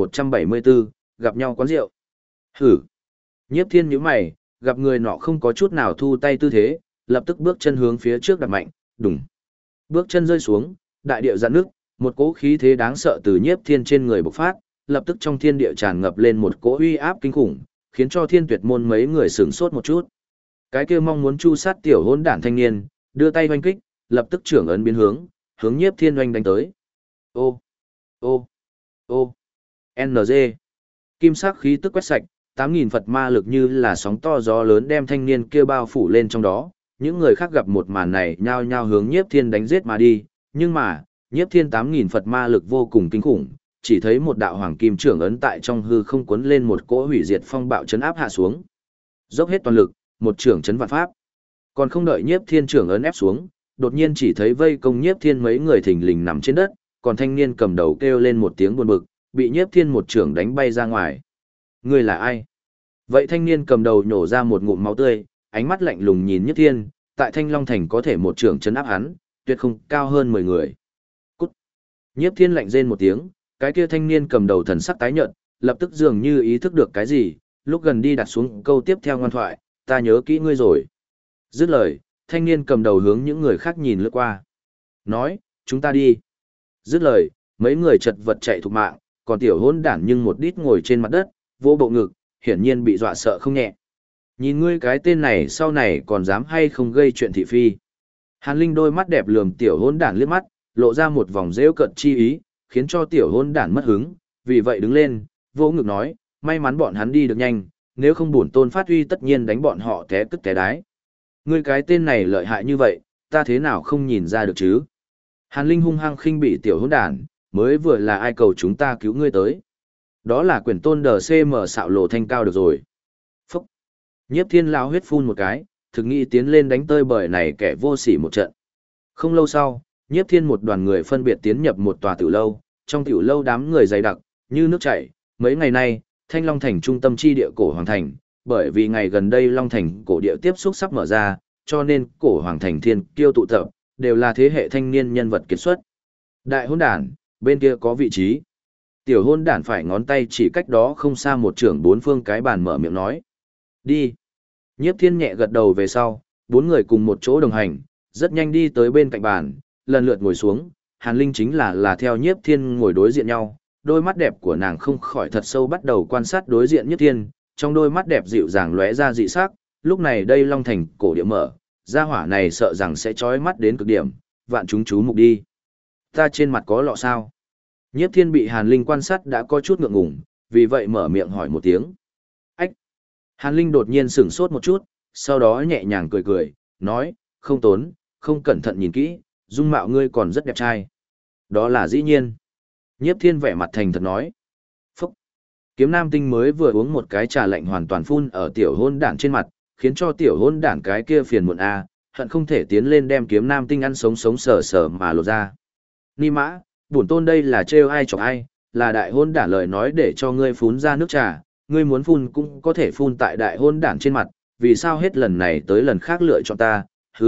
1174, gặp nhau quán rượu. Hử. Nhiếp Thiên nhíu mày, gặp người nọ không có chút nào thu tay tư thế, lập tức bước chân hướng phía trước đặt mạnh, đùng. Bước chân rơi xuống, đại địa giãn nước, một cỗ khí thế đáng sợ từ Nhiếp Thiên trên người bộc phát, lập tức trong thiên địa tràn ngập lên một cỗ uy áp kinh khủng, khiến cho thiên tuyệt môn mấy người sửng sốt một chút. Cái kia mong muốn chu sát tiểu hỗn đản thanh niên, đưa tay oanh kích, lập tức trưởng ấn biến hướng, hướng Nhiếp Thiên oanh đánh tới. Ô, ô, ô, NG. Kim sắc khí tức quét sạch, 8.000 Phật ma lực như là sóng to gió lớn đem thanh niên kia bao phủ lên trong đó. Những người khác gặp một màn này nhao nhao hướng Nhiếp Thiên đánh giết mà đi, nhưng mà, Nhiếp Thiên 8.000 Phật ma lực vô cùng kinh khủng, chỉ thấy một đạo hoàng kim trưởng ấn tại trong hư không cuốn lên một cỗ hủy diệt phong bạo chấn áp hạ xuống. Dốc hết toàn lực, một trưởng chấn vạn pháp. Còn không đợi Nhiếp Thiên trưởng ấn ép xuống, đột nhiên chỉ thấy vây công Nhiếp Thiên mấy người thình lình nằm trên đất, còn thanh niên cầm đầu kêu lên một tiếng buồn bực, bị Nhiếp Thiên một trưởng đánh bay ra ngoài. Ngươi là ai? Vậy thanh niên cầm đầu nhổ ra một ngụm máu tươi, ánh mắt lạnh lùng nhìn Nhiếp Thiên, tại Thanh Long Thành có thể một trưởng chấn áp hắn, tuyệt không cao hơn 10 người. Cút. Nhiếp Thiên lạnh rên một tiếng, cái kia thanh niên cầm đầu thần sắc tái nhợt, lập tức dường như ý thức được cái gì, lúc gần đi đặt xuống câu tiếp theo ngoan thoại, ta nhớ kỹ ngươi rồi. Dứt lời, thanh niên cầm đầu hướng những người khác nhìn lướt qua. Nói, chúng ta đi. Dứt lời, mấy người chật vật chạy thục mạng, còn tiểu hôn đản nhưng một đít ngồi trên mặt đất, vô bộ ngực, hiển nhiên bị dọa sợ không nhẹ. Nhìn ngươi cái tên này sau này còn dám hay không gây chuyện thị phi. Hàn Linh đôi mắt đẹp lườm tiểu hôn đản liếc mắt, lộ ra một vòng rêu cận chi ý, khiến cho tiểu hôn đản mất hứng, vì vậy đứng lên, vô ngực nói, may mắn bọn hắn đi được nhanh, nếu không bổn tôn phát huy tất nhiên đánh bọn họ té tức té đái. Ngươi cái tên này lợi hại như vậy, ta thế nào không nhìn ra được chứ? Hàn Linh hung hăng khinh bị tiểu hôn đản, mới vừa là ai cầu chúng ta cứu ngươi tới. Đó là quyền tôn đờ CM xạo lộ thanh cao được rồi. Phúc! Nhiếp Thiên lão huyết phun một cái, thực nghĩ tiến lên đánh tơi bời này kẻ vô sỉ một trận. Không lâu sau, Nhiếp Thiên một đoàn người phân biệt tiến nhập một tòa tiểu lâu, trong tiểu lâu đám người dày đặc, như nước chảy. Mấy ngày nay, Thanh Long Thành trung tâm chi địa cổ Hoàng Thành, bởi vì ngày gần đây Long Thành cổ địa tiếp xúc sắp mở ra, cho nên cổ Hoàng Thành thiên kiêu tụ tập, đều là thế hệ thanh niên nhân vật kiệt xuất. Đại hôn đản, bên kia có vị trí. Tiểu hôn đản phải ngón tay chỉ cách đó không xa một trưởng bốn phương cái bàn mở miệng nói. Đi. Nhiếp Thiên nhẹ gật đầu về sau, bốn người cùng một chỗ đồng hành, rất nhanh đi tới bên cạnh bàn, lần lượt ngồi xuống. Hàn Linh chính là theo Nhiếp Thiên ngồi đối diện nhau, đôi mắt đẹp của nàng không khỏi thật sâu bắt đầu quan sát đối diện Nhiếp Thiên, trong đôi mắt đẹp dịu dàng lóe ra dị sắc. Lúc này đây Long Thành cổ địa mở, gia hỏa này sợ rằng sẽ chói mắt đến cực điểm, vạn chúng chú mục đi. Ta trên mặt có lọ sao? Nhiếp Thiên bị Hàn Linh quan sát đã có chút ngượng ngùng, vì vậy mở miệng hỏi một tiếng. Ách! Hàn Linh đột nhiên sửng sốt một chút, sau đó nhẹ nhàng cười cười, nói, không tốn, không cẩn thận nhìn kỹ, dung mạo ngươi còn rất đẹp trai. Đó là dĩ nhiên. Nhiếp Thiên vẻ mặt thành thật nói. Phúc! Kiếm Nam Tinh mới vừa uống một cái trà lạnh hoàn toàn phun ở tiểu hôn đản trên mặt, khiến cho tiểu hôn đản cái kia phiền muộn hận không thể tiến lên đem Kiếm Nam Tinh ăn sống sống sờ sờ mà lột ra. Ni mã, bổn tôn đây là trêu ai chọc ai, là đại hôn đản lời nói để cho ngươi phun ra nước trà, ngươi muốn phun cũng có thể phun tại đại hôn đản trên mặt, vì sao hết lần này tới lần khác lựa chọn ta,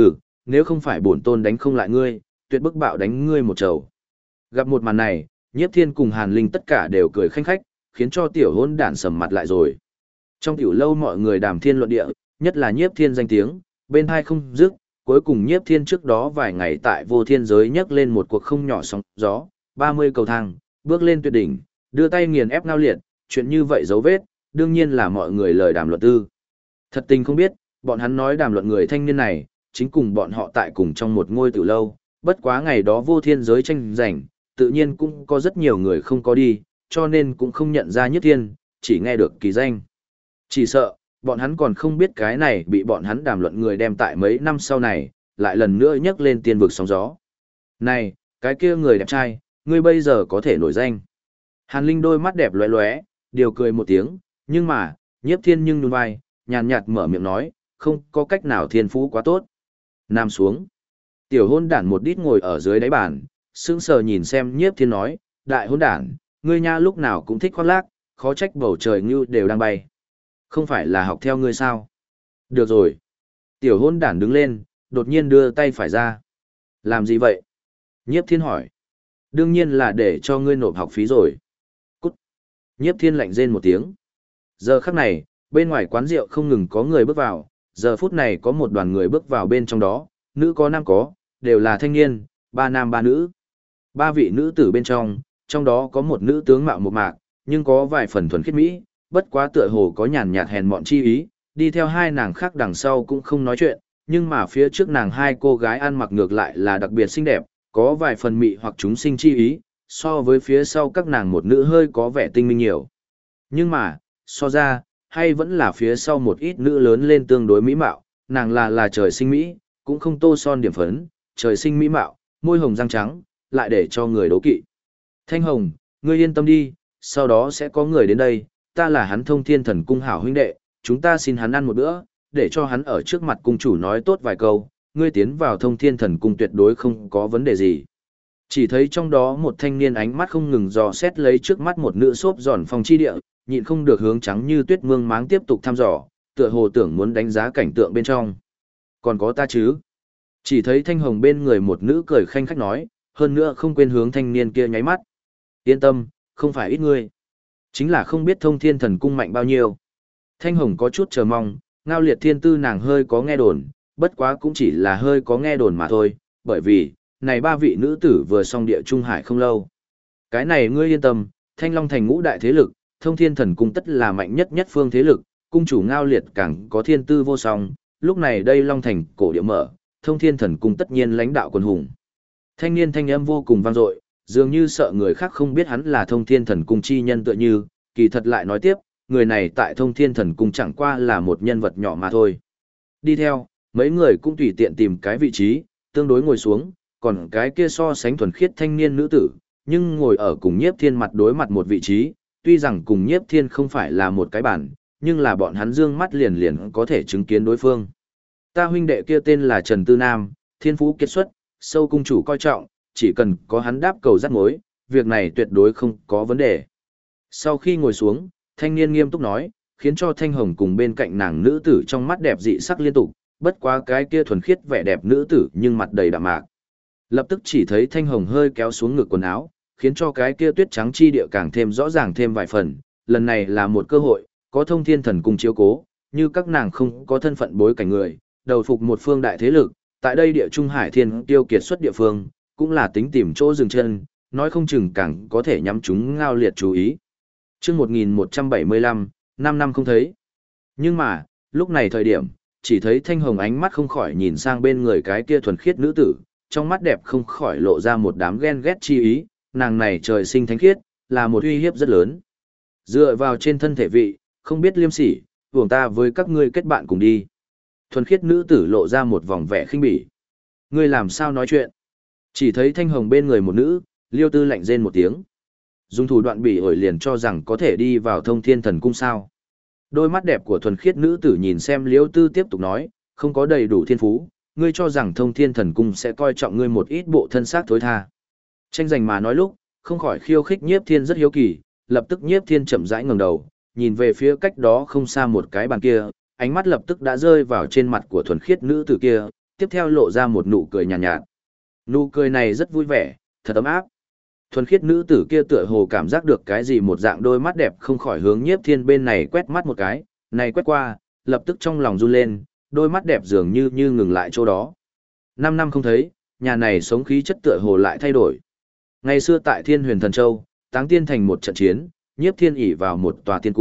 nếu không phải bổn tôn đánh không lại ngươi, tuyệt bức bạo đánh ngươi một trầu. Gặp một màn này, Nhiếp Thiên cùng Hàn Linh tất cả đều cười khanh khách, khiến cho tiểu hôn đản sầm mặt lại rồi. Trong tiểu lâu mọi người đàm thiên luận địa, nhất là Nhiếp Thiên danh tiếng, bên hai không dứt, cuối cùng Nhiếp Thiên trước đó vài ngày tại vô thiên giới nhấc lên một cuộc không nhỏ sóng gió, 30 cầu thang, bước lên tuyệt đỉnh, đưa tay nghiền ép ngao liệt, chuyện như vậy dấu vết, đương nhiên là mọi người lời đàm luận tư. Thật tình không biết, bọn hắn nói đàm luận người thanh niên này, chính cùng bọn họ tại cùng trong một ngôi tiểu lâu, bất quá ngày đó vô thiên giới tranh giành, tự nhiên cũng có rất nhiều người không có đi, cho nên cũng không nhận ra Nhiếp Thiên, chỉ nghe được kỳ danh. Chỉ sợ, bọn hắn còn không biết cái này bị bọn hắn đàm luận người đem tại mấy năm sau này, lại lần nữa nhấc lên tiên vực sóng gió. Này, cái kia người đẹp trai, ngươi bây giờ có thể nổi danh. Hàn Linh đôi mắt đẹp lóe lóe, điều cười một tiếng, nhưng mà, Nhiếp Thiên nhưng nhún vai, nhàn nhạt mở miệng nói, không có cách nào thiên phú quá tốt. Nam xuống. Tiểu hôn đản một đít ngồi ở dưới đáy bàn, sững sờ nhìn xem Nhiếp Thiên nói, đại hôn đản, ngươi nha lúc nào cũng thích khoác lác, khó trách bầu trời như đều đang bay. Không phải là học theo ngươi sao? Được rồi. Tiểu hôn đản đứng lên, đột nhiên đưa tay phải ra. Làm gì vậy? Nhiếp Thiên hỏi. Đương nhiên là để cho ngươi nộp học phí rồi. Cút. Nhiếp Thiên lạnh rên một tiếng. Giờ khắc này, bên ngoài quán rượu không ngừng có người bước vào, giờ phút này có một đoàn người bước vào bên trong đó, nữ có nam có, đều là thanh niên, 3 nam 3 nữ. 3 vị nữ tử bên trong đó có một nữ tướng mạo một mạc, nhưng có vài phần thuần khiết mỹ, bất quá tựa hồ có nhàn nhạt hèn mọn chi ý, đi theo hai nàng khác đằng sau cũng không nói chuyện, nhưng mà phía trước nàng hai cô gái ăn mặc ngược lại là đặc biệt xinh đẹp, có vài phần mị hoặc chúng sinh chi ý, so với phía sau các nàng một nữ hơi có vẻ tinh minh nhiều. Nhưng mà, so ra, hay vẫn là phía sau một ít nữ lớn lên tương đối mỹ mạo, nàng là trời sinh mỹ, cũng không tô son điểm phấn, trời sinh mỹ mạo, môi hồng răng trắng, lại để cho người đố kỵ. Thanh Hồng, ngươi yên tâm đi, sau đó sẽ có người đến đây, ta là hắn Thông Thiên Thần Cung hảo huynh đệ, chúng ta xin hắn ăn một bữa, để cho hắn ở trước mặt cung chủ nói tốt vài câu, ngươi tiến vào Thông Thiên Thần Cung tuyệt đối không có vấn đề gì. Chỉ thấy trong đó một thanh niên ánh mắt không ngừng dò xét lấy trước mắt một nữ xốp giòn phong chi địa, nhịn không được hướng trắng như tuyết mương máng tiếp tục thăm dò, tựa hồ tưởng muốn đánh giá cảnh tượng bên trong. Còn có ta chứ? Chỉ thấy Thanh Hồng bên người một nữ cười khanh khách nói, hơn nữa không quên hướng thanh niên kia nháy mắt. Yên tâm, không phải ít ngươi. Chính là không biết Thông Thiên Thần Cung mạnh bao nhiêu. Thanh Hồng có chút chờ mong, Ngao Liệt Thiên Tư nàng hơi có nghe đồn, bất quá cũng chỉ là hơi có nghe đồn mà thôi, bởi vì, này 3 vị nữ tử vừa xong địa Trung Hải không lâu. Cái này ngươi yên tâm, Thanh Long Thành ngũ đại thế lực, Thông Thiên Thần Cung tất là mạnh nhất nhất phương thế lực, cung chủ Ngao Liệt càng có thiên tư vô song, lúc này đây Long Thành cổ địa mở, Thông Thiên Thần Cung tất nhiên lãnh đạo quân hùng. Thanh niên thanh âm vô cùng vang dội, dường như sợ người khác không biết hắn là Thông Thiên Thần Cung chi nhân tựa như, kỳ thật lại nói tiếp, người này tại Thông Thiên Thần Cung chẳng qua là một nhân vật nhỏ mà thôi. Đi theo, mấy người cũng tùy tiện tìm cái vị trí, tương đối ngồi xuống, còn cái kia so sánh thuần khiết thanh niên nữ tử, nhưng ngồi ở cùng Nhiếp Thiên mặt đối mặt một vị trí, tuy rằng cùng Nhiếp Thiên không phải là một cái bản, nhưng là bọn hắn dương mắt liền liền có thể chứng kiến đối phương. Ta huynh đệ kia tên là Trần Tư Nam, thiên phú kiệt xuất, sâu cung chủ coi trọng, chỉ cần có hắn đáp cầu dắt mối, việc này tuyệt đối không có vấn đề. Sau khi ngồi xuống, thanh niên nghiêm túc nói, khiến cho Thanh Hồng cùng bên cạnh nàng nữ tử trong mắt đẹp dị sắc liên tục, bất quá cái kia thuần khiết vẻ đẹp nữ tử nhưng mặt đầy đạm mạc. Lập tức chỉ thấy Thanh Hồng hơi kéo xuống ngực quần áo, khiến cho cái kia tuyết trắng chi địa càng thêm rõ ràng thêm vài phần, lần này là một cơ hội, có Thông Thiên Thần Cung chiếu cố, như các nàng không có thân phận bối cảnh người, đầu phục một phương đại thế lực, tại đây địa Trung Hải thiên tiêu kiệt xuất địa phương, cũng là tính tìm chỗ dừng chân, nói không chừng càng có thể nhắm chúng Ngao Liệt chú ý. Chương 1175, 5 năm không thấy. Nhưng mà, lúc này thời điểm, chỉ thấy Thanh Hồng ánh mắt không khỏi nhìn sang bên người cái kia thuần khiết nữ tử, trong mắt đẹp không khỏi lộ ra một đám ghen ghét chi ý, nàng này trời sinh thánh khiết, là một uy hiếp rất lớn. Dựa vào trên thân thể vị, không biết liêm sỉ, vùng ta với các ngươi kết bạn cùng đi. Thuần khiết nữ tử lộ ra một vòng vẻ khinh bỉ. Ngươi làm sao nói chuyện? Chỉ thấy Thanh Hồng bên người một nữ, Liêu Tư lạnh rên một tiếng. Dùng thủ đoạn bỉ ổi liền cho rằng có thể đi vào Thông Thiên Thần Cung sao. Đôi mắt đẹp của thuần khiết nữ tử nhìn xem Liêu Tư tiếp tục nói, không có đầy đủ thiên phú, ngươi cho rằng Thông Thiên Thần Cung sẽ coi trọng ngươi một ít bộ thân xác thối tha. Tranh giành mà nói lúc, không khỏi khiêu khích Nhiếp Thiên rất hiếu kỳ, lập tức Nhiếp Thiên chậm rãi ngẩng đầu, nhìn về phía cách đó không xa một cái bàn kia, ánh mắt lập tức đã rơi vào trên mặt của thuần khiết nữ tử kia, tiếp theo lộ ra một nụ cười nhàn nhạt. Nụ cười này rất vui vẻ, thật ấm áp. Thuần khiết nữ tử kia tựa hồ cảm giác được cái gì một dạng đôi mắt đẹp không khỏi hướng Nhiếp Thiên bên này quét mắt một cái, này quét qua, lập tức trong lòng run lên, đôi mắt đẹp dường như ngừng lại chỗ đó. 5 năm không thấy, nhà này sống khí chất tựa hồ lại thay đổi. Ngày xưa tại Thiên Huyền Thần Châu, Táng Tiên thành một trận chiến, Nhiếp Thiên ỷ vào một tòa tiên cung,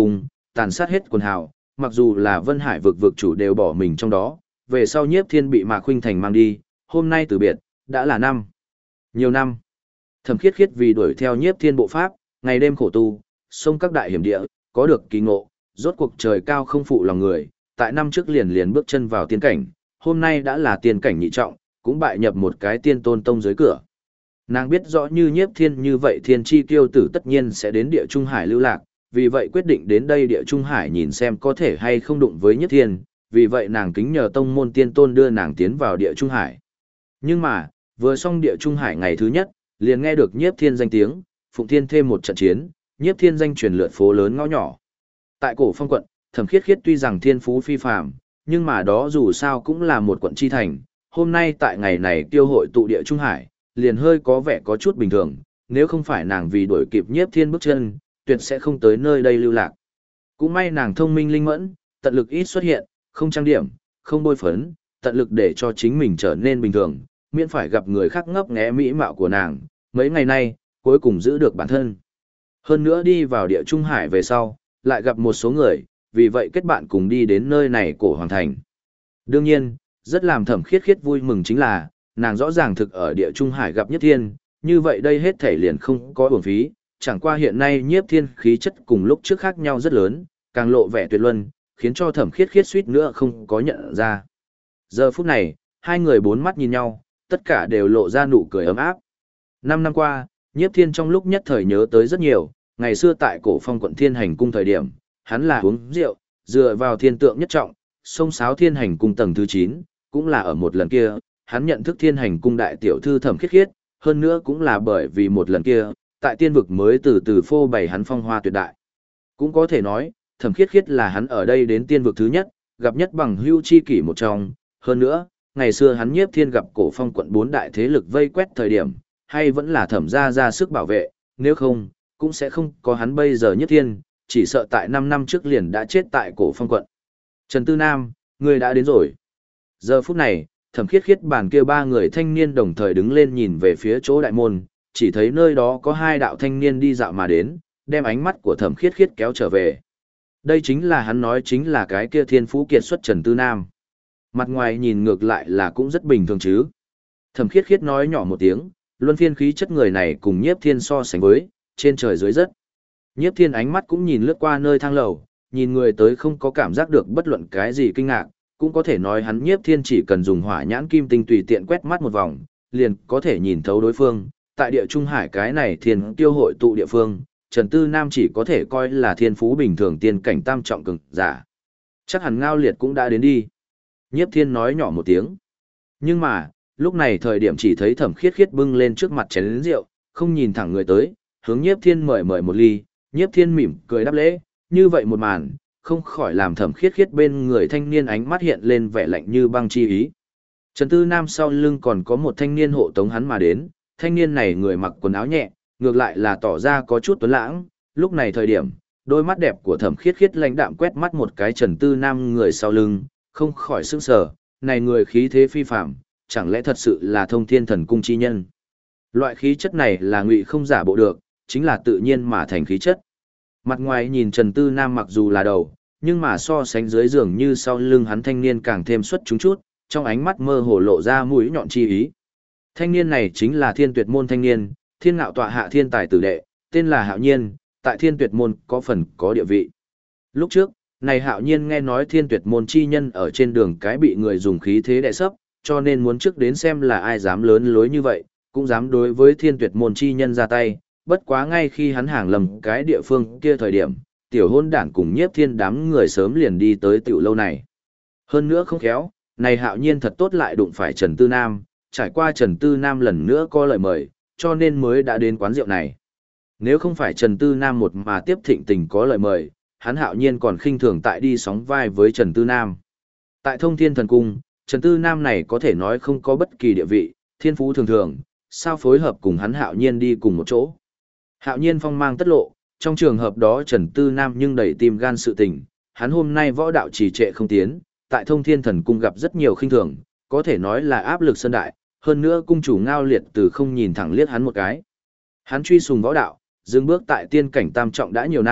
tàn sát hết quần hào, mặc dù là Vân Hải vực vực chủ đều bỏ mình trong đó, về sau Nhiếp Thiên bị Mạc Khuynh Thành mang đi, hôm nay từ biệt, đã là nhiều năm. Thẩm Khiết Khiết vì đuổi theo Nhiếp Thiên bộ pháp, ngày đêm khổ tu, xông các đại hiểm địa, có được kỳ ngộ, rốt cuộc trời cao không phụ lòng người, tại năm trước liền bước chân vào tiên cảnh, hôm nay đã là tiên cảnh nhị trọng, cũng bại nhập một cái tiên tôn tông dưới cửa. Nàng biết rõ như Nhiếp Thiên như vậy thiên chi tiêu tử tất nhiên sẽ đến địa Trung Hải lưu lạc, vì vậy quyết định đến đây địa Trung Hải nhìn xem có thể hay không đụng với Nhiếp Thiên, vì vậy nàng kính nhờ tông môn tiên tôn đưa nàng tiến vào địa Trung Hải. Nhưng mà, vừa xong địa Trung Hải ngày thứ nhất, liền nghe được Nhiếp Thiên danh tiếng, Phụng Thiên thêm một trận chiến, Nhiếp Thiên danh truyền lượn phố lớn ngõ nhỏ. Tại Cổ Phong quận, Thẩm Khiết Khiết tuy rằng thiên phú phi phàm, nhưng mà đó dù sao cũng là một quận chi thành, hôm nay tại ngày này tiêu hội tụ địa Trung Hải, liền hơi có vẻ có chút bình thường, nếu không phải nàng vì đuổi kịp Nhiếp Thiên bước chân, tuyệt sẽ không tới nơi đây lưu lạc. Cũng may nàng thông minh linh mẫn, tận lực ít xuất hiện, không trang điểm, không bôi phấn, tận lực để cho chính mình trở nên bình thường, miễn phải gặp người khác ngấp nghé mỹ mạo của nàng, mấy ngày nay, cuối cùng giữ được bản thân. Hơn nữa đi vào địa Trung Hải về sau, lại gặp một số người, vì vậy kết bạn cùng đi đến nơi này Cổ Hoàng Thành. Đương nhiên, rất làm Thẩm Khiết Khiết vui mừng chính là, nàng rõ ràng thực ở địa Trung Hải gặp Nhiếp Thiên, như vậy đây hết thể liền không có uổng phí, chẳng qua hiện nay Nhiếp Thiên khí chất cùng lúc trước khác nhau rất lớn, càng lộ vẻ tuyệt luân, khiến cho Thẩm Khiết Khiết suýt nữa không có nhận ra. Giờ phút này, hai người bốn mắt nhìn nhau, tất cả đều lộ ra nụ cười ấm áp. 5 năm qua, Nhiếp Thiên trong lúc nhất thời nhớ tới rất nhiều, ngày xưa tại Cổ Phong quận Thiên Hành cung thời điểm, hắn là uống rượu, dựa vào thiên tượng nhất trọng, xông xáo Thiên Hành cung tầng thứ 9, cũng là ở một lần kia, hắn nhận thức Thiên Hành cung đại tiểu thư Thẩm Khiết Khiết, hơn nữa cũng là bởi vì một lần kia, tại tiên vực mới từ từ phô bày hắn phong hoa tuyệt đại. Cũng có thể nói, Thẩm Khiết Khiết là hắn ở đây đến tiên vực thứ nhất, gặp nhất bằng hưu chi kỷ một trong, hơn nữa, ngày xưa hắn Nhiếp Thiên gặp Cổ Phong quận 4 đại thế lực vây quét thời điểm, hay vẫn là Thẩm gia ra sức bảo vệ, nếu không, cũng sẽ không có hắn bây giờ Nhiếp Thiên, chỉ sợ tại 5 năm trước liền đã chết tại Cổ Phong quận. Trần Tư Nam, người đã đến rồi. Giờ phút này, Thẩm Khiết Khiết bàn kia ba người thanh niên đồng thời đứng lên nhìn về phía chỗ đại môn, chỉ thấy nơi đó có hai đạo thanh niên đi dạo mà đến, đem ánh mắt của Thẩm Khiết Khiết kéo trở về. Đây chính là hắn nói chính là cái kia thiên phú kiệt xuất Trần Tư Nam. Mặt ngoài nhìn ngược lại là cũng rất bình thường chứ. Thẩm Khiết Khiết nói nhỏ một tiếng, luân phiên khí chất người này cùng Nhiếp Thiên so sánh với, trên trời dưới đất. Nhiếp Thiên ánh mắt cũng nhìn lướt qua nơi thang lầu, nhìn người tới không có cảm giác được bất luận cái gì kinh ngạc, cũng có thể nói hắn Nhiếp Thiên chỉ cần dùng hỏa nhãn kim tinh tùy tiện quét mắt một vòng, liền có thể nhìn thấu đối phương. Tại địa Trung Hải cái này thiên tiêu hội tụ địa phương, Trần Tư Nam chỉ có thể coi là thiên phú bình thường tiên cảnh tam trọng cường giả. Chắc hẳn Ngao Liệt cũng đã đến đi. Nhiếp Thiên nói nhỏ một tiếng. Nhưng mà, lúc này thời điểm chỉ thấy Thẩm Khiết Khiết bưng lên trước mặt chén rượu, không nhìn thẳng người tới, hướng Nhiếp Thiên mời một ly, Nhiếp Thiên mỉm cười đáp lễ, như vậy một màn, không khỏi làm Thẩm Khiết Khiết bên người thanh niên ánh mắt hiện lên vẻ lạnh như băng chi ý. Trần Tư Nam sau lưng còn có một thanh niên hộ tống hắn mà đến, thanh niên này người mặc quần áo nhẹ, ngược lại là tỏ ra có chút tuấn lãng, lúc này thời điểm, đôi mắt đẹp của Thẩm Khiết Khiết lãnh đạm quét mắt một cái Trần Tư Nam người sau lưng, không khỏi sững sờ, này người khí thế phi phàm, chẳng lẽ thật sự là Thông Thiên Thần Cung chi nhân? Loại khí chất này là ngụy không giả bộ được, chính là tự nhiên mà thành khí chất. Mặt ngoài nhìn Trần Tư Nam mặc dù là đầu, nhưng mà so sánh dưới dường như sau lưng hắn thanh niên càng thêm xuất chúng chút, trong ánh mắt mơ hồ lộ ra mũi nhọn chi ý. Thanh niên này chính là Thiên Tuyệt môn thanh niên, Thiên Ngạo tọa hạ thiên tài tử đệ, tên là Hạo Nhiên, tại Thiên Tuyệt môn có phần có địa vị. Lúc trước, này Hạo Nhiên nghe nói Thiên Tuyệt môn chi nhân ở trên đường cái bị người dùng khí thế đè sấp, cho nên muốn trước đến xem là ai dám lớn lối như vậy, cũng dám đối với Thiên Tuyệt môn chi nhân ra tay, bất quá ngay khi hắn hàng lầm cái địa phương kia thời điểm, tiểu hôn đản cùng Nhiếp Thiên đám người sớm liền đi tới tiểu lâu này. Hơn nữa không khéo, này Hạo Nhiên thật tốt lại đụng phải Trần Tư Nam, trải qua Trần Tư Nam lần nữa có lời mời, cho nên mới đã đến quán rượu này. Nếu không phải Trần Tư Nam một mà tiếp thịnh tình có lời mời, hắn Hạo Nhiên còn khinh thường tại đi sóng vai với Trần Tư Nam. Tại Thông Thiên Thần Cung, Trần Tư Nam này có thể nói không có bất kỳ địa vị, thiên phú thường thường, sao phối hợp cùng hắn Hạo Nhiên đi cùng một chỗ. Hạo Nhiên phong mang tất lộ, trong trường hợp đó Trần Tư Nam nhưng đầy tim gan sự tình, hắn hôm nay võ đạo trì trệ không tiến, tại Thông Thiên Thần Cung gặp rất nhiều khinh thường, có thể nói là áp lực sơn đại, hơn nữa cung chủ Ngao Liệt từ không nhìn thẳng liếc hắn một cái. Hắn truy sùng võ đạo, dừng bước tại tiên cảnh tam trọng đã nhiều năm,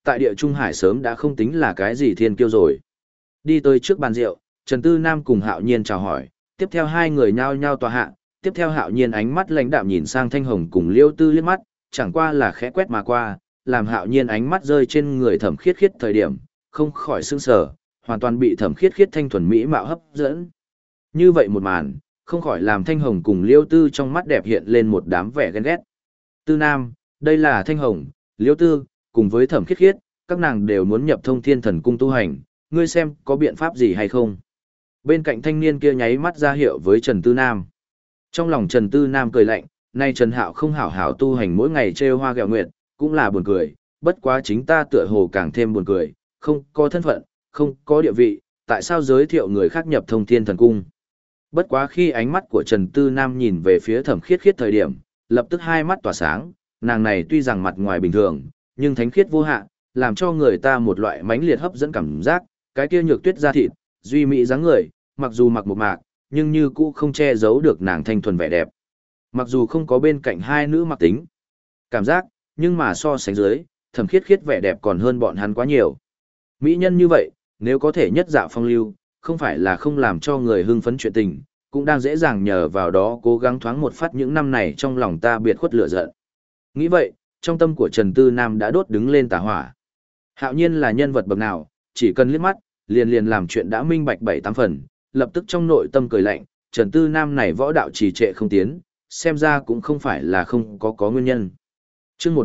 tại địa Trung Hải sớm đã không tính là cái gì thiên kiêu rồi. Đi tới trước bàn rượu, Trần Tư Nam cùng Hạo Nhiên chào hỏi, tiếp theo hai người nhao nhao tòa hạ, tiếp theo Hạo Nhiên ánh mắt lãnh đạm nhìn sang Thanh Hồng cùng Liêu Tư liếc mắt, chẳng qua là khẽ quét mà qua, làm Hạo Nhiên ánh mắt rơi trên người Thẩm Khiết Khiết thời điểm, không khỏi sững sờ, hoàn toàn bị Thẩm Khiết Khiết thanh thuần mỹ mạo hấp dẫn. Như vậy một màn, không khỏi làm Thanh Hồng cùng Liêu Tư trong mắt đẹp hiện lên một đám vẻ ghen ghét. Tư Nam, đây là Thanh Hồng, Liêu Tư, cùng với Thẩm Khiết Khiết, các nàng đều muốn nhập Thông Thiên Thần Cung tu hành, ngươi xem có biện pháp gì hay không? Bên cạnh thanh niên kia nháy mắt ra hiệu với Trần Tư Nam. Trong lòng Trần Tư Nam cười lạnh, nay Trần Hạo không hảo hảo tu hành mỗi ngày trêu hoa ghẹo nguyệt, cũng là buồn cười, bất quá chính ta tựa hồ càng thêm buồn cười, không có thân phận, không có địa vị, tại sao giới thiệu người khác nhập Thông Thiên Thần Cung? Bất quá khi ánh mắt của Trần Tư Nam nhìn về phía Thẩm Khiết Khiết thời điểm, lập tức hai mắt tỏa sáng, nàng này tuy rằng mặt ngoài bình thường, nhưng thánh khiết vô hạn, làm cho người ta một loại mãnh liệt hấp dẫn cảm giác, cái kia nhược tuyết da thịt, duy mỹ dáng người, mặc dù mặc một mạc, nhưng như cũ không che giấu được nàng thanh thuần vẻ đẹp. Mặc dù không có bên cạnh hai nữ mặc tính, cảm giác, nhưng mà so sánh dưới, Thẩm Khiết Khiết vẻ đẹp còn hơn bọn hắn quá nhiều. Mỹ nhân như vậy, nếu có thể nhất dạo phong lưu, không phải là không làm cho người hưng phấn chuyện tình, cũng đang dễ dàng nhờ vào đó cố gắng thoáng một phát những năm này trong lòng ta biệt khuất lửa giận. Nghĩ vậy, trong tâm của Trần Tư Nam đã đốt đứng lên tà hỏa. Hạo Nhiên là nhân vật bậc nào, chỉ cần liếc mắt, liền liền làm chuyện đã minh bạch 7-8 phần, lập tức trong nội tâm cười lạnh, Trần Tư Nam này võ đạo trì trệ không tiến, xem ra cũng không phải là không có nguyên nhân. Chương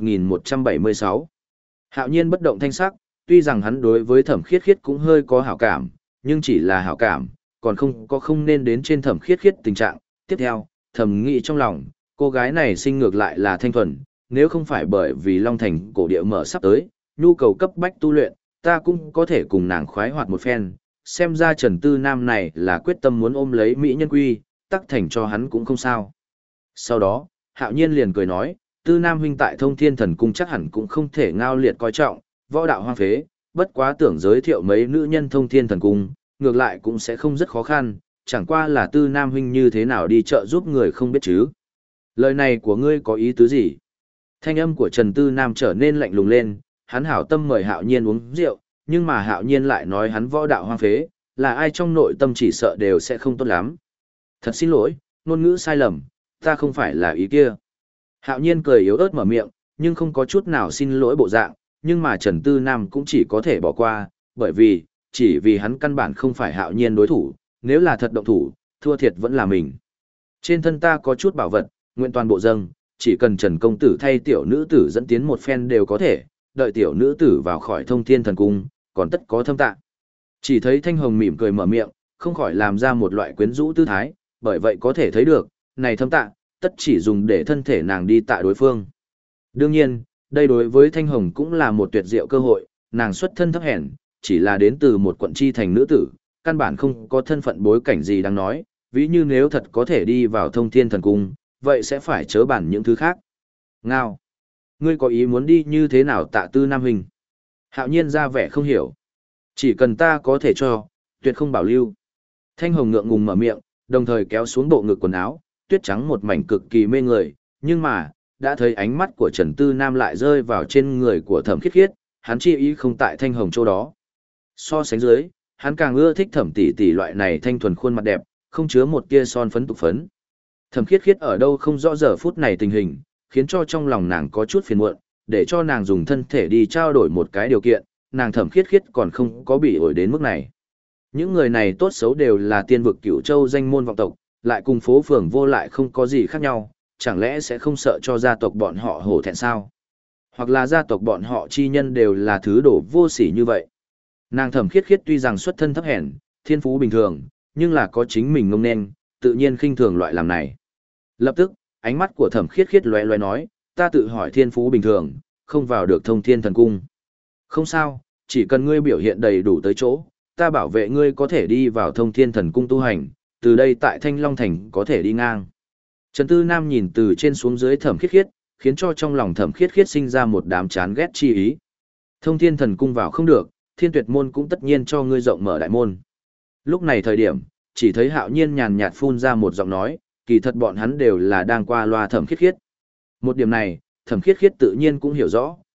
1176. Hạo Nhiên bất động thanh sắc, tuy rằng hắn đối với Thẩm Khiết Khiết cũng hơi có hảo cảm, nhưng chỉ là hảo cảm, còn không nên đến trên Thẩm Khiết Khiết tình trạng. Tiếp theo, thầm nghĩ trong lòng, cô gái này sinh ngược lại là thanh thuần, nếu không phải bởi vì Long Thành cổ địa mở sắp tới, nhu cầu cấp bách tu luyện, ta cũng có thể cùng nàng khoái hoạt một phen. Xem ra Trần Tư Nam này là quyết tâm muốn ôm lấy Mỹ nhân quy, tắc thành cho hắn cũng không sao. Sau đó, Hạo Nhiên liền cười nói, Tư Nam huynh tại Thông Thiên Thần Cung chắc hẳn cũng không thể ngao liệt coi trọng, võ đạo hoang phế, bất quá tưởng giới thiệu mấy nữ nhân Thông Thiên Thần Cung, ngược lại cũng sẽ không rất khó khăn, chẳng qua là Tư Nam huynh như thế nào đi chợ giúp người không biết chứ. Lời này của ngươi có ý tứ gì? Thanh âm của Trần Tư Nam trở nên lạnh lùng lên, hắn hảo tâm mời Hạo Nhiên uống rượu, nhưng mà Hạo Nhiên lại nói hắn võ đạo hoang phế, là ai trong nội tâm chỉ sợ đều sẽ không tốt lắm. Thật xin lỗi, ngôn ngữ sai lầm, ta không phải là ý kia. Hạo Nhiên cười yếu ớt mở miệng, nhưng không có chút nào xin lỗi bộ dạng, nhưng mà Trần Tư Nam cũng chỉ có thể bỏ qua, bởi vì, chỉ vì hắn căn bản không phải Hạo Nhiên đối thủ, nếu là thật động thủ, thua thiệt vẫn là mình. Trên thân ta có chút bảo vật, nguyện toàn bộ dâng, chỉ cần Trần công tử thay tiểu nữ tử dẫn tiến một phen đều có thể, đợi tiểu nữ tử vào khỏi Thông Thiên Thần Cung, còn tất có thâm tạ. Chỉ thấy Thanh Hồng mỉm cười mở miệng, không khỏi làm ra một loại quyến rũ tư thái, bởi vậy có thể thấy được, này thâm tạ, tất chỉ dùng để thân thể nàng đi tạ đối phương. Đương nhiên, đây đối với Thanh Hồng cũng là một tuyệt diệu cơ hội, nàng xuất thân thấp hèn, chỉ là đến từ một quận chi thành nữ tử, căn bản không có thân phận bối cảnh gì đáng nói, ví như nếu thật có thể đi vào Thông Thiên Thần Cung, vậy sẽ phải chớ bản những thứ khác. Ngao! Ngươi có ý muốn đi như thế nào tạ Tư Nam huynh? Hạo Nhiên ra vẻ không hiểu. Chỉ cần ta có thể cho, tuyệt không bảo lưu. Thanh Hồng ngượng ngùng mở miệng, đồng thời kéo xuống bộ ngực quần áo, tuyết trắng một mảnh cực kỳ mê người, nhưng mà, đã thấy ánh mắt của Trần Tư Nam lại rơi vào trên người của Thẩm Khiết Khiết, hắn chi ý không tại Thanh Hồng chỗ đó. So sánh dưới, hắn càng ưa thích Thẩm tỷ tỷ loại này thanh thuần khuôn mặt đẹp, không chứa một tia son phấn tục phấn. Thẩm Khiết Khiết ở đâu không rõ giờ phút này tình hình, khiến cho trong lòng nàng có chút phiền muộn, để cho nàng dùng thân thể đi trao đổi một cái điều kiện, nàng Thẩm Khiết Khiết còn không có bị ổi đến mức này. Những người này tốt xấu đều là tiên vực Cửu Châu danh môn vọng tộc, lại cùng phố phường vô lại không có gì khác nhau, chẳng lẽ sẽ không sợ cho gia tộc bọn họ hổ thẹn sao? Hoặc là gia tộc bọn họ chi nhân đều là thứ đổ vô sỉ như vậy. Nàng Thẩm Khiết Khiết tuy rằng xuất thân thấp hèn, thiên phú bình thường, nhưng là có chính mình ngông nên, tự nhiên khinh thường loại làm này. Lập tức, ánh mắt của Thẩm Khiết Khiết lóe lóe nói, ta tự hỏi thiên phú bình thường, không vào được Thông Thiên Thần Cung. Không sao, chỉ cần ngươi biểu hiện đầy đủ tới chỗ, ta bảo vệ ngươi có thể đi vào Thông Thiên Thần Cung tu hành, từ đây tại Thanh Long Thành có thể đi ngang. Trần Tư Nam nhìn từ trên xuống dưới Thẩm Khiết Khiết, khiến cho trong lòng Thẩm Khiết Khiết sinh ra một đám chán ghét chi ý. Thông Thiên Thần Cung vào không được, Thiên Tuyệt môn cũng tất nhiên cho ngươi rộng mở đại môn. Lúc này thời điểm, chỉ thấy Hạo Nhiên nhàn nhạt phun ra một giọng nói, kỳ thật bọn hắn đều là đang qua loa Thẩm Khiết Khiết. Một điểm này, Thẩm Khiết Khiết tự nhiên cũng hiểu rõ,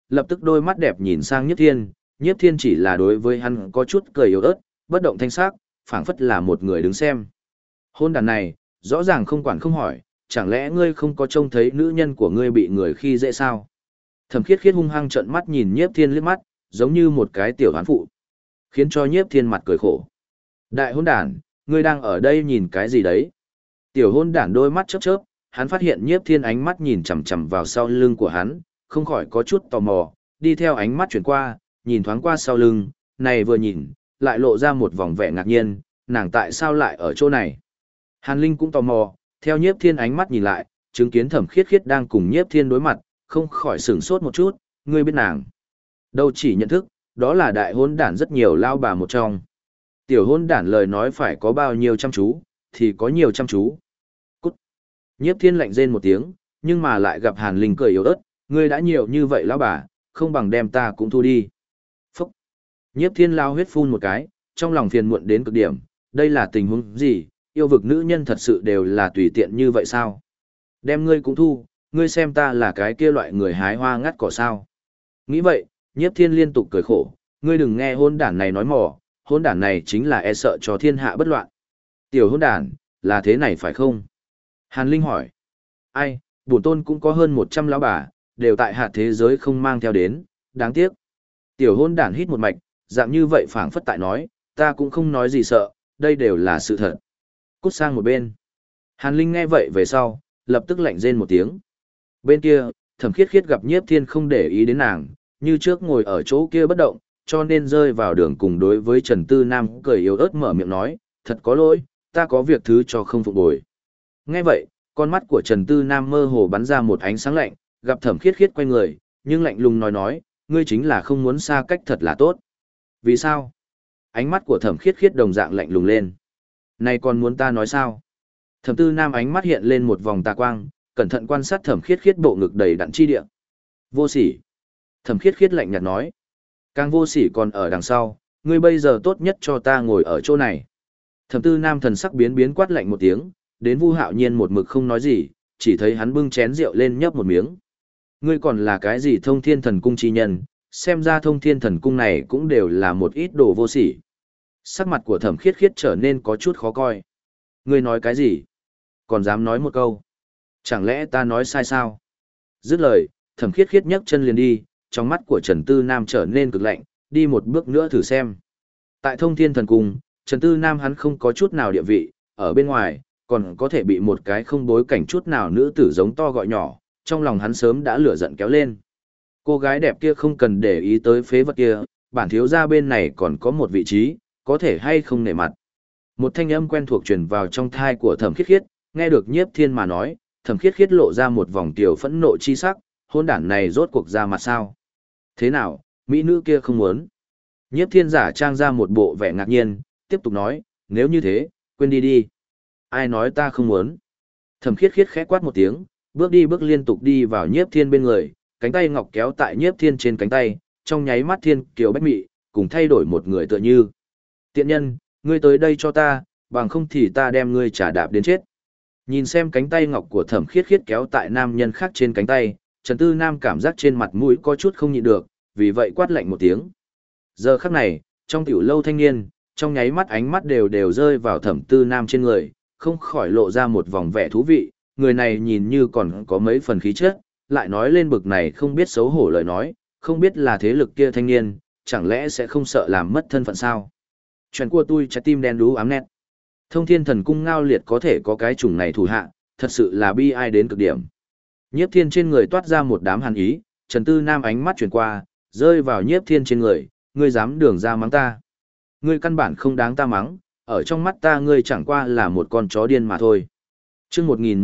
lập tức đôi mắt đẹp nhìn sang Nhiếp Thiên chỉ là đối với hắn có chút cười yếu ớt, bất động thanh sắc, phảng phất là một người đứng xem. Hôn đàn này, rõ ràng không quản không hỏi, chẳng lẽ ngươi không có trông thấy nữ nhân của ngươi bị người khi dễ sao? Thẩm Khiết Khiết hung hăng trợn mắt nhìn Nhiếp Thiên liếc mắt, giống như một cái tiểu hoán phụ, khiến cho Nhiếp Thiên mặt cười khổ. Đại hôn đàn, ngươi đang ở đây nhìn cái gì đấy? Tiểu hôn đản đôi mắt chớp chớp, hắn phát hiện Nhiếp Thiên ánh mắt nhìn chằm chằm vào sau lưng của hắn, không khỏi có chút tò mò, đi theo ánh mắt chuyển qua, nhìn thoáng qua sau lưng, này vừa nhìn, lại lộ ra một vòng vẻ ngạc nhiên, nàng tại sao lại ở chỗ này? Hàn Linh cũng tò mò, theo Nhiếp Thiên ánh mắt nhìn lại, chứng kiến Thẩm Khiết Khiết đang cùng Nhiếp Thiên đối mặt, không khỏi sửng sốt một chút, ngươi biết nàng. Đâu chỉ nhận thức, đó là đại hôn đản rất nhiều lao bà một trong. Tiểu hôn đản lời nói phải có bao nhiêu chăm chú, thì có nhiều chăm chú. Cút. Nhiếp Thiên lạnh rên một tiếng, nhưng mà lại gặp Hàn Linh cười yếu ớt, ngươi đã nhiều như vậy lão bà, không bằng đem ta cũng thu đi. Phúc. Nhiếp Thiên lao huyết phun một cái, trong lòng phiền muộn đến cực điểm, đây là tình huống gì, yêu vực nữ nhân thật sự đều là tùy tiện như vậy sao? Đem ngươi cũng thu, ngươi xem ta là cái kia loại người hái hoa ngắt cỏ sao? Nghĩ vậy, Nhiếp Thiên liên tục cười khổ, ngươi đừng nghe hôn đản này nói mỏ, hôn đản này chính là e sợ cho thiên hạ bất loạn. Tiểu hôn đản, là thế này phải không? Hàn Linh hỏi. Ai, bổn tôn cũng có hơn 100 lão bà, đều tại hạ thế giới không mang theo đến, đáng tiếc. Tiểu hôn đản hít một mạch, dạng như vậy phảng phất tại nói, ta cũng không nói gì sợ, đây đều là sự thật. Cút sang một bên. Hàn Linh nghe vậy về sau, lập tức lạnh rên một tiếng. Bên kia, Thẩm Khiết Khiết gặp Nhiếp Thiên không để ý đến nàng, như trước ngồi ở chỗ kia bất động, cho nên rơi vào đường cùng đối với Trần Tư Nam cười yếu ớt mở miệng nói, thật có lỗi, ta có việc thứ cho không phục bồi. Nghe vậy, con mắt của Trần Tư Nam mơ hồ bắn ra một ánh sáng lạnh, gặp Thẩm Khiết Khiết quay người, nhưng lạnh lùng nói, ngươi chính là không muốn xa cách thật là tốt. Vì sao? Ánh mắt của Thẩm Khiết Khiết đồng dạng lạnh lùng lên. Này còn muốn ta nói sao? Thẩm Tư Nam ánh mắt hiện lên một vòng tà quang, cẩn thận quan sát Thẩm Khiết Khiết bộ ngực đầy đặn chi địa. Vô sỉ. Thẩm Khiết Khiết lạnh nhạt nói. Càng vô sỉ còn ở đằng sau, ngươi bây giờ tốt nhất cho ta ngồi ở chỗ này. Thẩm Tư Nam thần sắc biến biến quát lạnh một tiếng, đến Vu Hạo Nhiên một mực không nói gì, chỉ thấy hắn bưng chén rượu lên nhấp một miếng. Ngươi còn là cái gì Thông Thiên Thần Cung chi nhân, xem ra Thông Thiên Thần Cung này cũng đều là một ít đồ vô sỉ. Sắc mặt của Thẩm Khiết Khiết trở nên có chút khó coi. Ngươi nói cái gì? Còn dám nói một câu? Chẳng lẽ ta nói sai sao? Dứt lời, Thẩm Khiết Khiết nhấc chân liền đi, trong mắt của Trần Tư Nam trở nên cực lạnh, đi một bước nữa thử xem. Tại Thông Thiên Thần Cung, Trần Tư Nam hắn không có chút nào địa vị, ở bên ngoài, còn có thể bị một cái không bối cảnh chút nào nữ tử giống to gọi nhỏ, trong lòng hắn sớm đã lửa giận kéo lên. Cô gái đẹp kia không cần để ý tới phế vật kia, bản thiếu gia bên này còn có một vị trí, có thể hay không nể mặt. Một thanh âm quen thuộc truyền vào trong thai của Thẩm Khiết Khiết, nghe được Nhiếp Thiên mà nói, Thẩm Khiết Khiết lộ ra một vòng tiểu phẫn nộ chi sắc, hôn đản này rốt cuộc ra mặt sao? Thế nào, mỹ nữ kia không muốn? Nhiếp Thiên giả trang ra một bộ vẻ ngạc nhiên, tiếp tục nói, nếu như thế, quên đi đi. Ai nói ta không muốn? Thẩm Khiết Khiết khẽ quát một tiếng, bước đi bước liên tục đi vào Nhiếp Thiên bên người, cánh tay ngọc kéo tại Nhiếp Thiên trên cánh tay, trong nháy mắt thiên kiều bách mị, cùng thay đổi một người tựa như. Tiện nhân, ngươi tới đây cho ta, bằng không thì ta đem ngươi trả đạp đến chết. Nhìn xem cánh tay ngọc của Thẩm Khiết Khiết kéo tại nam nhân khác trên cánh tay, Trần Tư Nam cảm giác trên mặt mũi có chút không nhịn được, vì vậy quát lạnh một tiếng. Giờ khắc này, trong tiểu lâu thanh niên, trong nháy mắt ánh mắt đều rơi vào Thẩm Tư Nam trên người, không khỏi lộ ra một vòng vẻ thú vị, người này nhìn như còn có mấy phần khí chất, lại nói lên bực này không biết xấu hổ lời nói, không biết là thế lực kia thanh niên, chẳng lẽ sẽ không sợ làm mất thân phận sao? Chuyện của tôi trái tim đen đú ám nét. Thông Thiên Thần Cung Ngao Liệt có thể có cái chủng này thủ hạ, thật sự là bi ai đến cực điểm. Nhiếp Thiên trên người toát ra một đám hàn ý, Trần Tư Nam ánh mắt chuyển qua, rơi vào Nhiếp Thiên trên người, ngươi dám đường ra mắng ta. Ngươi căn bản không đáng ta mắng, ở trong mắt ta ngươi chẳng qua là một con chó điên mà thôi. Chương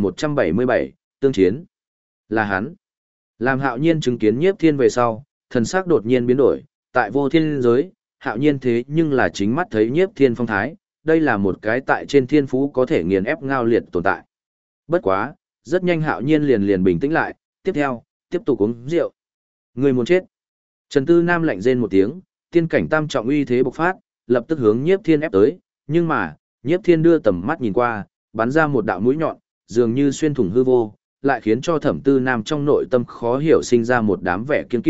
1177, tương chiến. Là hắn. Làm Hạo Nhiên chứng kiến Nhiếp Thiên về sau, thần sắc đột nhiên biến đổi, tại vô thiên giới, Hạo Nhiên thế nhưng là chính mắt thấy Nhiếp Thiên phong thái, đây là một cái tại trên thiên phú có thể nghiền ép Ngao Liệt tồn tại. Bất quá, rất nhanh Hạo Nhiên liền bình tĩnh lại, tiếp theo, tiếp tục uống rượu. Người muốn chết. Trần Tư Nam lạnh rên một tiếng, tiên cảnh tam trọng uy thế bộc phát, lập tức hướng Nhiếp Thiên ép tới, nhưng mà, Nhiếp Thiên đưa tầm mắt nhìn qua, bắn ra một đạo mũi nhọn, dường như xuyên thủng hư vô, lại khiến cho Thẩm Tư Nam trong nội tâm khó hiểu sinh ra một đám vẻ kiên kỵ,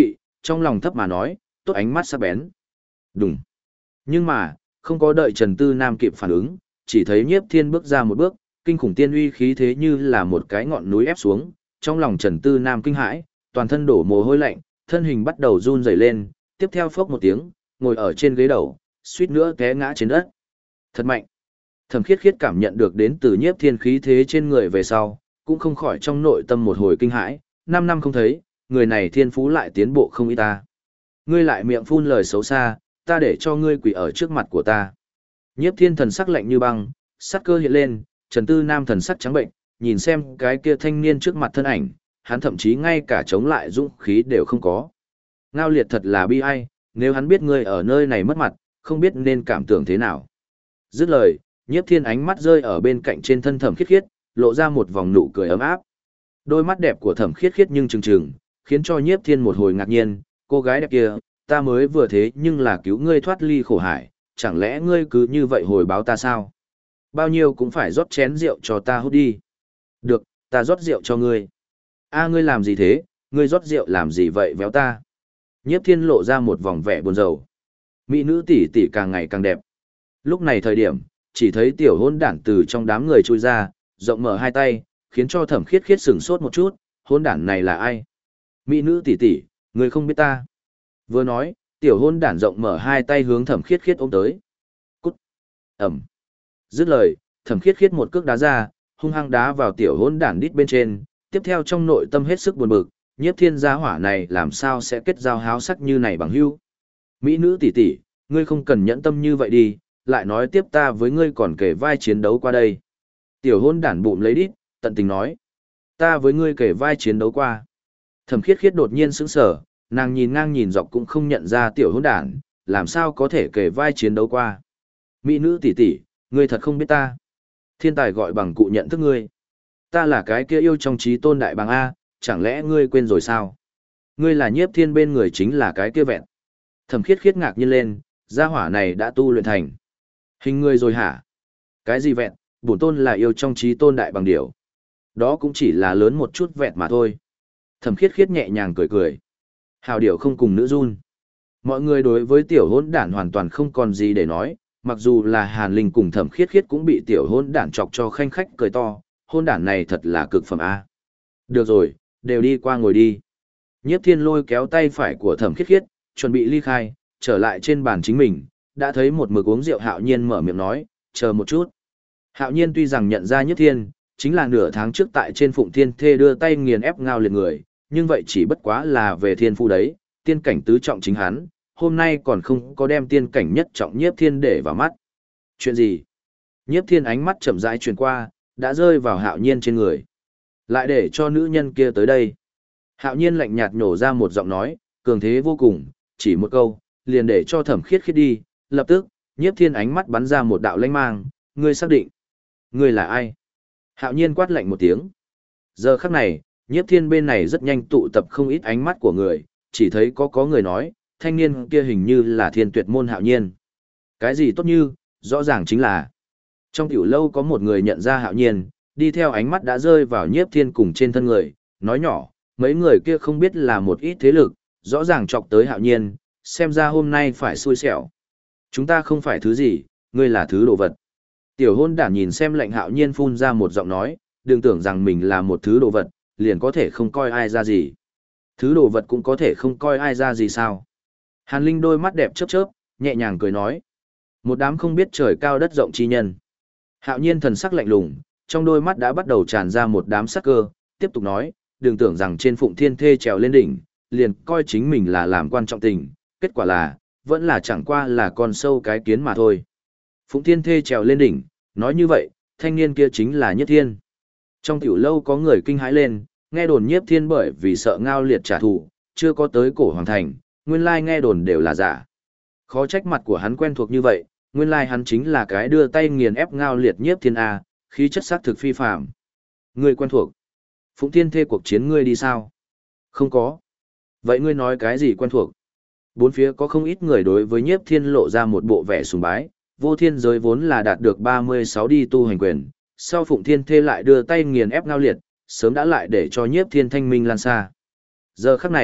trong lòng thấp mà nói, tốt ánh mắt sắc bén. Đùng. Nhưng mà, không có đợi Trần Tư Nam kịp phản ứng, chỉ thấy Nhiếp Thiên bước ra một bước, kinh khủng tiên uy khí thế như là một cái ngọn núi ép xuống, trong lòng Trần Tư Nam kinh hãi, toàn thân đổ mồ hôi lạnh, thân hình bắt đầu run rẩy lên, tiếp theo phốc một tiếng, ngồi ở trên ghế đầu, suýt nữa té ngã trên đất. Thật mạnh. Thẩm Khiết Khiết cảm nhận được đến từ Nhiếp Thiên khí thế trên người về sau, cũng không khỏi trong nội tâm một hồi kinh hãi, 5 năm không thấy, người này thiên phú lại tiến bộ không ít ta. Ngươi lại miệng phun lời xấu xa, ta để cho ngươi quỳ ở trước mặt của ta. Nhiếp Thiên thần sắc lạnh như băng, sắc cơ hiện lên, Trần Tư Nam thần sắc trắng bệnh, nhìn xem cái kia thanh niên trước mặt thân ảnh, hắn thậm chí ngay cả chống lại dũng khí đều không có. Ngao Liệt thật là bi ai, nếu hắn biết ngươi ở nơi này mất mặt, không biết nên cảm tưởng thế nào. Dứt lời, Nhiếp Thiên ánh mắt rơi ở bên cạnh trên thân Thẩm Khiết Khiết, lộ ra một vòng nụ cười ấm áp. Đôi mắt đẹp của Thẩm Khiết Khiết nhưng trừng trừng, khiến cho Nhiếp Thiên một hồi ngạc nhiên, cô gái đẹp kia, ta mới vừa thế nhưng là cứu ngươi thoát ly khổ hải, chẳng lẽ ngươi cứ như vậy hồi báo ta sao? Bao nhiêu cũng phải rót chén rượu cho ta hút đi. Được, ta rót rượu cho ngươi. A ngươi làm gì thế, ngươi rót rượu làm gì vậy véo ta? Nhiếp Thiên lộ ra một vòng vẻ buồn rầu. Mỹ nữ tỷ tỷ càng ngày càng đẹp. Lúc này thời điểm, chỉ thấy tiểu hôn đản từ trong đám người chui ra, rộng mở hai tay, khiến cho Thẩm Khiết Khiết sửng sốt một chút, hôn đản này là ai? Mỹ nữ tỷ tỷ, ngươi không biết ta. Vừa nói, tiểu hôn đản rộng mở hai tay hướng Thẩm Khiết Khiết ôm tới. Cút. Ẩm. Dứt lời, Thẩm Khiết Khiết một cước đá ra, hung hăng đá vào tiểu hôn đản đít bên trên, tiếp theo trong nội tâm hết sức buồn bực, Nhiếp Thiên gia hỏa này làm sao sẽ kết giao háo sắc như này bằng hữu. Mỹ nữ tỷ tỷ, ngươi không cần nhẫn tâm như vậy đi, lại nói tiếp ta với ngươi còn kể vai chiến đấu qua đây. Tiểu hôn đản bụng lấy đít, tận tình nói. Ta với ngươi kể vai chiến đấu qua. Thẩm Khiết Khiết đột nhiên sững sờ, nàng nhìn ngang nhìn dọc cũng không nhận ra tiểu hôn đản, làm sao có thể kể vai chiến đấu qua. Mỹ nữ tỷ tỷ, ngươi thật không biết ta. Thiên tài gọi bằng cụ nhận thức ngươi. Ta là cái kia yêu trong trí tôn đại bằng A, chẳng lẽ ngươi quên rồi sao? Ngươi là Nhiếp Thiên bên người chính là cái kia vẹn. Thẩm Khiết Khiết ngạc nhiên lên, gia hỏa này đã tu luyện thành hình người rồi hả? Cái gì vẹn, bổn tôn là yêu trong trí tôn đại bằng điểu. Đó cũng chỉ là lớn một chút vẹn mà thôi. Thẩm Khiết Khiết nhẹ nhàng cười cười. Hào điểu không cùng nữ run. Mọi người đối với tiểu hôn đản hoàn toàn không còn gì để nói, mặc dù là Hàn Linh cùng Thẩm Khiết Khiết cũng bị tiểu hôn đản chọc cho khanh khách cười to, hôn đản này thật là cực phẩm A. Được rồi, đều đi qua ngồi đi. Nhiếp Thiên lôi kéo tay phải của Thẩm Khiết Khiết, chuẩn bị ly khai, trở lại trên bàn chính mình, đã thấy một mực uống rượu Hạo Nhiên mở miệng nói, chờ một chút. Hạo Nhiên tuy rằng nhận ra Nhiếp Thiên, chính là nửa tháng trước tại trên Phụng Thiên Thê đưa tay nghiền ép Ngao Liệt người, nhưng vậy chỉ bất quá là về thiên phu đấy, tiên cảnh tứ trọng chính hắn, hôm nay còn không có đem tiên cảnh nhất trọng Nhiếp Thiên để vào mắt. Chuyện gì? Nhiếp Thiên ánh mắt chậm rãi truyền qua, đã rơi vào Hạo Nhiên trên người. Lại để cho nữ nhân kia tới đây. Hạo Nhiên lạnh nhạt nhổ ra một giọng nói, cường thế vô cùng, chỉ một câu, liền để cho Thẩm Khiết Khiết đi, lập tức, Nhiếp Thiên ánh mắt bắn ra một đạo lanh mang, ngươi xác định. Ngươi là ai? Hạo Nhiên quát lạnh một tiếng. Giờ khắc này, Nhiếp Thiên bên này rất nhanh tụ tập không ít ánh mắt của người, chỉ thấy có người nói, thanh niên kia hình như là Thiên Tuyệt môn Hạo Nhiên. Cái gì tốt như, rõ ràng chính là. Trong tiểu lâu có một người nhận ra Hạo Nhiên, đi theo ánh mắt đã rơi vào Nhiếp Thiên cùng trên thân người, nói nhỏ, mấy người kia không biết là một ít thế lực, rõ ràng chọc tới Hạo Nhiên, xem ra hôm nay phải xui xẻo. Chúng ta không phải thứ gì, ngươi là thứ đồ vật. Tiểu hôn đản nhìn xem lệnh Hạo Nhiên phun ra một giọng nói, đừng tưởng rằng mình là một thứ đồ vật, liền có thể không coi ai ra gì. Thứ đồ vật cũng có thể không coi ai ra gì sao. Hàn Linh đôi mắt đẹp chớp chớp, nhẹ nhàng cười nói. Một đám không biết trời cao đất rộng chi nhân. Hạo Nhiên thần sắc lạnh lùng, trong đôi mắt đã bắt đầu tràn ra một đám sắc cơ, tiếp tục nói, đừng tưởng rằng trên Phụng Thiên Thê trèo lên đỉnh, liền coi chính mình là làm quan trọng tình, kết quả là, vẫn là chẳng qua là con sâu cái kiến mà thôi. Phụng Thiên Thê trèo lên đỉnh, nói như vậy, thanh niên kia chính là Nhiếp Thiên. Trong tiểu lâu có người kinh hãi lên, nghe đồn Nhiếp Thiên bởi vì sợ Ngao Liệt trả thù, chưa có tới cổ hoàng thành, nguyên lai nghe đồn đều là giả. Khó trách mặt của hắn quen thuộc như vậy, nguyên lai hắn chính là cái đưa tay nghiền ép Ngao Liệt Nhiếp Thiên A, khí chất sắc thực phi phàm. Ngươi quen thuộc. Phụng Thiên Thê cuộc chiến ngươi đi sao? Không có. Vậy ngươi nói cái gì quen thuộc? Bốn phía có không ít người đối với Nhiếp Thiên lộ ra một bộ vẻ sùng bái, vô thiên giới vốn là đạt được 36 đi tu hành quyền, sau Phụng Thiên Thê lại đưa tay nghiền ép Ngao Liệt, sớm đã lại để cho Nhiếp Thiên thanh minh lan xa. Giờ khắc này,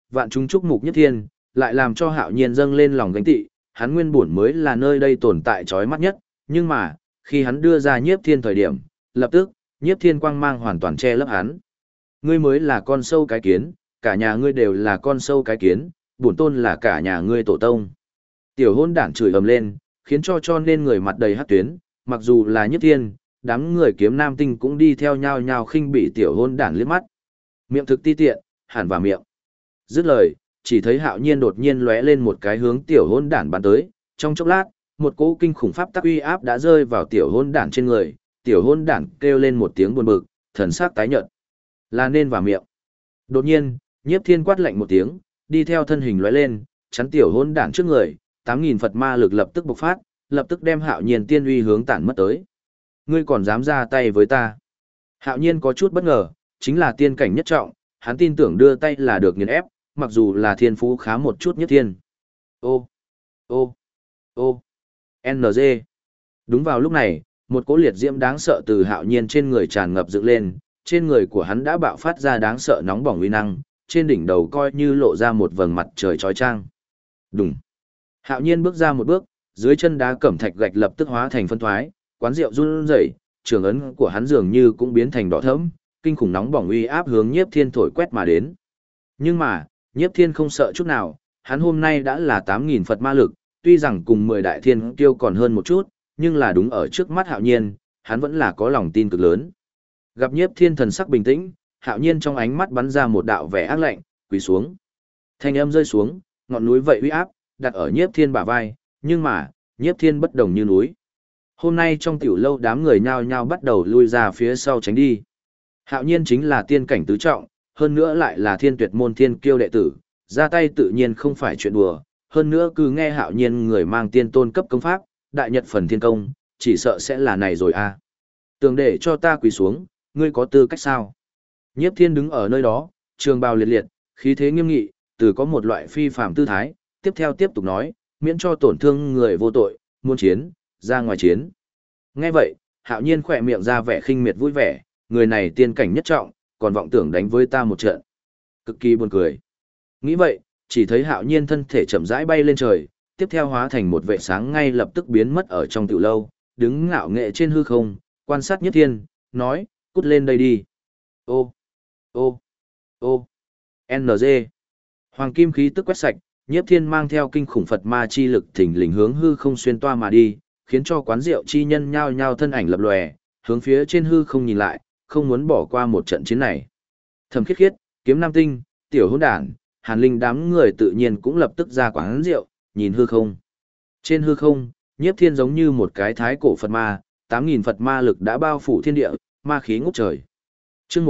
vạn chúng chúc mục Nhiếp Thiên, lại làm cho Hạo Nhiên dâng lên lòng gánh tị, hắn nguyên bổn mới là nơi đây tồn tại chói mắt nhất, nhưng mà, khi hắn đưa ra Nhiếp Thiên thời điểm, lập tức, Nhiếp Thiên quang mang hoàn toàn che lấp hắn. Ngươi mới là con sâu cái kiến, cả nhà ngươi đều là con sâu cái kiến, bổn tôn là cả nhà ngươi tổ tông. Tiểu hôn đản chửi ầm lên, khiến cho nên người mặt đầy hắc tuyến, mặc dù là Nhiếp Thiên, đám người kiếm nam tinh cũng đi theo nhau nhau khinh bị tiểu hôn đản liếc mắt. Miệng thực ti tiện, hẳn vào miệng. Dứt lời, chỉ thấy Hạo Nhiên đột nhiên lóe lên một cái hướng tiểu hôn đản bắn tới, trong chốc lát, một cỗ kinh khủng pháp tắc uy áp đã rơi vào tiểu hôn đản trên người, tiểu hôn đản kêu lên một tiếng buồn bực, thần sắc tái nhợt. Là nên vào miệng. Đột nhiên, Nhiếp Thiên quát lạnh một tiếng, đi theo thân hình lóe lên, chắn tiểu hôn đản trước người, 8000 Phật ma lực lập tức bộc phát, lập tức đem Hạo Nhiên tiên uy hướng tản mất tới. Ngươi còn dám ra tay với ta? Hạo Nhiên có chút bất ngờ, chính là tiên cảnh nhất trọng, hắn tin tưởng đưa tay là được nghiền ép, mặc dù là thiên phú khá một chút Nhiếp Thiên. Ô, ô, ô, NG. Đúng vào lúc này, một cỗ liệt diễm đáng sợ từ Hạo Nhiên trên người tràn ngập dựng lên, trên người của hắn đã bạo phát ra đáng sợ nóng bỏng uy năng, trên đỉnh đầu coi như lộ ra một vầng mặt trời chói chang. Đùng. Hạo Nhiên bước ra một bước, dưới chân đá cẩm thạch gạch lập tức hóa thành phân thoái, quán rượu run rẩy, trường ấn của hắn dường như cũng biến thành đỏ thẫm, kinh khủng nóng bỏng uy áp hướng Nhiếp Thiên thổi quét mà đến. Nhưng mà, Nhiếp Thiên không sợ chút nào, hắn hôm nay đã là 8000 Phật ma lực, tuy rằng cùng 10 đại thiên kiêu còn hơn một chút, nhưng là đúng ở trước mắt Hạo Nhiên, hắn vẫn là có lòng tin cực lớn. Gặp Nhiếp Thiên thần sắc bình tĩnh, Hạo Nhiên trong ánh mắt bắn ra một đạo vẻ ác lạnh, quỳ xuống. Thanh âm rơi xuống, ngọn núi vậy uy áp, đặt ở Nhiếp Thiên bả vai, nhưng mà, Nhiếp Thiên bất đồng như núi. Hôm nay trong tiểu lâu đám người nhao nhao bắt đầu lui ra phía sau tránh đi. Hạo Nhiên chính là tiên cảnh tứ trọng, hơn nữa lại là thiên tuyệt môn thiên kiêu đệ tử, ra tay tự nhiên không phải chuyện đùa, hơn nữa cứ nghe Hạo Nhiên người mang tiên tôn cấp công pháp, đại nhật phần thiên công, chỉ sợ sẽ là này rồi à. Tưởng để cho ta quỳ xuống, ngươi có tư cách sao? Nhiếp Thiên đứng ở nơi đó, trường bào liệt liệt, khí thế nghiêm nghị, từ có một loại phi phàm tư thái, tiếp theo tiếp tục nói, miễn cho tổn thương người vô tội, muốn chiến, ra ngoài chiến. Nghe vậy, Hạo Nhiên khỏe miệng ra vẻ khinh miệt vui vẻ, người này tiên cảnh nhất trọng, còn vọng tưởng đánh với ta một trận. Cực kỳ buồn cười. Nghĩ vậy, chỉ thấy Hạo Nhiên thân thể chậm rãi bay lên trời, tiếp theo hóa thành một vệ sáng ngay lập tức biến mất ở trong tiểu lâu, đứng ngạo nghệ trên hư không, quan sát Nhiếp Thiên, nói, cút lên đây đi. Ô, ô, ô, NG. Hoàng kim khí tức quét sạch, Nhiếp Thiên mang theo kinh khủng Phật ma chi lực thỉnh lình hướng hư không xuyên toa mà đi, khiến cho quán rượu chi nhân nhao nhao thân ảnh lập lòe, hướng phía trên hư không nhìn lại, không muốn bỏ qua một trận chiến này. Thẩm Khiết Khiết, Kiếm Nam Tinh, Tiểu Hỗn Đản, Hàn Linh đám người tự nhiên cũng lập tức ra quán rượu, nhìn hư không. Trên hư không, Nhiếp Thiên giống như một cái thái cổ Phật ma, 8000 Phật ma lực đã bao phủ thiên địa, ma khí ngút trời. Chương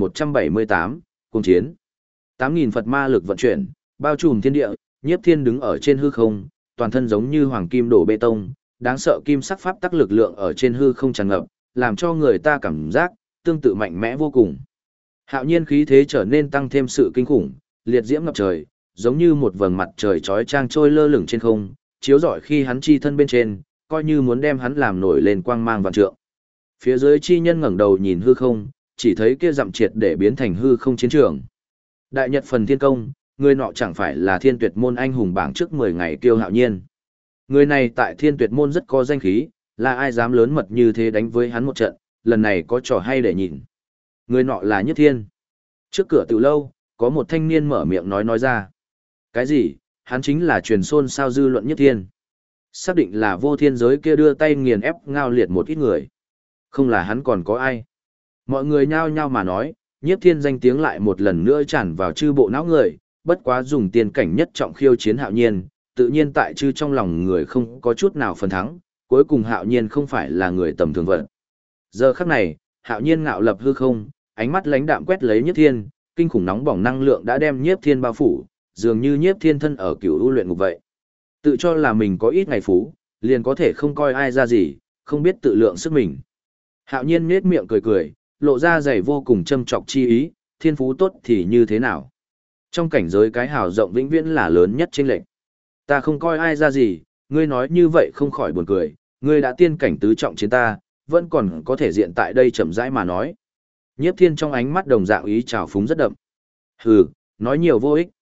1178, Cung chiến. 8000 Phật ma lực vận chuyển, bao trùm thiên địa, Nhiếp Thiên đứng ở trên hư không, toàn thân giống như hoàng kim đổ bê tông, đáng sợ kim sắc pháp tắc lực lượng ở trên hư không tràn ngập, làm cho người ta cảm giác tương tự mạnh mẽ vô cùng. Hạo Nhiên khí thế trở nên tăng thêm sự kinh khủng, liệt diễm ngập trời, giống như một vầng mặt trời chói chang trôi lơ lửng trên không, chiếu rọi khi hắn chi thân bên trên, coi như muốn đem hắn làm nổi lên quang mang vạn trượng. Phía dưới chi nhân ngẩng đầu nhìn hư không, chỉ thấy kia dặm triệt để biến thành hư không chiến trường. Đại nhật phần thiên công, người nọ chẳng phải là thiên tuyệt môn anh hùng bảng trước 10 ngày kiêu Hạo Nhiên. Người này tại thiên tuyệt môn rất có danh khí, là ai dám lớn mật như thế đánh với hắn một trận, lần này có trò hay để nhìn. Người nọ là Nhất Thiên. Trước cửa tiểu lâu, có một thanh niên mở miệng nói ra. Cái gì, hắn chính là truyền xôn sao dư luận Nhất Thiên. Xác định là vô thiên giới kia đưa tay nghiền ép ngao liệt một ít người. Không là hắn còn có ai. Mọi người nhao nhao mà nói, Nhiếp Thiên danh tiếng lại một lần nữa tràn vào chư bộ não người, bất quá dùng tiên cảnh nhất trọng khiêu chiến Hạo Nhiên, tự nhiên tại chư trong lòng người không có chút nào phần thắng, cuối cùng Hạo Nhiên không phải là người tầm thường vận. Giờ khắc này, Hạo Nhiên ngạo lập hư không, ánh mắt lãnh đạm quét lấy Nhiếp Thiên, kinh khủng nóng bỏng năng lượng đã đem Nhiếp Thiên bao phủ, dường như Nhiếp Thiên thân ở cửu u luyện ngục vậy. Tự cho là mình có ít ngày phú, liền có thể không coi ai ra gì, không biết tự lượng sức mình. Hạo Nhiên nhếch miệng cười cười, lộ ra dày vô cùng châm chọc chi ý, thiên phú tốt thì như thế nào? Trong cảnh giới cái hào rộng vĩnh viễn là lớn nhất chênh lệch. Ta không coi ai ra gì, ngươi nói như vậy không khỏi buồn cười, ngươi đã tiên cảnh tứ trọng chiến ta, vẫn còn có thể diện tại đây chậm rãi mà nói. Nhiếp Thiên trong ánh mắt đồng dạng ý trào phúng rất đậm. Hừ, nói nhiều vô ích.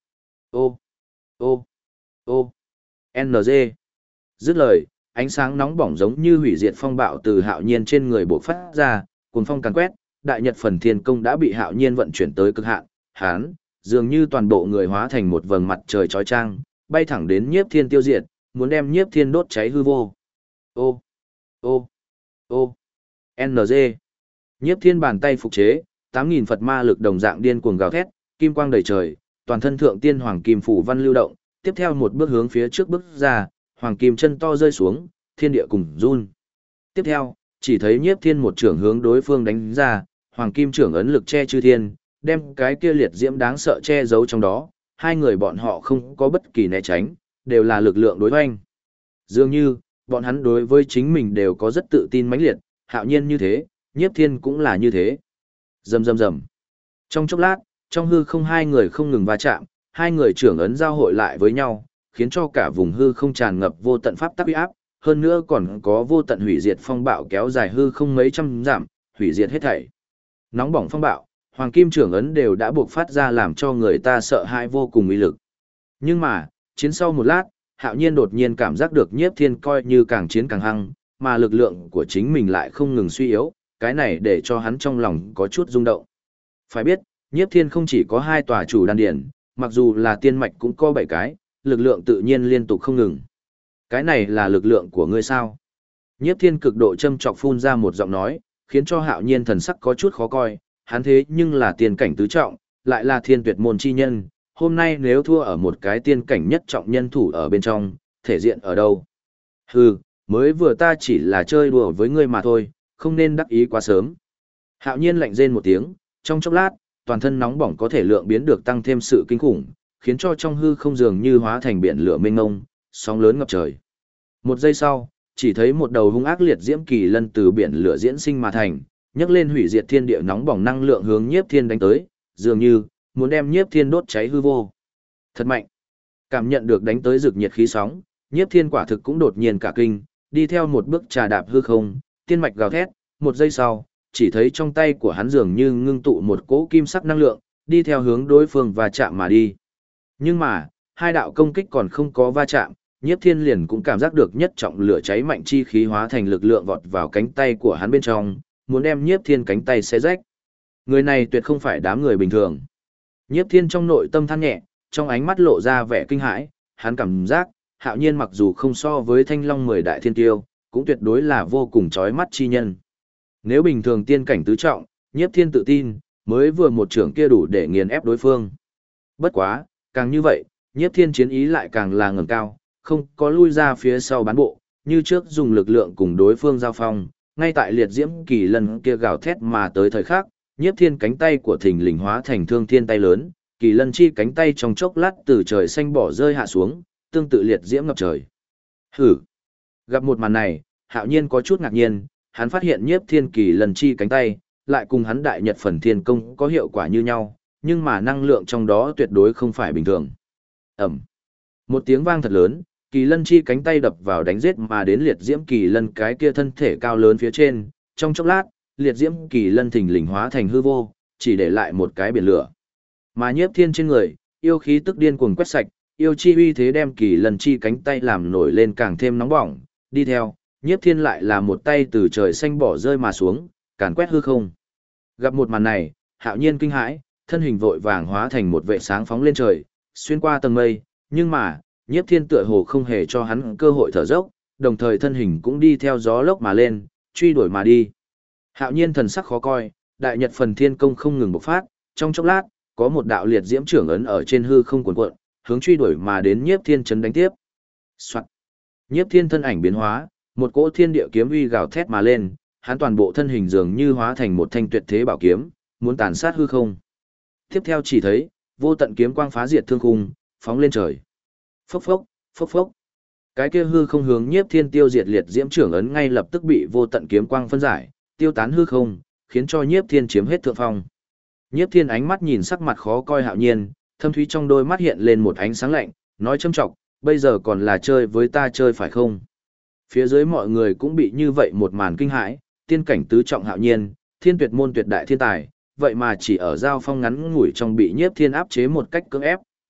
Ô, ô, ô, NG. Dứt lời, ánh sáng nóng bỏng giống như hủy diệt phong bạo từ Hạo Nhiên trên người bộc phát ra, cuồng phong càn quét, đại nhật phần thiên công đã bị Hạo Nhiên vận chuyển tới cực hạn, hắn dường như toàn bộ người hóa thành một vầng mặt trời chói chang, bay thẳng đến Nhiếp Thiên tiêu diệt, muốn đem Nhiếp Thiên đốt cháy hư vô. Ô, ô, ô, NG. Nhiếp Thiên bàn tay phục chế, 8.000 Phật ma lực đồng dạng điên cuồng gào thét, kim quang đầy trời, toàn thân thượng tiên hoàng kim phủ văn lưu động, tiếp theo một bước hướng phía trước bước ra, hoàng kim chân to rơi xuống, thiên địa cùng run. Tiếp theo, chỉ thấy Nhiếp Thiên một trưởng hướng đối phương đánh ra, hoàng kim trưởng ấn lực che chư thiên, đem cái kia liệt diễm đáng sợ che giấu trong đó, hai người bọn họ không có bất kỳ né tránh, đều là lực lượng đối hoành. Dường như, bọn hắn đối với chính mình đều có rất tự tin mãnh liệt, Hạo Nhiên như thế, Nhiếp Thiên cũng là như thế. Rầm rầm rầm. Trong chốc lát, trong hư không hai người không ngừng va chạm, hai người trưởng ấn giao hội lại với nhau, khiến cho cả vùng hư không tràn ngập vô tận pháp tắc uy áp, hơn nữa còn có vô tận hủy diệt phong bạo kéo dài hư không mấy trăm dặm, hủy diệt hết thảy. Nóng bỏng phong bạo, hoàng kim trưởng ấn đều đã buộc phát ra làm cho người ta sợ hãi vô cùng uy lực. Nhưng mà, chiến sau một lát, Hạo Nhiên đột nhiên cảm giác được Nhiếp Thiên coi như càng chiến càng hăng, mà lực lượng của chính mình lại không ngừng suy yếu, cái này để cho hắn trong lòng có chút rung động. Phải biết, Nhiếp Thiên không chỉ có 2 tòa chủ đan điển, mặc dù là tiên mạch cũng có 7 cái, lực lượng tự nhiên liên tục không ngừng. Cái này là lực lượng của ngươi sao? Nhiếp Thiên cực độ châm chọc phun ra một giọng nói, khiến cho Hạo Nhiên thần sắc có chút khó coi, hắn thế nhưng là tiên cảnh tứ trọng, lại là thiên tuyệt môn chi nhân, hôm nay nếu thua ở một cái tiên cảnh nhất trọng nhân thủ ở bên trong, thể diện ở đâu? Hừ, mới vừa ta chỉ là chơi đùa với ngươi mà thôi, không nên đắc ý quá sớm. Hạo Nhiên lạnh rên một tiếng, trong chốc lát, toàn thân nóng bỏng có thể lượng biến được tăng thêm sự kinh khủng, khiến cho trong hư không dường như hóa thành biển lửa mênh mông, sóng lớn ngập trời. Một giây sau, chỉ thấy một đầu hung ác liệt diễm kỳ lân từ biển lửa diễn sinh mà thành, nhấc lên hủy diệt thiên địa nóng bỏng năng lượng hướng Nhiếp Thiên đánh tới, dường như muốn đem Nhiếp Thiên đốt cháy hư vô. Thật mạnh. Cảm nhận được đánh tới rực nhiệt khí sóng, Nhiếp Thiên quả thực cũng đột nhiên cả kinh, đi theo một bước trà đạp hư không, tiên mạch gào thét, một giây sau, chỉ thấy trong tay của hắn dường như ngưng tụ một cỗ kim sắc năng lượng, đi theo hướng đối phương và chạm mà đi. Nhưng mà, hai đạo công kích còn không có va chạm, Nhiếp Thiên liền cũng cảm giác được nhất trọng lửa cháy mạnh chi khí hóa thành lực lượng vọt vào cánh tay của hắn bên trong, muốn đem Nhiếp Thiên cánh tay xé rách. Người này tuyệt không phải đám người bình thường. Nhiếp Thiên trong nội tâm than nhẹ, trong ánh mắt lộ ra vẻ kinh hãi, hắn cảm giác, Hạo Nhiên mặc dù không so với Thanh Long 10 đại thiên tiêu, cũng tuyệt đối là vô cùng chói mắt chi nhân. Nếu bình thường tiên cảnh tứ trọng, Nhiếp Thiên tự tin, mới vừa một trưởng kia đủ để nghiền ép đối phương. Bất quá, càng như vậy, Nhiếp Thiên chiến ý lại càng là ngẩng cao, không có lui ra phía sau bán bộ, như trước dùng lực lượng cùng đối phương giao phong, ngay tại liệt diễm kỳ lân kia gào thét mà tới thời khắc, Nhiếp Thiên cánh tay của thình lình hóa thành thương thiên tay lớn, kỳ lân chi cánh tay trong chốc lát từ trời xanh bỏ rơi hạ xuống, tương tự liệt diễm ngập trời. Hử! Gặp một màn này, Hạo Nhiên có chút ngạc nhiên, hắn phát hiện Nhiếp Thiên kỳ lân chi cánh tay, lại cùng hắn đại nhật phần thiên công có hiệu quả như nhau, nhưng mà năng lượng trong đó tuyệt đối không phải bình thường. Ẩm! Một tiếng vang thật lớn, kỳ lân chi cánh tay đập vào đánh giết mà đến liệt diễm kỳ lân cái kia thân thể cao lớn phía trên, trong chốc lát, liệt diễm kỳ lân thình lình hóa thành hư vô, chỉ để lại một cái biển lửa. Mà Nhiếp Thiên trên người, yêu khí tức điên cuồng quét sạch, yêu chi uy thế đem kỳ lân chi cánh tay làm nổi lên càng thêm nóng bỏng, đi theo, Nhiếp Thiên lại là một tay từ trời xanh bỏ rơi mà xuống, càn quét hư không. Gặp một màn này, Hạo Nhiên kinh hãi, thân hình vội vàng hóa thành một vệ sáng phóng lên trời, xuyên qua tầng mây, nhưng mà, Nhiếp Thiên tựa hồ không hề cho hắn cơ hội thở dốc, đồng thời thân hình cũng đi theo gió lốc mà lên, truy đuổi mà đi. Hạo Nhiên thần sắc khó coi, đại nhật phần thiên công không ngừng bộc phát, trong chốc lát, có một đạo liệt diễm trưởng ấn ở trên hư không cuồn cuộn, hướng truy đuổi mà đến Nhiếp Thiên chấn đánh tiếp. Soạt. Nhiếp Thiên thân ảnh biến hóa, một cỗ thiên địa kiếm uy gào thét mà lên, hắn toàn bộ thân hình dường như hóa thành một thanh tuyệt thế bảo kiếm, muốn tàn sát hư không. Tiếp theo chỉ thấy, vô tận kiếm quang phá diệt thương khung, phóng lên trời. Phốc phốc, phốc phốc. Cái kia hư không hướng Nhiếp Thiên tiêu diệt liệt diễm trưởng ấn ngay lập tức bị vô tận kiếm quang phân giải, tiêu tán hư không, khiến cho Nhiếp Thiên chiếm hết thượng phong. Nhiếp Thiên ánh mắt nhìn sắc mặt khó coi Hạo Nhiên, thâm thúy trong đôi mắt hiện lên một ánh sáng lạnh, nói châm trọng, bây giờ còn là chơi với ta chơi phải không? Phía dưới mọi người cũng bị như vậy một màn kinh hãi, tiên cảnh tứ trọng Hạo Nhiên, thiên tuyệt môn tuyệt đại thiên tài, vậy mà chỉ ở giao phong ngắn ngủi trong bị Nhiếp Thiên áp chế một cách cưỡng ép,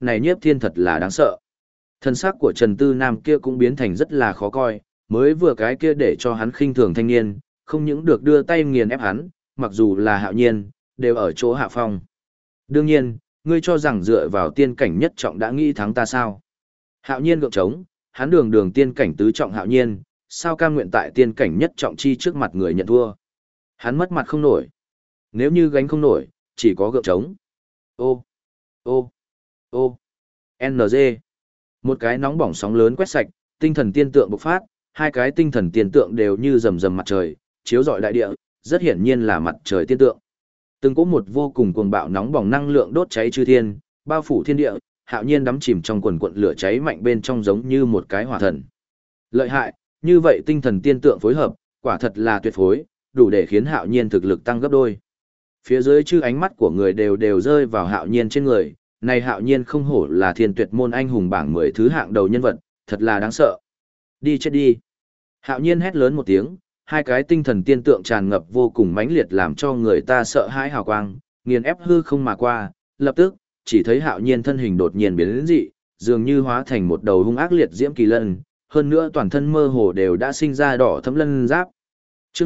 này Nhiếp Thiên thật là đáng sợ. Thân xác của Trần Tư Nam kia cũng biến thành rất là khó coi, mới vừa cái kia để cho hắn khinh thường thanh niên, không những được đưa tay nghiền ép hắn, mặc dù là Hạo Nhiên, đều ở chỗ hạ phong. Đương nhiên, ngươi cho rằng dựa vào tiên cảnh nhất trọng đã nghĩ thắng ta sao? Hạo Nhiên gượng trống, hắn đường đường tiên cảnh tứ trọng Hạo Nhiên, sao cam nguyện tại tiên cảnh nhất trọng chi trước mặt người nhận thua? Hắn mất mặt không nổi. Nếu như gánh không nổi, chỉ có gượng trống. Ô, ô, ô, NG. Một cái nóng bỏng sóng lớn quét sạch, tinh thần tiên tượng bộc phát, hai cái tinh thần tiên tượng đều như rầm rầm mặt trời, chiếu rọi đại địa, rất hiển nhiên là mặt trời tiên tượng. Từng có một vô cùng cuồng bạo nóng bỏng năng lượng đốt cháy chư thiên, bao phủ thiên địa, Hạo Nhiên đắm chìm trong quần quần lửa cháy mạnh bên trong giống như một cái hỏa thần. Lợi hại, như vậy tinh thần tiên tượng phối hợp, quả thật là tuyệt phối, đủ để khiến Hạo Nhiên thực lực tăng gấp đôi. Phía dưới chư ánh mắt của người đều rơi vào Hạo Nhiên trên người, này Hạo Nhiên không hổ là thiên tuyệt môn anh hùng bảng 10 thứ hạng đầu nhân vật, thật là đáng sợ. Đi chết đi. Hạo Nhiên hét lớn một tiếng, hai cái tinh thần tiên tượng tràn ngập vô cùng mãnh liệt làm cho người ta sợ hãi hào quang, nghiền ép hư không mà qua, lập tức, chỉ thấy Hạo Nhiên thân hình đột nhiên biến dị, dường như hóa thành một đầu hung ác liệt diễm kỳ lân, hơn nữa toàn thân mơ hồ đều đã sinh ra đỏ thẫm lân giáp. Chương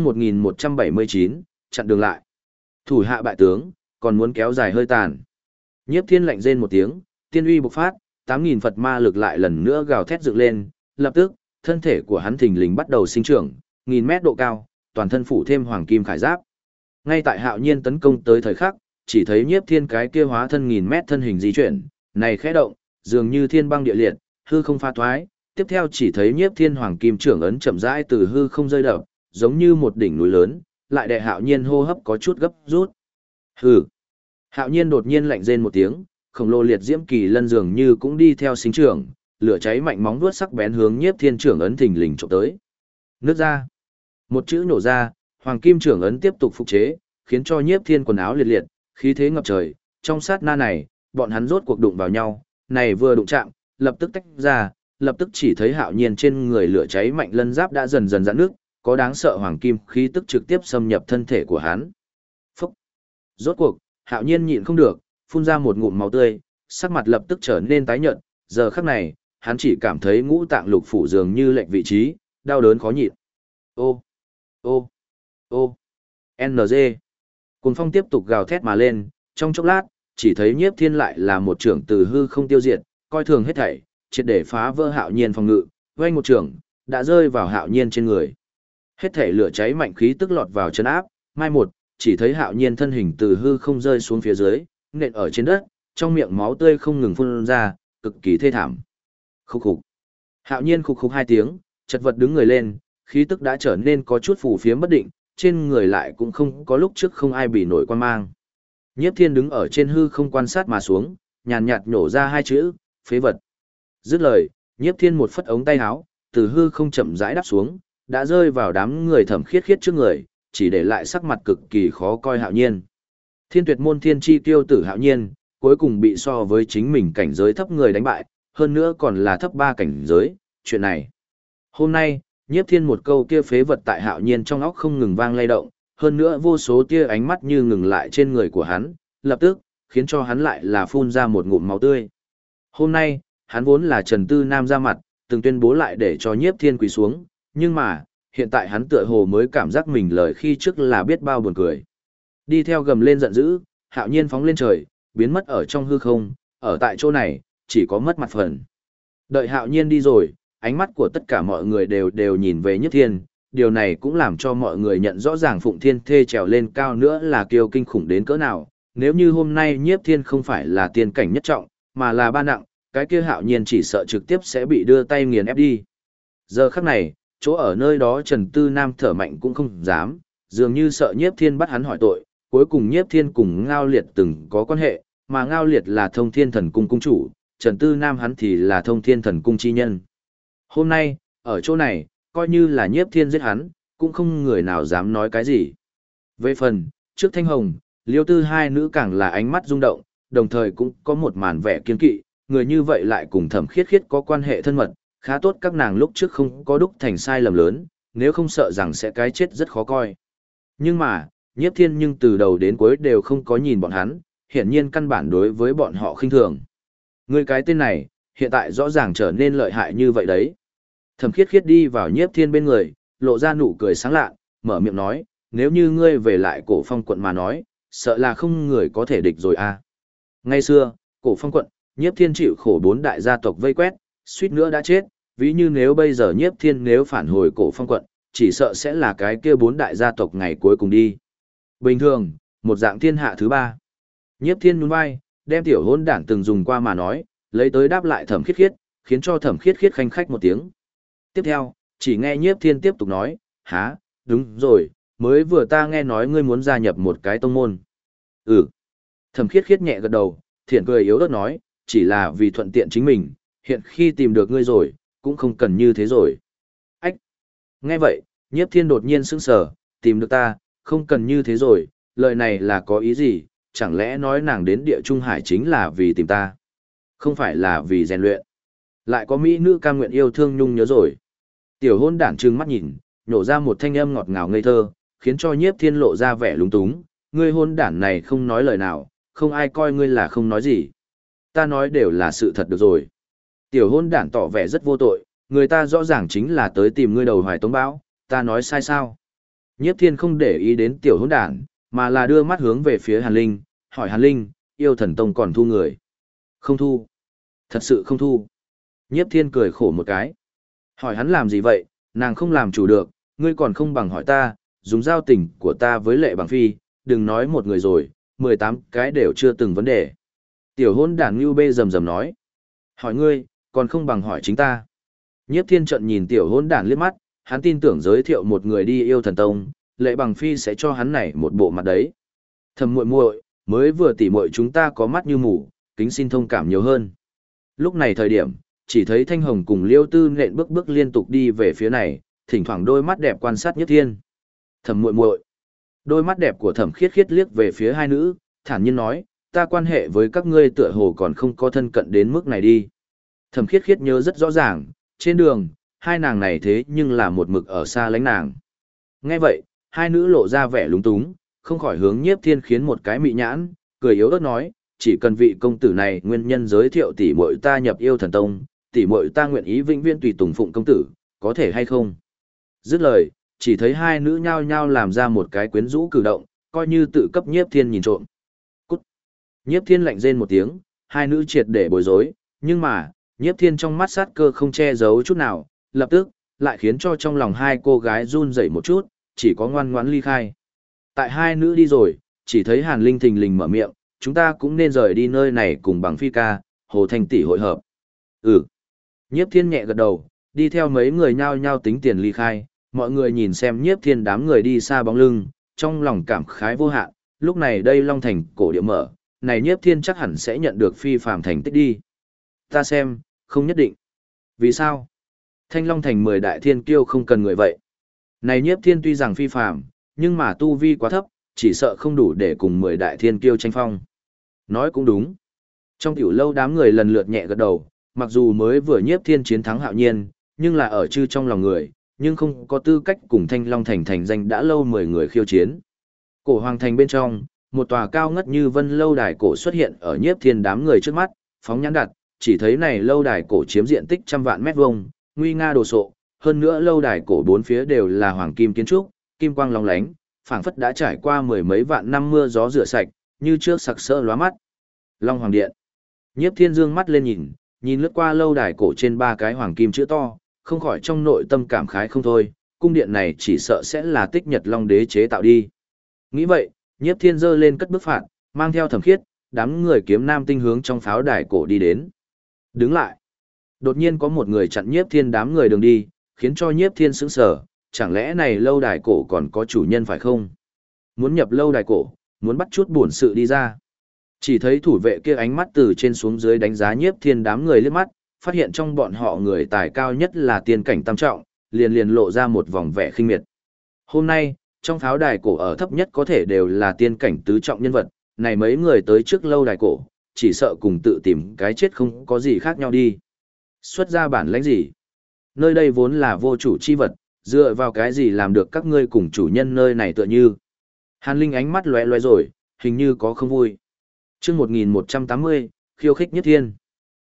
1179, chặn đường lại. Thủ hạ bại tướng, còn muốn kéo dài hơi tàn. Nhiếp Thiên lạnh rên một tiếng, tiên uy bộc phát, 8000 Phật ma lực lại lần nữa gào thét dựng lên, lập tức, thân thể của hắn thình lình bắt đầu sinh trưởng, 1000 mét độ cao, toàn thân phủ thêm hoàng kim khải giáp. Ngay tại Hạo Nhiên tấn công tới thời khắc, chỉ thấy Nhiếp Thiên cái kia hóa thân 1000 mét thân hình di chuyển, này khẽ động, dường như thiên băng địa liệt, hư không pha thoái, tiếp theo chỉ thấy Nhiếp Thiên hoàng kim trưởng ấn chậm rãi từ hư không rơi đập, giống như một đỉnh núi lớn, lại để Hạo Nhiên hô hấp có chút gấp rút. Hừ. Hạo Nhiên đột nhiên lạnh rên một tiếng, khổng lồ liệt diễm kỳ lân dường như cũng đi theo sinh trưởng, lửa cháy mạnh móng vuốt sắc bén hướng Nhiếp Thiên trưởng ấn thình lình chụp tới. Nước ra. Một chữ nổ ra, hoàng kim trưởng ấn tiếp tục phục chế, khiến cho Nhiếp Thiên quần áo liệt liệt, khí thế ngập trời. Trong sát na này, bọn hắn rốt cuộc đụng vào nhau, này vừa đụng chạm, lập tức tách ra, lập tức chỉ thấy Hạo Nhiên trên người lửa cháy mạnh lân giáp đã dần dần giãn nước, có đáng sợ hoàng kim khí tức trực tiếp xâm nhập thân thể của hắn. Phúc. Rốt cuộc, Hạo Nhiên nhịn không được, phun ra một ngụm máu tươi, sắc mặt lập tức trở nên tái nhợt, giờ khắc này, hắn chỉ cảm thấy ngũ tạng lục phủ dường như lệch vị trí, đau đớn khó nhịn. Ô, ô, ô, NG. Cuồng phong tiếp tục gào thét mà lên, trong chốc lát, chỉ thấy Nhiếp Thiên lại là một trưởng từ hư không tiêu diệt, coi thường hết thảy, triệt để phá vỡ Hạo Nhiên phòng ngự, vang một trưởng, đã rơi vào Hạo Nhiên trên người. Hết thảy lửa cháy mạnh khí tức lọt vào chân áp, mai một, chỉ thấy Hạo Nhiên thân hình từ hư không rơi xuống phía dưới, nện ở trên đất, trong miệng máu tươi không ngừng phun ra, cực kỳ thê thảm. Khục khục. Hạo Nhiên khục khục hai tiếng, chật vật đứng người lên, khí tức đã trở nên có chút phù phiếm bất định, trên người lại cũng không có lúc trước không ai bị nổi quan mang. Nhiếp Thiên đứng ở trên hư không quan sát mà xuống, nhàn nhạt nhổ ra hai chữ, phế vật. Dứt lời, Nhiếp Thiên một phất ống tay áo, từ hư không chậm rãi đáp xuống, đã rơi vào đám người Thẩm Khiết Khiết trước người, chỉ để lại sắc mặt cực kỳ khó coi Hạo Nhiên. Thiên tuyệt môn thiên chi tiêu tử Hạo Nhiên, cuối cùng bị so với chính mình cảnh giới thấp người đánh bại, hơn nữa còn là thấp 3 cảnh giới, chuyện này. Hôm nay, Nhiếp Thiên một câu kia phế vật tại Hạo Nhiên trong óc không ngừng vang lay động, hơn nữa vô số tia ánh mắt như ngừng lại trên người của hắn, lập tức, khiến cho hắn lại là phun ra một ngụm máu tươi. Hôm nay, hắn vốn là Trần Tư Nam ra mặt, từng tuyên bố lại để cho Nhiếp Thiên quỳ xuống, nhưng mà, hiện tại hắn tựa hồ mới cảm giác mình lời khi trước là biết bao buồn cười. Đi theo gầm lên giận dữ, Hạo Nhiên phóng lên trời, biến mất ở trong hư không, ở tại chỗ này, chỉ có mất mặt phần. Đợi Hạo Nhiên đi rồi, ánh mắt của tất cả mọi người đều nhìn về Nhiếp Thiên, điều này cũng làm cho mọi người nhận rõ ràng Phụng Thiên Thê trèo lên cao nữa là kiêu kinh khủng đến cỡ nào. Nếu như hôm nay Nhiếp Thiên không phải là tiên cảnh nhất trọng, mà là ba nặng, cái kia Hạo Nhiên chỉ sợ trực tiếp sẽ bị đưa tay nghiền ép đi. Giờ khắc này, chỗ ở nơi đó Trần Tư Nam thở mạnh cũng không dám, dường như sợ Nhiếp Thiên bắt hắn hỏi tội, cuối cùng Nhiếp Thiên cùng Ngao Liệt từng có quan hệ, mà Ngao Liệt là Thông Thiên Thần Cung cung chủ, Trần Tư Nam hắn thì là Thông Thiên Thần Cung chi nhân. Hôm nay, ở chỗ này, coi như là Nhiếp Thiên giết hắn, cũng không người nào dám nói cái gì. Về phần, trước Thanh Hồng, Liêu Tư hai nữ càng là ánh mắt rung động, đồng thời cũng có một màn vẻ kiên kỵ, người như vậy lại cùng Thẩm Khiết Khiết có quan hệ thân mật, khá tốt các nàng lúc trước không có đúc thành sai lầm lớn, nếu không sợ rằng sẽ cái chết rất khó coi. Nhưng mà, Nhiếp Thiên nhưng từ đầu đến cuối đều không có nhìn bọn hắn, hiển nhiên căn bản đối với bọn họ khinh thường. Ngươi cái tên này, hiện tại rõ ràng trở nên lợi hại như vậy đấy. Thẩm Khiết Khiết đi vào Nhiếp Thiên bên người, lộ ra nụ cười sáng lạ, mở miệng nói, nếu như ngươi về lại Cổ Phong quận mà nói, sợ là không người có thể địch rồi à. Ngày xưa, Cổ Phong quận, Nhiếp Thiên chịu khổ 4 đại gia tộc vây quét, suýt nữa đã chết, ví như nếu bây giờ Nhiếp Thiên nếu phản hồi Cổ Phong quận, chỉ sợ sẽ là cái kia 4 đại gia tộc ngày cuối cùng đi. Bình thường, một dạng thiên hạ thứ 3. Nhiếp Thiên nhún vai, đem tiểu hôn đản từng dùng qua mà nói, lấy tới đáp lại Thẩm Khiết Khiết, khiến cho Thẩm Khiết Khiết khanh khách một tiếng. Tiếp theo, chỉ nghe Nhiếp Thiên tiếp tục nói, há, đúng rồi, mới vừa ta nghe nói ngươi muốn gia nhập một cái tông môn. Ừ. Thẩm Khiết Khiết nhẹ gật đầu, thiện cười yếu ớt nói, chỉ là vì thuận tiện chính mình, hiện khi tìm được ngươi rồi, cũng không cần như thế rồi. Ách. Nghe vậy, Nhiếp Thiên đột nhiên sững sờ, tìm được ta, không cần như thế rồi, lời này là có ý gì, chẳng lẽ nói nàng đến địa Trung Hải chính là vì tìm ta? Không phải là vì rèn luyện. Lại có mỹ nữ cam nguyện yêu thương nhung nhớ rồi. Tiểu hôn đản trừng mắt nhìn, nhổ ra một thanh âm ngọt ngào ngây thơ, khiến cho Nhiếp Thiên lộ ra vẻ lúng túng. Ngươi hôn đản này không nói lời nào, không ai coi ngươi là không nói gì. Ta nói đều là sự thật được rồi. Tiểu hôn đản tỏ vẻ rất vô tội, người ta rõ ràng chính là tới tìm ngươi đầu hoài tống bão, ta nói sai sao? Nhiếp Thiên không để ý đến tiểu hôn đản, mà là đưa mắt hướng về phía Hàn Linh, hỏi Hàn Linh, yêu thần tông còn thu người. Không thu. Thật sự không thu. Nhiếp Thiên cười khổ một cái. Hỏi hắn làm gì vậy, nàng không làm chủ được, ngươi còn không bằng hỏi ta, dùng giao tình của ta với Lệ Bằng Phi, đừng nói một người rồi, 18 cái đều chưa từng vấn đề. Tiểu hôn đản Ngưu Bê rầm rầm nói. Hỏi ngươi, còn không bằng hỏi chính ta. Nhiếp Thiên trận nhìn tiểu hôn đản liếc mắt, hắn tin tưởng giới thiệu một người đi yêu thần tông, Lệ Bằng Phi sẽ cho hắn này một bộ mặt đấy. Thầm muội muội, mới vừa tỉ muội chúng ta có mắt như mù, kính xin thông cảm nhiều hơn. Lúc này thời điểm, chỉ thấy Thanh Hồng cùng Liêu Tư nện bước bước liên tục đi về phía này, thỉnh thoảng đôi mắt đẹp quan sát Nhiếp Thiên. Thầm muội muội, đôi mắt đẹp của Thẩm Khiết Khiết liếc về phía hai nữ, thản nhiên nói, ta quan hệ với các ngươi tựa hồ còn không có thân cận đến mức này đi. Thẩm Khiết Khiết nhớ rất rõ ràng, trên đường, hai nàng này thế nhưng là một mực ở xa lánh nàng. Nghe vậy, hai nữ lộ ra vẻ lúng túng, không khỏi hướng Nhiếp Thiên khiến một cái mị nhãn, cười yếu ớt nói, chỉ cần vị công tử này nguyên nhân giới thiệu tỷ muội ta nhập yêu thần tông, tỷ muội ta nguyện ý vĩnh viễn tùy tùng phụng công tử, có thể hay không? Dứt lời, chỉ thấy hai nữ nhao nhao làm ra một cái quyến rũ cử động, coi như tự cấp Nhiếp Thiên nhìn trộm. Cút! Nhiếp Thiên lạnh rên một tiếng, hai nữ triệt để bối rối, nhưng mà, Nhiếp Thiên trong mắt sát cơ không che giấu chút nào, lập tức, lại khiến cho trong lòng hai cô gái run rẩy một chút, chỉ có ngoan ngoãn ly khai. Tại hai nữ đi rồi, chỉ thấy Hàn Linh thình lình mở miệng, chúng ta cũng nên rời đi nơi này cùng bằng Phi ca, Hồ Thanh tỷ hội hợp. Ừ. Nhiếp Thiên nhẹ gật đầu, đi theo mấy người nhao nhao tính tiền ly khai, mọi người nhìn xem Nhiếp Thiên đám người đi xa bóng lưng, trong lòng cảm khái vô hạn, lúc này đây Long Thành cổ địa mở, này Nhiếp Thiên chắc hẳn sẽ nhận được phi phàm thành tích đi. Ta xem, không nhất định. Vì sao? Thanh Long Thành 10 đại thiên kiêu không cần người vậy. Này Nhiếp Thiên tuy rằng phi phàm, nhưng mà tu vi quá thấp, chỉ sợ không đủ để cùng 10 đại thiên kiêu tranh phong. Nói cũng đúng. Trong tiểu lâu đám người lần lượt nhẹ gật đầu, mặc dù mới vừa Nhiếp Thiên chiến thắng Hạo Nhiên, nhưng là ở chư trong lòng người, nhưng không có tư cách cùng Thanh Long Thành thành danh đã lâu 10 người khiêu chiến. Cổ Hoàng Thành bên trong, một tòa cao ngất như vân lâu đài cổ xuất hiện ở Nhiếp Thiên đám người trước mắt, phóng nhãn đặt, chỉ thấy này lâu đài cổ chiếm diện tích trăm vạn mét vuông, nguy nga đồ sộ, hơn nữa lâu đài cổ bốn phía đều là hoàng kim kiến trúc, kim quang lóng lánh, phảng phất đã trải qua mười mấy vạn năm mưa gió rửa sạch, như trước sặc sỡ lóa mắt. Long Hoàng Điện. Nhiếp Thiên dương mắt lên nhìn lướt qua lâu đài cổ trên ba cái hoàng kim chữ to, không khỏi trong nội tâm cảm khái không thôi, cung điện này chỉ sợ sẽ là Tích Nhật Long Đế chế tạo đi. Nghĩ vậy, Nhiếp Thiên giơ lên cất bước phạt, mang theo Thẩm Khiết, đám người kiếm nam tinh hướng trong pháo đài cổ đi đến. Đứng lại. Đột nhiên có một người chặn Nhiếp Thiên đám người đường đi, khiến cho Nhiếp Thiên sững sờ, chẳng lẽ này lâu đài cổ còn có chủ nhân phải không? Muốn nhập lâu đài cổ, muốn bắt chút bổn sự đi ra. Chỉ thấy thủ vệ kia ánh mắt từ trên xuống dưới đánh giá Nhiếp Thiên đám người liếc mắt, phát hiện trong bọn họ người tài cao nhất là tiên cảnh tam trọng, liền lộ ra một vòng vẻ khinh miệt. Hôm nay, trong pháo đài cổ ở thấp nhất có thể đều là tiên cảnh tứ trọng nhân vật, này mấy người tới trước lâu đài cổ, chỉ sợ cùng tự tìm cái chết không có gì khác nhau đi. Xuất ra bản lãnh gì? Nơi đây vốn là vô chủ chi vật, dựa vào cái gì làm được các ngươi cùng chủ nhân nơi này tựa như. Hàn Linh ánh mắt lóe lóe rồi, hình như có không vui. Chương 1180, khiêu khích Nhất Thiên.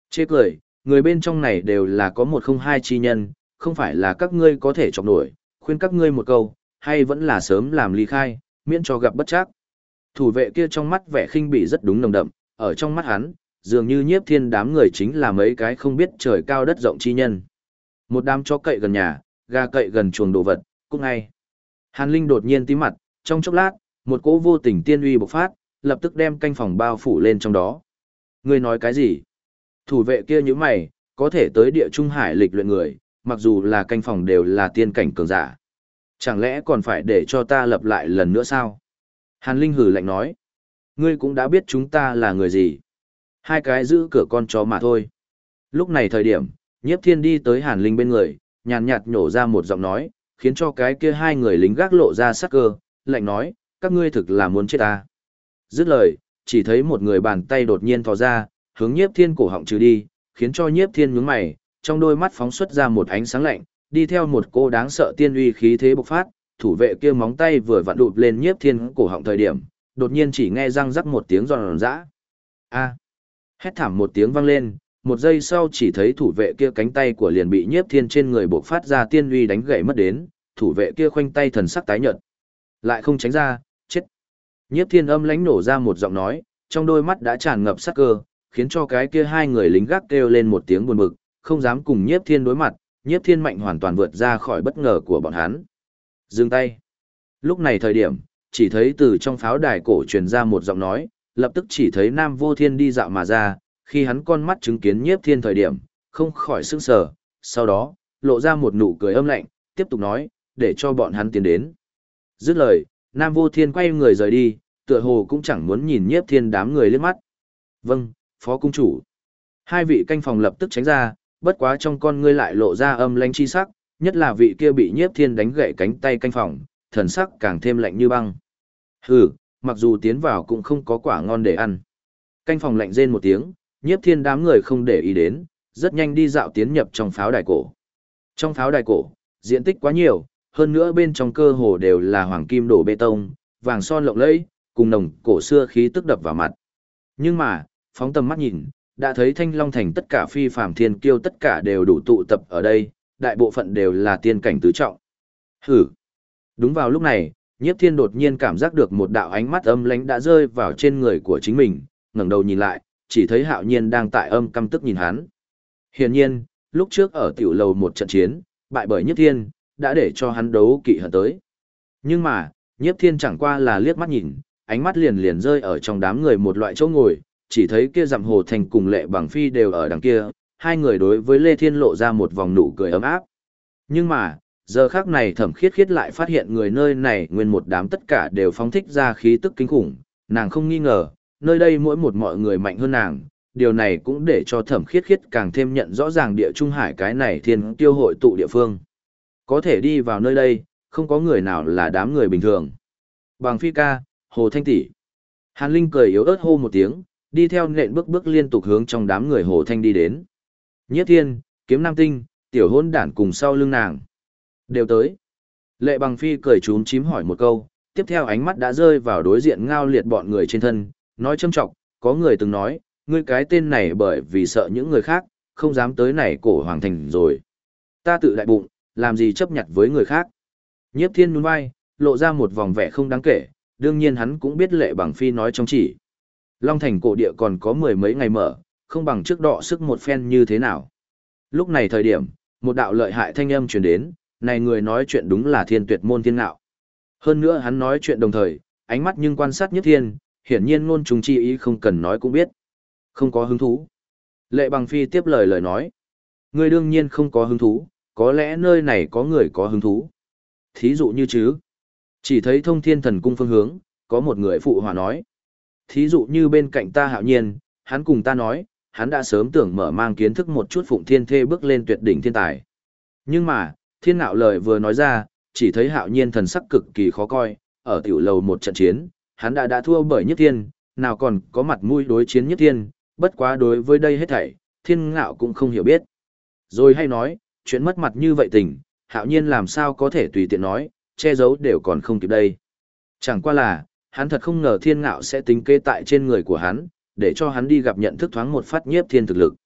Chê cười, người bên trong này đều là có một không hai chi nhân, không phải là các ngươi có thể chọc nổi, khuyên các ngươi một câu, hay vẫn là sớm làm ly khai, miễn cho gặp bất trắc. Thủ vệ kia trong mắt vẻ khinh bỉ rất đúng nồng đậm, ở trong mắt hắn, dường như Nhiếp Thiên đám người chính là mấy cái không biết trời cao đất rộng chi nhân. Một đám chó cậy gần nhà, gà cậy gần chuồng đồ vật, cũng ngay. Hàn Linh đột nhiên tí mặt, trong chốc lát, một cỗ vô tình tiên uy bộc phát, lập tức đem canh phòng bao phủ lên trong đó. Ngươi nói cái gì? Thủ vệ kia như mày, có thể tới địa trung hải lịch luyện người, mặc dù là canh phòng đều là tiên cảnh cường giả. Chẳng lẽ còn phải để cho ta lập lại lần nữa sao? Hàn Linh hừ lạnh nói. Ngươi cũng đã biết chúng ta là người gì. Hai cái giữ cửa con chó mà thôi. Lúc này thời điểm, Nhiếp Thiên đi tới Hàn Linh bên người, nhàn nhạt nhổ ra một giọng nói, khiến cho cái kia hai người lính gác lộ ra sắc cơ, lạnh nói, các ngươi thực là muốn chết ta. Dứt lời, chỉ thấy một người bàn tay đột nhiên thò ra, hướng Nhiếp Thiên cổ họng trừ đi, khiến cho Nhiếp Thiên nhướng mày, trong đôi mắt phóng xuất ra một ánh sáng lạnh, đi theo một cô đáng sợ tiên uy khí thế bộc phát, thủ vệ kia móng tay vừa vặn đụp lên Nhiếp Thiên cổ họng thời điểm, đột nhiên chỉ nghe răng rắc một tiếng giòn giã. A! Hét thảm một tiếng vang lên, một giây sau chỉ thấy thủ vệ kia cánh tay của liền bị Nhiếp Thiên trên người bộc phát ra tiên uy đánh gãy mất đến, thủ vệ kia khoanh tay thần sắc tái nhợt, lại không tránh ra, chết. Nhiếp Thiên âm lãnh nổ ra một giọng nói, trong đôi mắt đã tràn ngập sát cơ, khiến cho cái kia hai người lính gác kêu lên một tiếng buồn bực, không dám cùng Nhiếp Thiên đối mặt, Nhiếp Thiên mạnh hoàn toàn vượt ra khỏi bất ngờ của bọn hắn. Dừng tay. Lúc này thời điểm, chỉ thấy từ trong pháo đài cổ truyền ra một giọng nói, lập tức chỉ thấy Nam Vô Thiên đi dạo mà ra, khi hắn con mắt chứng kiến Nhiếp Thiên thời điểm, không khỏi sững sờ, sau đó, lộ ra một nụ cười âm lạnh, tiếp tục nói, để cho bọn hắn tiến đến. Dứt lời, Nam Vô Thiên quay người rời đi, tựa hồ cũng chẳng muốn nhìn Nhiếp Thiên đám người liếc mắt. Vâng, phó cung chủ. Hai vị canh phòng lập tức tránh ra, bất quá trong con ngươi lại lộ ra âm lãnh chi sắc, nhất là vị kia bị Nhiếp Thiên đánh gãy cánh tay canh phòng, thần sắc càng thêm lạnh như băng. Hừ, mặc dù tiến vào cũng không có quả ngon để ăn. Canh phòng lạnh rên một tiếng, Nhiếp Thiên đám người không để ý đến, rất nhanh đi dạo tiến nhập trong pháo đài cổ. Trong pháo đài cổ, diện tích quá nhiều, hơn nữa bên trong cơ hồ đều là hoàng kim đổ bê tông, vàng son lộng lẫy, cùng nồng cổ xưa khí tức đập vào mặt. Nhưng mà, phóng tầm mắt nhìn, đã thấy Thanh Long Thành tất cả phi phàm thiên kiêu tất cả đều đủ tụ tập ở đây, đại bộ phận đều là tiên cảnh tứ trọng. Hử! Đúng vào lúc này, Nhiếp Thiên đột nhiên cảm giác được một đạo ánh mắt âm lãnh đã rơi vào trên người của chính mình, ngẩng đầu nhìn lại, chỉ thấy Hạo Nhiên đang tại âm căm tức nhìn hắn. Hiển nhiên, lúc trước ở tiểu lầu một trận chiến, bại bởi Nhiếp Thiên, đã để cho hắn đấu kỵ hận tới. Nhưng mà, Nhiếp Thiên chẳng qua là liếc mắt nhìn, ánh mắt liền liền rơi ở trong đám người một loại chỗ ngồi, chỉ thấy kia Dặm Hồ Thành cùng Lệ Bằng Phi đều ở đằng kia, hai người đối với Lê Thiên lộ ra một vòng nụ cười ấm áp. Nhưng mà, giờ khắc này Thẩm Khiết Khiết lại phát hiện người nơi này nguyên một đám tất cả đều phóng thích ra khí tức kinh khủng, nàng không nghi ngờ, nơi đây mỗi một mọi người mạnh hơn nàng, điều này cũng để cho Thẩm Khiết Khiết càng thêm nhận rõ ràng địa trung hải cái này thiên tiêu hội tụ địa phương. Có thể đi vào nơi đây, không có người nào là đám người bình thường. Bằng Phi ca, Hồ Thanh tỷ. Hàn Linh cười yếu ớt hô một tiếng, đi theo nện bước bước liên tục hướng trong đám người Hồ Thanh đi đến. Nhiếp Thiên, Kiếm Nam Tinh, Tiểu Hôn Đản cùng sau lưng nàng. Đều tới. Lệ Bằng Phi cười chúm chím hỏi một câu, tiếp theo ánh mắt đã rơi vào đối diện Ngao Liệt bọn người trên thân, nói châm trọng, có người từng nói, ngươi cái tên này bởi vì sợ những người khác, không dám tới này cổ hoàng thành rồi. Ta tự đại bụng, làm gì chấp nhặt với người khác. Nhiếp Thiên nhún vai, lộ ra một vòng vẻ không đáng kể, đương nhiên hắn cũng biết Lệ Bằng Phi nói trong chỉ. Long Thành cổ địa còn có mười mấy ngày mở, không bằng trước đọ sức một phen như thế nào. Lúc này thời điểm, một đạo lợi hại thanh âm truyền đến, này người nói chuyện đúng là Thiên Tuyệt Môn Thiên Ngạo. Hơn nữa hắn nói chuyện đồng thời, ánh mắt nhưng quan sát Nhiếp Thiên, hiển nhiên ngôn trùng chi ý không cần nói cũng biết. Không có hứng thú. Lệ Bằng Phi tiếp lời nói. Ngươi đương nhiên không có hứng thú, có lẽ nơi này có người có hứng thú. Thí dụ như chứ. Chỉ thấy Thông Thiên Thần Cung phương hướng, có một người phụ hòa nói. Thí dụ như bên cạnh ta Hạo Nhiên, hắn cùng ta nói, hắn đã sớm tưởng mở mang kiến thức một chút Phụng Thiên Thê bước lên tuyệt đỉnh thiên tài. Nhưng mà, Thiên Ngạo lời vừa nói ra, chỉ thấy Hạo Nhiên thần sắc cực kỳ khó coi, ở tiểu lầu một trận chiến, hắn đã thua bởi Nhất Thiên, nào còn có mặt mũi đối chiến Nhất Thiên, bất quá đối với đây hết thảy, Thiên Ngạo cũng không hiểu biết. Rồi hay nói, chuyện mất mặt như vậy tình, Hạo Nhiên làm sao có thể tùy tiện nói, che giấu đều còn không kịp đây. Chẳng qua là, hắn thật không ngờ Thiên Ngạo sẽ tính kế tại trên người của hắn, để cho hắn đi gặp nhận thức thoáng một phát Nhiếp Thiên thực lực.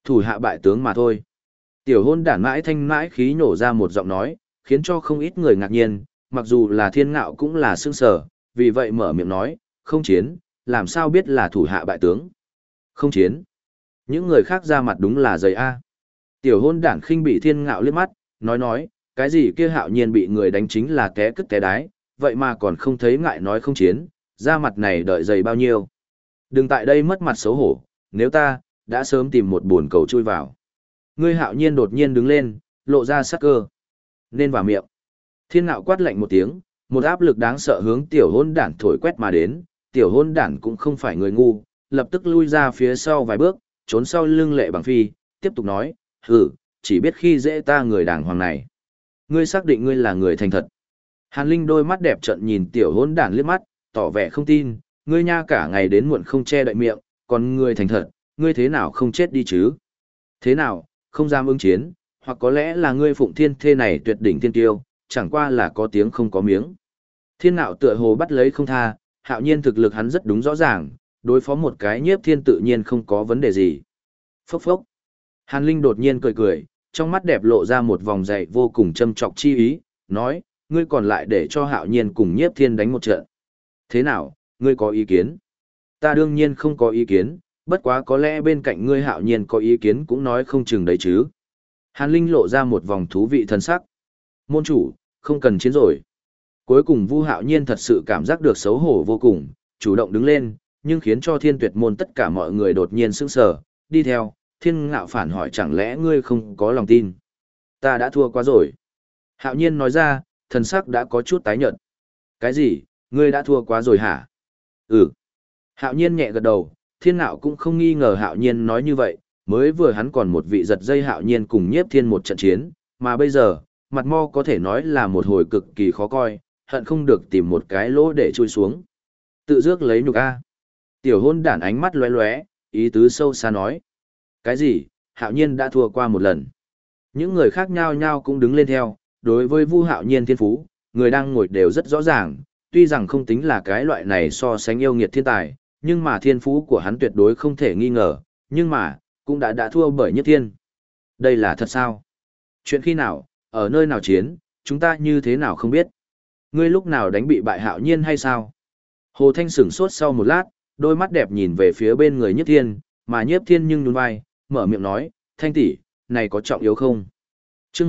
Thủ hạ bại tướng mà thôi. Tiểu hôn đản mãi thanh mãi khí nổ ra một giọng nói, khiến cho không ít người ngạc nhiên, mặc dù là thiên ngạo cũng là sương sở, vì vậy mở miệng nói, không chiến, làm sao biết là thủ hạ bại tướng. Không chiến. Những người khác ra mặt đúng là dày A. Tiểu hôn đản khinh bị thiên ngạo liếc mắt, nói, cái gì kia hạo nhiên bị người đánh chính là té cứt té đái, vậy mà còn không thấy ngại nói không chiến, ra mặt này đợi dày bao nhiêu. Đừng tại đây mất mặt xấu hổ, nếu ta, đã sớm tìm một buồn cầu chui vào. Ngươi hạo nhiên đột nhiên đứng lên, lộ ra sắc cơ. Nên vào miệng. Thiên ngạo quát lạnh một tiếng, một áp lực đáng sợ hướng tiểu hôn đản thổi quét mà đến, tiểu hôn đản cũng không phải người ngu, lập tức lui ra phía sau vài bước, trốn sau lưng Lệ Bằng Phi, tiếp tục nói, chỉ biết khi dễ ta người đàng hoàng này. Ngươi xác định ngươi là người thành thật. Hàn Linh đôi mắt đẹp trận nhìn tiểu hôn đản liếc mắt, tỏ vẻ không tin, ngươi nha cả ngày đến muộn không che đậy miệng, còn ngươi thành thật, ngươi thế nào không chết đi chứ? Thế nào, không dám ứng chiến, hoặc có lẽ là ngươi Phụng Thiên Thê này tuyệt đỉnh thiên tiêu, chẳng qua là có tiếng không có miếng. Thiên Nạo tựa hồ bắt lấy không tha, hạo nhiên thực lực hắn rất đúng rõ ràng, đối phó một cái Nhiếp Thiên tự nhiên không có vấn đề gì. Phốc phốc. Hàn Linh đột nhiên cười, trong mắt đẹp lộ ra một vòng dày vô cùng châm chọc chi ý, nói, ngươi còn lại để cho hạo nhiên cùng Nhiếp Thiên đánh một trận. Thế nào, ngươi có ý kiến? Ta đương nhiên không có ý kiến, bất quá có lẽ bên cạnh ngươi hạo nhiên có ý kiến cũng nói không chừng đấy chứ. Hàn Linh lộ ra một vòng thú vị thân sắc. Môn chủ, không cần chiến rồi. Cuối cùng Vu Hạo Nhiên thật sự cảm giác được xấu hổ vô cùng, chủ động đứng lên, nhưng khiến cho Thiên Tuyệt môn tất cả mọi người đột nhiên sững sờ, đi theo, Thiên Ngạo phản hỏi chẳng lẽ ngươi không có lòng tin. Ta đã thua quá rồi. Hạo Nhiên nói ra, thần sắc đã có chút tái nhợt. Cái gì, ngươi đã thua quá rồi hả? Ừ. Hạo Nhiên nhẹ gật đầu, Thiên Ngạo cũng không nghi ngờ Hạo Nhiên nói như vậy, mới vừa hắn còn một vị giật dây Hạo Nhiên cùng Nhiếp Thiên một trận chiến, mà bây giờ, mặt mo có thể nói là một hồi cực kỳ khó coi, hận không được tìm một cái lỗ để chui xuống. Tự dước lấy nhục a. Tiểu hôn đản ánh mắt lóe lóe, ý tứ sâu xa nói. Cái gì, Hạo Nhiên đã thua qua một lần. Những người khác nhao nhao cũng đứng lên theo, đối với Vu Hạo Nhiên thiên phú, người đang ngồi đều rất rõ ràng, tuy rằng không tính là cái loại này so sánh yêu nghiệt thiên tài, nhưng mà thiên phú của hắn tuyệt đối không thể nghi ngờ, nhưng mà, cũng đã thua bởi Nhất Thiên. Đây là thật sao? Chuyện khi nào, ở nơi nào chiến, chúng ta như thế nào không biết. Ngươi lúc nào đánh bị bại Hạo Nhiên hay sao? Hồ Thanh sửng sốt sau một lát, đôi mắt đẹp nhìn về phía bên người Nhiếp Thiên, mà Nhiếp Thiên nhưng nhún vai, mở miệng nói, Thanh tỷ, này có trọng yếu không? Chương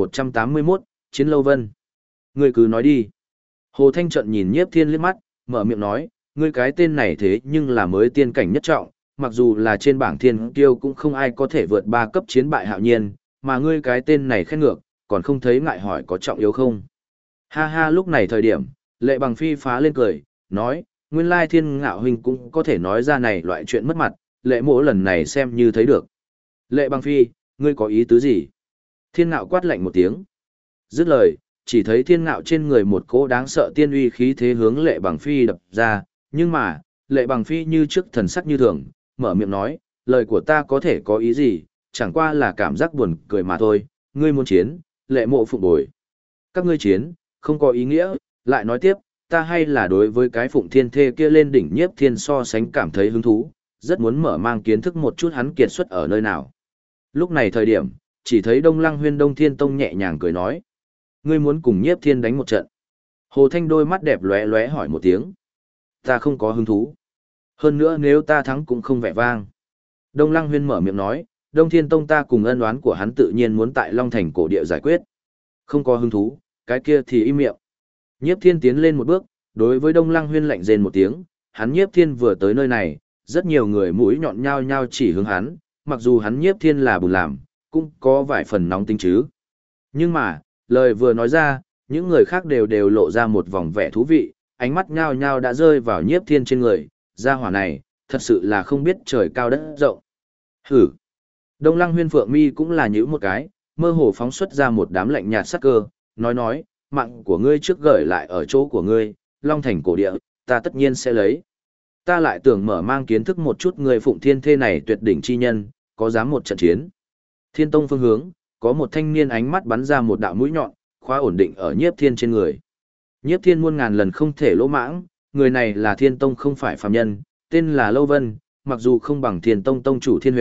1181, Chiến Lâu Vân. Ngươi cứ nói đi. Hồ Thanh trận nhìn Nhiếp Thiên liếc mắt, mở miệng nói, ngươi cái tên này thế nhưng là mới tiên cảnh nhất trọng, mặc dù là trên bảng thiên kiêu cũng không ai có thể vượt 3 cấp chiến bại Hạo Nhiên, mà ngươi cái tên này khen ngược, còn không thấy ngại hỏi có trọng yếu không? Ha ha, lúc này thời điểm, Lệ Bằng Phi phá lên cười, nói, nguyên lai Thiên Ngạo huynh cũng có thể nói ra này loại chuyện mất mặt, Lệ mỗ lần này xem như thấy được. Lệ Bằng Phi, ngươi có ý tứ gì? Thiên Ngạo quát lạnh một tiếng. Dứt lời, chỉ thấy Thiên Ngạo trên người một cỗ đáng sợ tiên uy khí thế hướng Lệ Bằng Phi đập ra, nhưng mà, Lệ Bằng Phi như trước thần sắc như thường, mở miệng nói, lời của ta có thể có ý gì, chẳng qua là cảm giác buồn cười mà thôi, ngươi muốn chiến, Lệ mộ phụng bồi. Các ngươi chiến, không có ý nghĩa, lại nói tiếp, ta hay là đối với cái Phụng Thiên Thê kia lên đỉnh Nhiếp Thiên so sánh cảm thấy hứng thú, rất muốn mở mang kiến thức một chút hắn kiệt xuất ở nơi nào. Lúc này thời điểm, chỉ thấy Đông Lăng Huyên Đông Thiên Tông nhẹ nhàng cười nói, ngươi muốn cùng Nhiếp Thiên đánh một trận. Hồ Thanh đôi mắt đẹp lóe lóe hỏi một tiếng. Ta không có hứng thú. Hơn nữa nếu ta thắng cũng không vẻ vang. Đông Lăng Huyên mở miệng nói, Đông Thiên Tông ta cùng ân oán của hắn tự nhiên muốn tại Long Thành cổ địa giải quyết. Không có hứng thú, cái kia thì im miệng. Nhiếp Thiên tiến lên một bước, đối với Đông Lăng Huyên lạnh rên một tiếng, hắn Nhiếp Thiên vừa tới nơi này, rất nhiều người mũi nhọn nhao nhao chỉ hướng hắn, mặc dù hắn Nhiếp Thiên là bùn làm, cũng có vài phần nóng tính chứ. Nhưng mà, lời vừa nói ra, những người khác đều lộ ra một vòng vẻ thú vị, ánh mắt nhao nhao đã rơi vào Nhiếp Thiên trên người, gia hỏa này, thật sự là không biết trời cao đất rộng. Hử! Đông Lăng Huyên Phượng Mi cũng là nhíu một cái, mơ hồ phóng xuất ra một đám lạnh nhạt sắc cơ, nói, mạng của ngươi trước gửi lại ở chỗ của ngươi, Long Thành cổ địa, ta tất nhiên sẽ lấy. Ta lại tưởng mở mang kiến thức một chút người Phụng Thiên Thê này tuyệt đỉnh chi nhân, có dám một trận chiến. Thiên Tông phương hướng, có một thanh niên ánh mắt bắn ra một đạo mũi nhọn, khóa ổn định ở Nhiếp Thiên trên người. Nhiếp Thiên muôn ngàn lần không thể lỗ mãng, người này là Thiên Tông không phải phàm nhân, tên là Lâu Vân, mặc dù không bằng Thiên Tông tông chủ Thiên Huyền,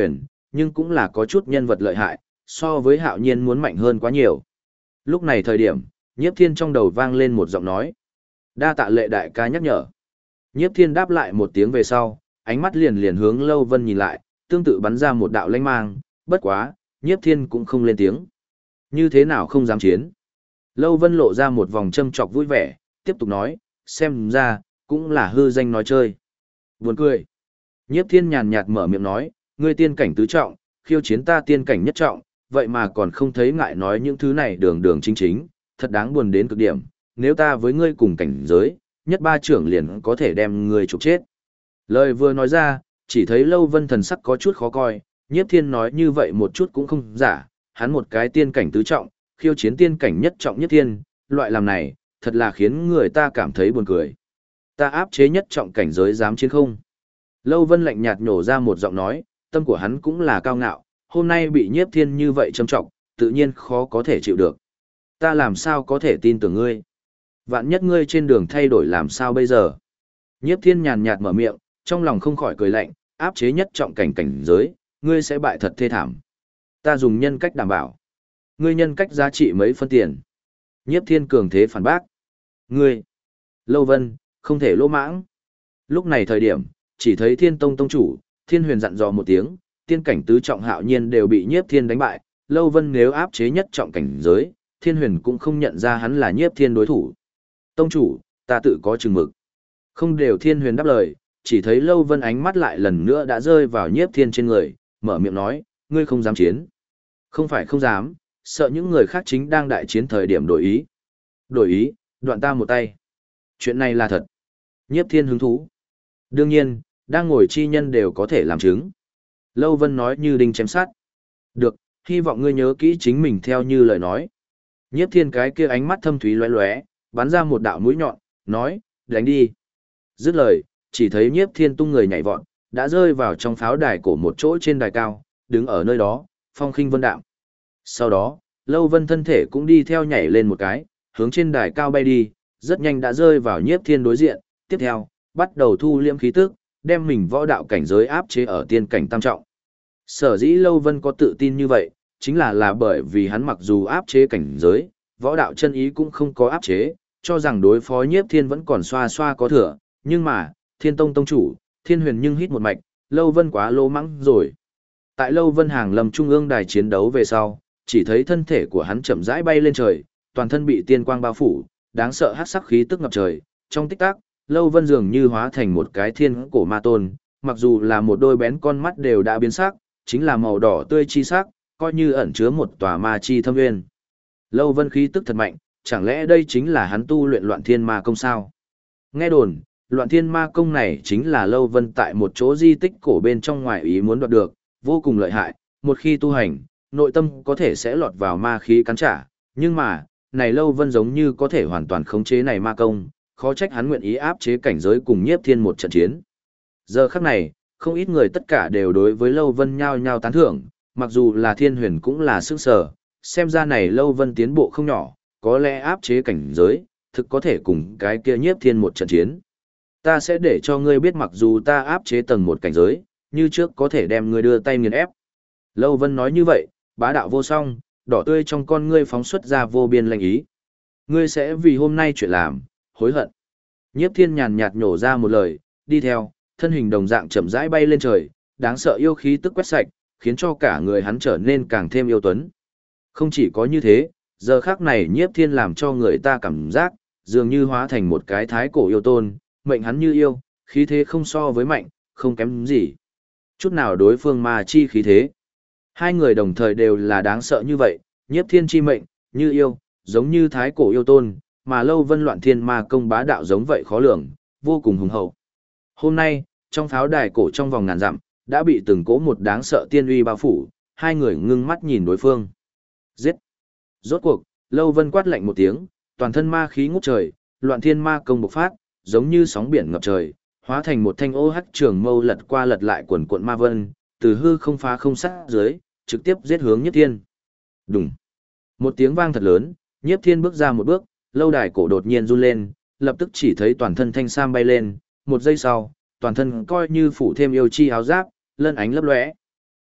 nhưng cũng là có chút nhân vật lợi hại, so với Hạo Nhiên muốn mạnh hơn quá nhiều. Lúc này thời điểm, Nhiếp Thiên trong đầu vang lên một giọng nói. Đa tạ Lệ đại ca nhắc nhở. Nhiếp Thiên đáp lại một tiếng về sau, ánh mắt liền liền hướng Lâu Vân nhìn lại, tương tự bắn ra một đạo lanh mang, bất quá, Nhiếp Thiên cũng không lên tiếng. Như thế nào không dám chiến? Lâu Vân lộ ra một vòng châm chọc vui vẻ, tiếp tục nói, xem ra, cũng là hư danh nói chơi. Buồn cười. Nhiếp Thiên nhàn nhạt mở miệng nói, ngươi tiên cảnh tứ trọng, khiêu chiến ta tiên cảnh nhất trọng, vậy mà còn không thấy ngại nói những thứ này đường đường chính chính, thật đáng buồn đến cực điểm, nếu ta với ngươi cùng cảnh giới, nhất ba trưởng liền có thể đem ngươi trục chết. Lời vừa nói ra, chỉ thấy Lâu Vân thần sắc có chút khó coi, Nhiếp Thiên nói như vậy một chút cũng không giả, hắn một cái tiên cảnh tứ trọng, khiêu chiến tiên cảnh nhất trọng Nhiếp Thiên, loại làm này, thật là khiến người ta cảm thấy buồn cười. Ta áp chế nhất trọng cảnh giới dám chiến không? Lâu Vân lạnh nhạt nhổ ra một giọng nói, tâm của hắn cũng là cao ngạo, hôm nay bị Nhiếp Thiên như vậy châm trọng, tự nhiên khó có thể chịu được. Ta làm sao có thể tin tưởng ngươi? Vạn nhất ngươi trên đường thay đổi làm sao bây giờ? Nhiếp Thiên nhàn nhạt mở miệng, trong lòng không khỏi cười lạnh, áp chế nhất trọng cảnh cảnh giới, ngươi sẽ bại thật thê thảm. Ta dùng nhân cách đảm bảo. Ngươi nhân cách giá trị mấy phân tiền? Nhiếp Thiên cường thế phản bác. Ngươi, Lâu Vân, không thể lỗ mãng. Lúc này thời điểm, chỉ thấy Thiên Tông tông chủ, Thiên Huyền dặn dò một tiếng, tiên cảnh tứ trọng Hạo Nhiên đều bị Nhiếp Thiên đánh bại, Lâu Vân nếu áp chế nhất trọng cảnh giới, Thiên Huyền cũng không nhận ra hắn là Nhiếp Thiên đối thủ. Tông chủ, ta tự có chừng mực. Không đều Thiên Huyền đáp lời, chỉ thấy Lâu Vân ánh mắt lại lần nữa đã rơi vào Nhiếp Thiên trên người, mở miệng nói, ngươi không dám chiến. Không phải không dám, sợ những người khác chính đang đại chiến thời điểm đổi ý. Đổi ý, đoạn ta một tay. Chuyện này là thật. Nhiếp Thiên hứng thú. Đương nhiên, đang ngồi chi nhân đều có thể làm chứng. Lâu Vân nói như đinh chém sát. Được, hy vọng ngươi nhớ kỹ chính mình theo như lời nói. Nhiếp Thiên cái kia ánh mắt thâm thúy lóe lóe, bắn ra một đạo mũi nhọn, nói, đánh đi. Dứt lời, chỉ thấy Nhiếp Thiên tung người nhảy vọt, đã rơi vào trong pháo đài cổ một chỗ trên đài cao, đứng ở nơi đó, phong khinh vân đạm. Sau đó, Lâu Vân thân thể cũng đi theo nhảy lên một cái, hướng trên đài cao bay đi, rất nhanh đã rơi vào Nhiếp Thiên đối diện, tiếp theo, bắt đầu thu liễm khí tức, đem mình võ đạo cảnh giới áp chế ở tiên cảnh tam trọng. Sở dĩ Lâu Vân có tự tin như vậy, chính là bởi vì hắn mặc dù áp chế cảnh giới, võ đạo chân ý cũng không có áp chế, cho rằng đối phó Nhiếp Thiên vẫn còn xoa xoa có thừa, nhưng mà, Thiên Tông tông chủ, Thiên Huyền nhưng hít một mạch, Lâu Vân quá lô mắng rồi. Tại Lâu Vân hàng lâm trung ương đài chiến đấu về sau, chỉ thấy thân thể của hắn chậm rãi bay lên trời, toàn thân bị tiên quang bao phủ, đáng sợ hắc sắc khí tức ngập trời, trong tích tắc, Lâu Vân dường như hóa thành một cái thiên cổ ma tôn, mặc dù là một đôi bén con mắt đều đã biến sắc, chính là màu đỏ tươi chi sắc, coi như ẩn chứa một tòa ma chi thâm nguyên. Lâu Vân khí tức thật mạnh, chẳng lẽ đây chính là hắn tu luyện Loạn Thiên Ma Công sao? Nghe đồn, Loạn Thiên Ma Công này chính là Lâu Vân tại một chỗ di tích cổ bên trong ngoài ý muốn đoạt được, vô cùng lợi hại, một khi tu hành, nội tâm có thể sẽ lọt vào ma khí cắn trả, nhưng mà, này Lâu Vân giống như có thể hoàn toàn khống chế này ma công, khó trách hắn nguyện ý áp chế cảnh giới cùng Nhiếp Thiên một trận chiến. Giờ khắc này, không ít người tất cả đều đối với Lâu Vân nhao nhao tán thưởng, mặc dù là Thiên Huyền cũng là sức sở, xem ra này Lâu Vân tiến bộ không nhỏ, có lẽ áp chế cảnh giới, thực có thể cùng cái kia Nhiếp Thiên một trận chiến. Ta sẽ để cho ngươi biết mặc dù ta áp chế tầng một cảnh giới, như trước có thể đem ngươi đưa tay nghiền ép. Lâu Vân nói như vậy, bá đạo vô song, đỏ tươi trong con ngươi phóng xuất ra vô biên lệnh ý. Ngươi sẽ vì hôm nay chuyện làm, hối hận. Nhiếp Thiên nhàn nhạt nhổ ra một lời, đi theo, thân hình đồng dạng chậm rãi bay lên trời, đáng sợ yêu khí tức quét sạch, khiến cho cả người hắn trở nên càng thêm yêu tuấn. Không chỉ có như thế, giờ khắc này Nhiếp Thiên làm cho người ta cảm giác, dường như hóa thành một cái thái cổ yêu tôn, mệnh hắn như yêu, khí thế không so với mạnh, không kém gì. Chút nào đối phương mà chi khí thế. Hai người đồng thời đều là đáng sợ như vậy, Nhiếp Thiên chi mệnh, như yêu, giống như thái cổ yêu tôn, mà Lâu Vân Loạn Thiên Ma Công bá đạo giống vậy khó lường, vô cùng hùng hậu. Hôm nay, trong pháo đài cổ trong vòng ngàn dặm, đã bị từng cỗ một đáng sợ tiên uy bao phủ, hai người ngưng mắt nhìn đối phương. Giết! Rốt cuộc, Lâu Vân quát lạnh một tiếng, toàn thân ma khí ngút trời, Loạn Thiên Ma Công bộc phát, giống như sóng biển ngập trời, hóa thành một thanh ô hắc trường mâu lật qua lật lại quần cuộn ma vân, từ hư không phá không sát dưới, trực tiếp giết hướng Nhiếp Thiên. Đùng! Một tiếng vang thật lớn, Nhiếp Thiên bước ra một bước, lâu đài cổ đột nhiên run lên, lập tức chỉ thấy toàn thân thanh sam bay lên, một giây sau, toàn thân coi như phủ thêm yêu chi áo giáp, lân ánh lấp lóe.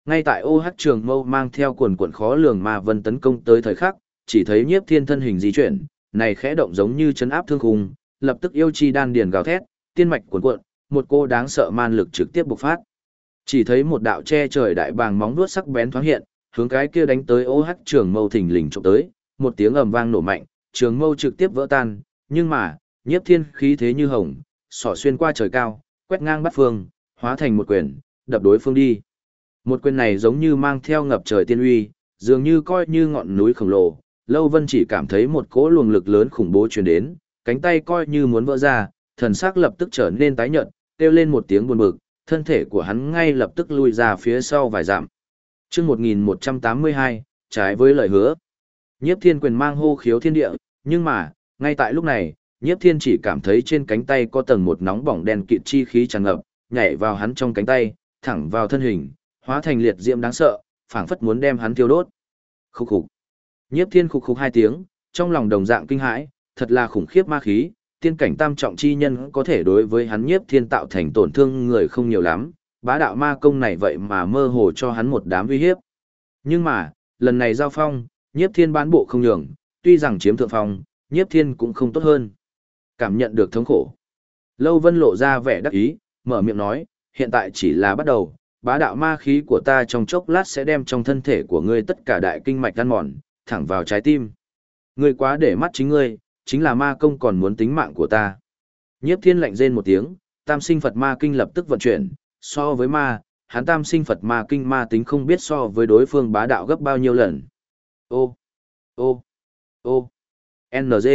Ngay tại ô hắc trường mâu mang theo quần quần khó lường ma vân tấn công tới thời khắc, chỉ thấy nhiếp thiên thân hình di chuyển, này khẽ động giống như chấn áp thương khung, lập tức yêu chi đan điền gào thét, tiên mạch cuồn cuộn, một cô đáng sợ man lực trực tiếp bộc phát. Chỉ thấy một đạo che trời đại bàng móng vuốt sắc bén thoáng hiện, hướng cái kia đánh tới ô hắc trường mâu thình lình chụp tới, một tiếng ầm vang nổ mạnh, trường mâu trực tiếp vỡ tan, nhưng mà, nhiếp thiên khí thế như hồng, xỏ xuyên qua trời cao, quét ngang bát phương, hóa thành một quyền, đập đối phương đi. Một quyền này giống như mang theo ngập trời tiên uy, dường như coi như ngọn núi khổng lồ, Lâu Vân chỉ cảm thấy một cỗ luồng lực lớn khủng bố truyền đến, cánh tay coi như muốn vỡ ra, thần sắc lập tức trở nên tái nhợt, kêu lên một tiếng buồn bực, thân thể của hắn ngay lập tức lui ra phía sau vài dặm. Chương 1182, trái với lời hứa. Nhiếp Thiên quyền mang hô khiếu thiên địa, nhưng mà, ngay tại lúc này, Nhiếp Thiên chỉ cảm thấy trên cánh tay có tầng một nóng bỏng đen kịt chi khí tràn ngập, nhảy vào hắn trong cánh tay, thẳng vào thân hình, hóa thành liệt diễm đáng sợ, phảng phất muốn đem hắn thiêu đốt. Khục khục. Nhiếp Thiên khục khục hai tiếng, trong lòng đồng dạng kinh hãi, thật là khủng khiếp ma khí, tiên cảnh tam trọng chi nhân có thể đối với hắn Nhiếp Thiên tạo thành tổn thương người không nhiều lắm, bá đạo ma công này vậy mà mơ hồ cho hắn một đám uy hiếp. Nhưng mà, lần này giao phong, Nhiếp Thiên bán bộ không nhường, tuy rằng chiếm thượng phong, Nhiếp Thiên cũng không tốt hơn. Cảm nhận được thống khổ. Lâu Vân lộ ra vẻ đắc ý, mở miệng nói, hiện tại chỉ là bắt đầu, bá đạo ma khí của ta trong chốc lát sẽ đem trong thân thể của ngươi tất cả đại kinh mạch ăn mòn, thẳng vào trái tim. Ngươi quá để mắt chính ngươi, chính là ma công còn muốn tính mạng của ta. Nhiếp Thiên lạnh rên một tiếng, tam sinh Phật ma kinh lập tức vận chuyển, so với ma, hắn tam sinh Phật ma kinh ma tính không biết so với đối phương bá đạo gấp bao nhiêu lần. Ô, ô, ô, NG.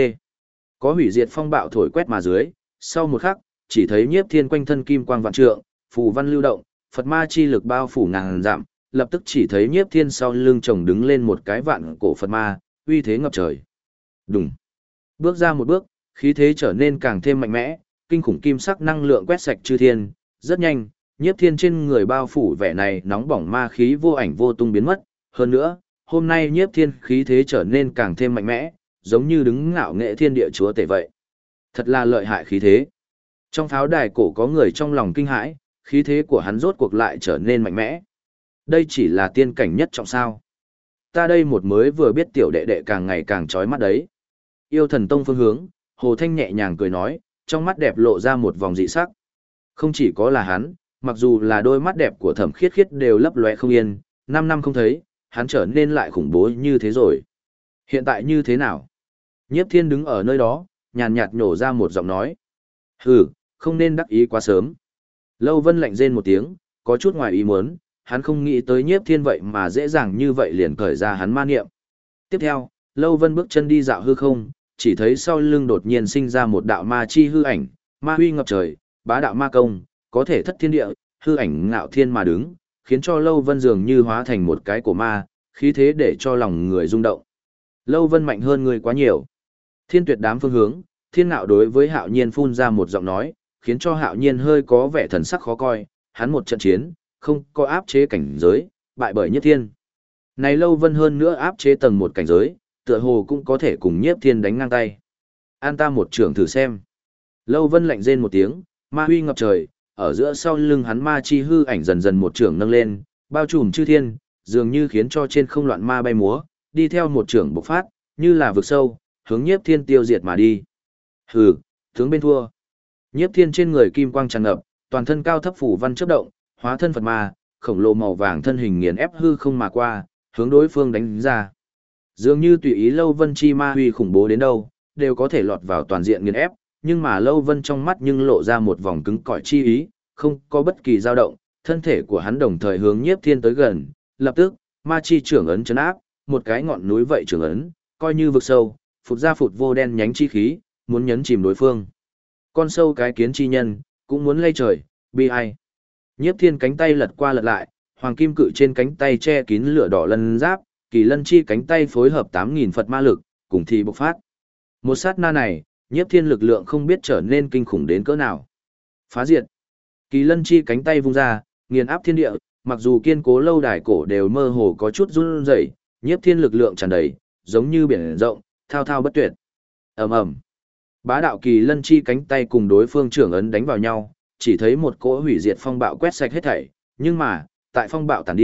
Có hủy diệt phong bạo thổi quét mà dưới, sau một khắc, chỉ thấy Nhiếp Thiên quanh thân kim quang vạn trượng, phù văn lưu động, Phật ma chi lực bao phủ ngàn dặm, lập tức chỉ thấy Nhiếp Thiên sau lưng chồng đứng lên một cái vạn cổ Phật ma, uy thế ngập trời. Đùng. Bước ra một bước, khí thế trở nên càng thêm mạnh mẽ, kinh khủng kim sắc năng lượng quét sạch chư thiên, rất nhanh, Nhiếp Thiên trên người bao phủ vẻ này nóng bỏng ma khí vô ảnh vô tung biến mất, hơn nữa, hôm nay Nhiếp Thiên khí thế trở nên càng thêm mạnh mẽ, giống như đứng ngạo nghệ thiên địa chúa tể vậy. Thật là lợi hại khí thế. Trong pháo đài cổ có người trong lòng kinh hãi, khí thế của hắn rốt cuộc lại trở nên mạnh mẽ. Đây chỉ là tiên cảnh nhất trọng sao. Ta đây một mới vừa biết tiểu đệ đệ càng ngày càng chói mắt đấy. Yêu thần tông phương hướng, Hồ Thanh nhẹ nhàng cười nói, trong mắt đẹp lộ ra một vòng dị sắc. Không chỉ có là hắn, mặc dù là đôi mắt đẹp của Thẩm Khiết Khiết đều lấp lóe không yên, 5 năm không thấy, hắn trở nên lại khủng bố như thế rồi. Hiện tại như thế nào? Nhiếp Thiên đứng ở nơi đó, nhàn nhạt nhổ ra một giọng nói. Hừ, không nên đắc ý quá sớm. Lâu Vân lạnh rên một tiếng, có chút ngoài ý muốn, hắn không nghĩ tới Nhiếp Thiên vậy mà dễ dàng như vậy liền cởi ra hắn ma niệm. Tiếp theo, Lâu Vân bước chân đi dạo hư không, chỉ thấy sau lưng đột nhiên sinh ra một đạo ma chi hư ảnh, ma huy ngập trời, bá đạo ma công, có thể thất thiên địa, hư ảnh ngạo thiên mà đứng, khiến cho Lâu Vân dường như hóa thành một cái cổ ma, khí thế để cho lòng người rung động. Lâu Vân mạnh hơn người quá nhiều. Thiên Tuyệt đám phương hướng, Thiên Ngạo đối với Hạo Nhiên phun ra một giọng nói, khiến cho Hạo Nhiên hơi có vẻ thần sắc khó coi, hắn một trận chiến, không có áp chế cảnh giới, bại bởi Nhiếp Thiên. Này Lâu Vân hơn nữa áp chế tầng một cảnh giới, tựa hồ cũng có thể cùng Nhiếp Thiên đánh ngang tay. An ta một trường thử xem. Lâu Vân lạnh rên một tiếng, ma huy ngập trời, ở giữa sau lưng hắn ma chi hư ảnh dần dần một trường nâng lên, bao trùm chư thiên, dường như khiến cho trên không loạn ma bay múa, đi theo một trường bộc phát, như là vực sâu, hướng Nhiếp Thiên tiêu diệt mà đi. Hừ, tướng bên thua. Nhiếp Thiên trên người kim quang tràn ngập, toàn thân cao thấp phủ văn chớp động, hóa thân Phật ma, khổng lồ màu vàng thân hình nghiền ép hư không mà qua, hướng đối phương đánh ra. Dường như tùy ý Lâu Vân chi ma huy khủng bố đến đâu, đều có thể lọt vào toàn diện nghiền ép, nhưng mà Lâu Vân trong mắt nhưng lộ ra một vòng cứng cỏi chi ý, không có bất kỳ dao động, thân thể của hắn đồng thời hướng Nhiếp Thiên tới gần, lập tức, ma chi trưởng ấn chấn áp, một cái ngọn núi vậy trưởng ấn, coi như vực sâu, phụt ra phụt vô đen nhánh chi khí, muốn nhấn chìm đối phương. Con sâu cái kiến chi nhân, cũng muốn lay trời, bi ai. Nhiếp Thiên cánh tay lật qua lật lại, hoàng kim cự trên cánh tay che kín lửa đỏ lân giáp, kỳ lân chi cánh tay phối hợp 8.000 Phật ma lực, cùng thì bộc phát. Một sát na này, Nhiếp Thiên lực lượng không biết trở nên kinh khủng đến cỡ nào. Phá diệt. Kỳ lân chi cánh tay vung ra, nghiền áp thiên địa, mặc dù kiên cố lâu đài cổ đều mơ hồ có chút run rẩy, Nhiếp Thiên lực lượng tràn đầy, giống như biển rộng, thao thao bất tuyệt. Ầm ầm. Bá đạo kỳ lân chi cánh tay cùng đối phương trưởng ấn đánh vào nhau, chỉ thấy một cỗ hủy diệt phong bạo quét sạch hết thảy, nhưng mà, tại phong bạo tàn đi,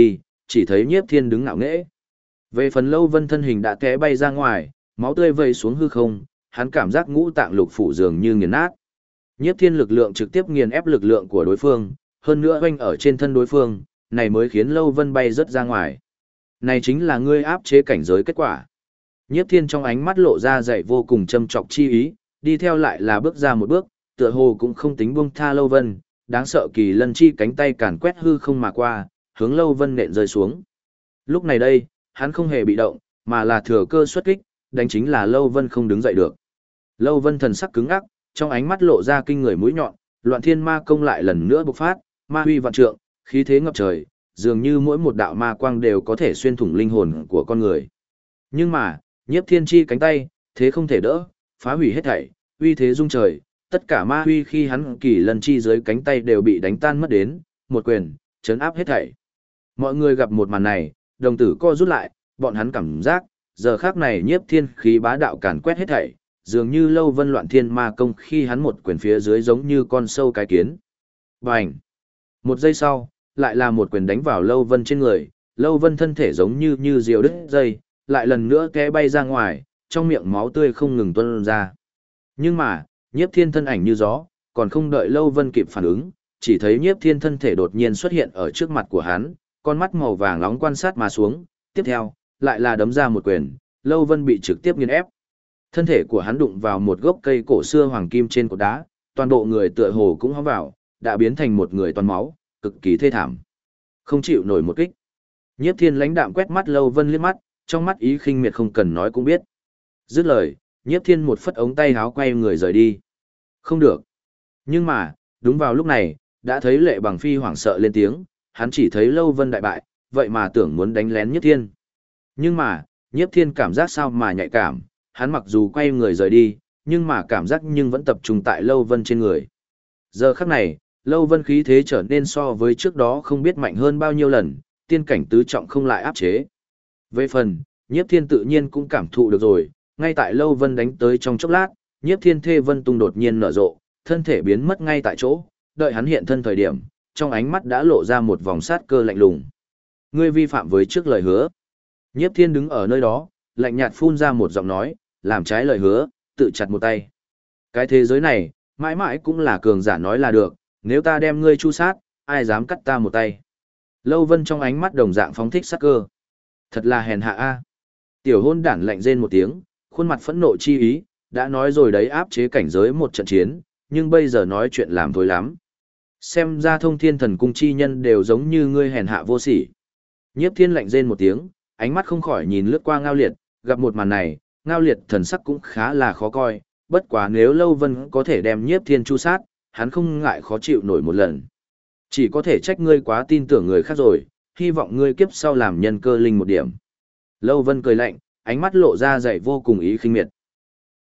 chỉ thấy Nhiếp Thiên đứng ngạo nghễ. Về phần Lâu Vân thân hình đã té bay ra ngoài, máu tươi vẩy xuống hư không, hắn cảm giác ngũ tạng lục phủ dường như nghiền nát. Nhiếp Thiên lực lượng trực tiếp nghiền ép lực lượng của đối phương, hơn nữa oanh ở trên thân đối phương, này mới khiến Lâu Vân bay rất ra ngoài. Này chính là ngươi áp chế cảnh giới kết quả. Nhiếp Thiên trong ánh mắt lộ ra dạy vô cùng châm trọc chi ý, đi theo lại là bước ra một bước, tựa hồ cũng không tính buông tha Lâu Vân, đáng sợ kỳ lân chi cánh tay càn quét hư không mà qua, hướng Lâu Vân nện rơi xuống. Lúc này đây, hắn không hề bị động, mà là thừa cơ xuất kích, đánh chính là Lâu Vân không đứng dậy được. Lâu Vân thần sắc cứng ngắc, trong ánh mắt lộ ra kinh người mũi nhọn, Loạn Thiên Ma công lại lần nữa bộc phát, ma huy vạn trượng, khí thế ngập trời, dường như mỗi một đạo ma quang đều có thể xuyên thủng linh hồn của con người. Nhưng mà, Nhiếp Thiên chi cánh tay, thế không thể đỡ, phá hủy hết thảy, uy thế rung trời, tất cả ma huy khi hắn kỳ lần chi dưới cánh tay đều bị đánh tan mất đến, một quyền, chấn áp hết thảy. Mọi người gặp một màn này, đồng tử co rút lại, bọn hắn cảm giác, giờ khắc này Nhiếp Thiên khí bá đạo càn quét hết thảy, dường như Lâu Vân Loạn Thiên Ma công khi hắn một quyền phía dưới giống như con sâu cái kiến. Bành! Một giây sau, lại là một quyền đánh vào Lâu Vân trên người, Lâu Vân thân thể giống như diều đứt dây, lại lần nữa té bay ra ngoài, trong miệng máu tươi không ngừng tuôn ra. Nhưng mà, Nhiếp Thiên thân ảnh như gió, còn không đợi Lâu Vân kịp phản ứng, chỉ thấy Nhiếp Thiên thân thể đột nhiên xuất hiện ở trước mặt của hắn, con mắt màu vàng nóng quan sát mà xuống, tiếp theo, lại là đấm ra một quyền, Lâu Vân bị trực tiếp nghiền ép. Thân thể của hắn đụng vào một gốc cây cổ xưa hoàng kim trên cột đá, toàn bộ người tựa hồ cũng hóng vào, đã biến thành một người toàn máu, cực kỳ thê thảm. Không chịu nổi một kích. Nhiếp Thiên lãnh đạm quét mắt Lâu Vân liếc mắt, trong mắt ý khinh miệt không cần nói cũng biết. Dứt lời, Nhiếp Thiên một phất ống tay háo quay người rời đi. Không được. Nhưng mà, đúng vào lúc này, đã thấy Lệ Bằng Phi hoảng sợ lên tiếng, hắn chỉ thấy Lâu Vân đại bại, vậy mà tưởng muốn đánh lén Nhiếp Thiên. Nhưng mà, Nhiếp Thiên cảm giác sao mà nhạy cảm, hắn mặc dù quay người rời đi, nhưng mà cảm giác nhưng vẫn tập trung tại Lâu Vân trên người. Giờ khắc này, Lâu Vân khí thế trở nên so với trước đó không biết mạnh hơn bao nhiêu lần, tiên cảnh tứ trọng không lại áp chế. Về phần, Nhiếp Thiên tự nhiên cũng cảm thụ được rồi, ngay tại Lâu Vân đánh tới trong chốc lát, Nhiếp Thiên thê vân tung đột nhiên nở rộ, thân thể biến mất ngay tại chỗ, đợi hắn hiện thân thời điểm, trong ánh mắt đã lộ ra một vòng sát cơ lạnh lùng. Ngươi vi phạm với trước lời hứa. Nhiếp Thiên đứng ở nơi đó, lạnh nhạt phun ra một giọng nói, làm trái lời hứa, tự chặt một tay. Cái thế giới này, mãi mãi cũng là cường giả nói là được, nếu ta đem ngươi chu sát, ai dám cắt ta một tay. Lâu Vân trong ánh mắt đồng dạng phóng thích sát cơ. Thật là hèn hạ a. Tiểu hôn đản lạnh rên một tiếng, khuôn mặt phẫn nộ chi ý, đã nói rồi đấy áp chế cảnh giới một trận chiến, nhưng bây giờ nói chuyện làm thối lắm. Xem ra Thông Thiên Thần Cung chi nhân đều giống như ngươi hèn hạ vô sỉ. Nhiếp Thiên lạnh rên một tiếng, ánh mắt không khỏi nhìn lướt qua Ngao Liệt, gặp một màn này, Ngao Liệt thần sắc cũng khá là khó coi, bất quá nếu Lâu Vân có thể đem Nhiếp Thiên chu sát, hắn không ngại khó chịu nổi một lần. Chỉ có thể trách ngươi quá tin tưởng người khác rồi, hy vọng ngươi kiếp sau làm nhân cơ linh một điểm. Lâu Vân cười lạnh, ánh mắt lộ ra dày vô cùng ý khinh miệt.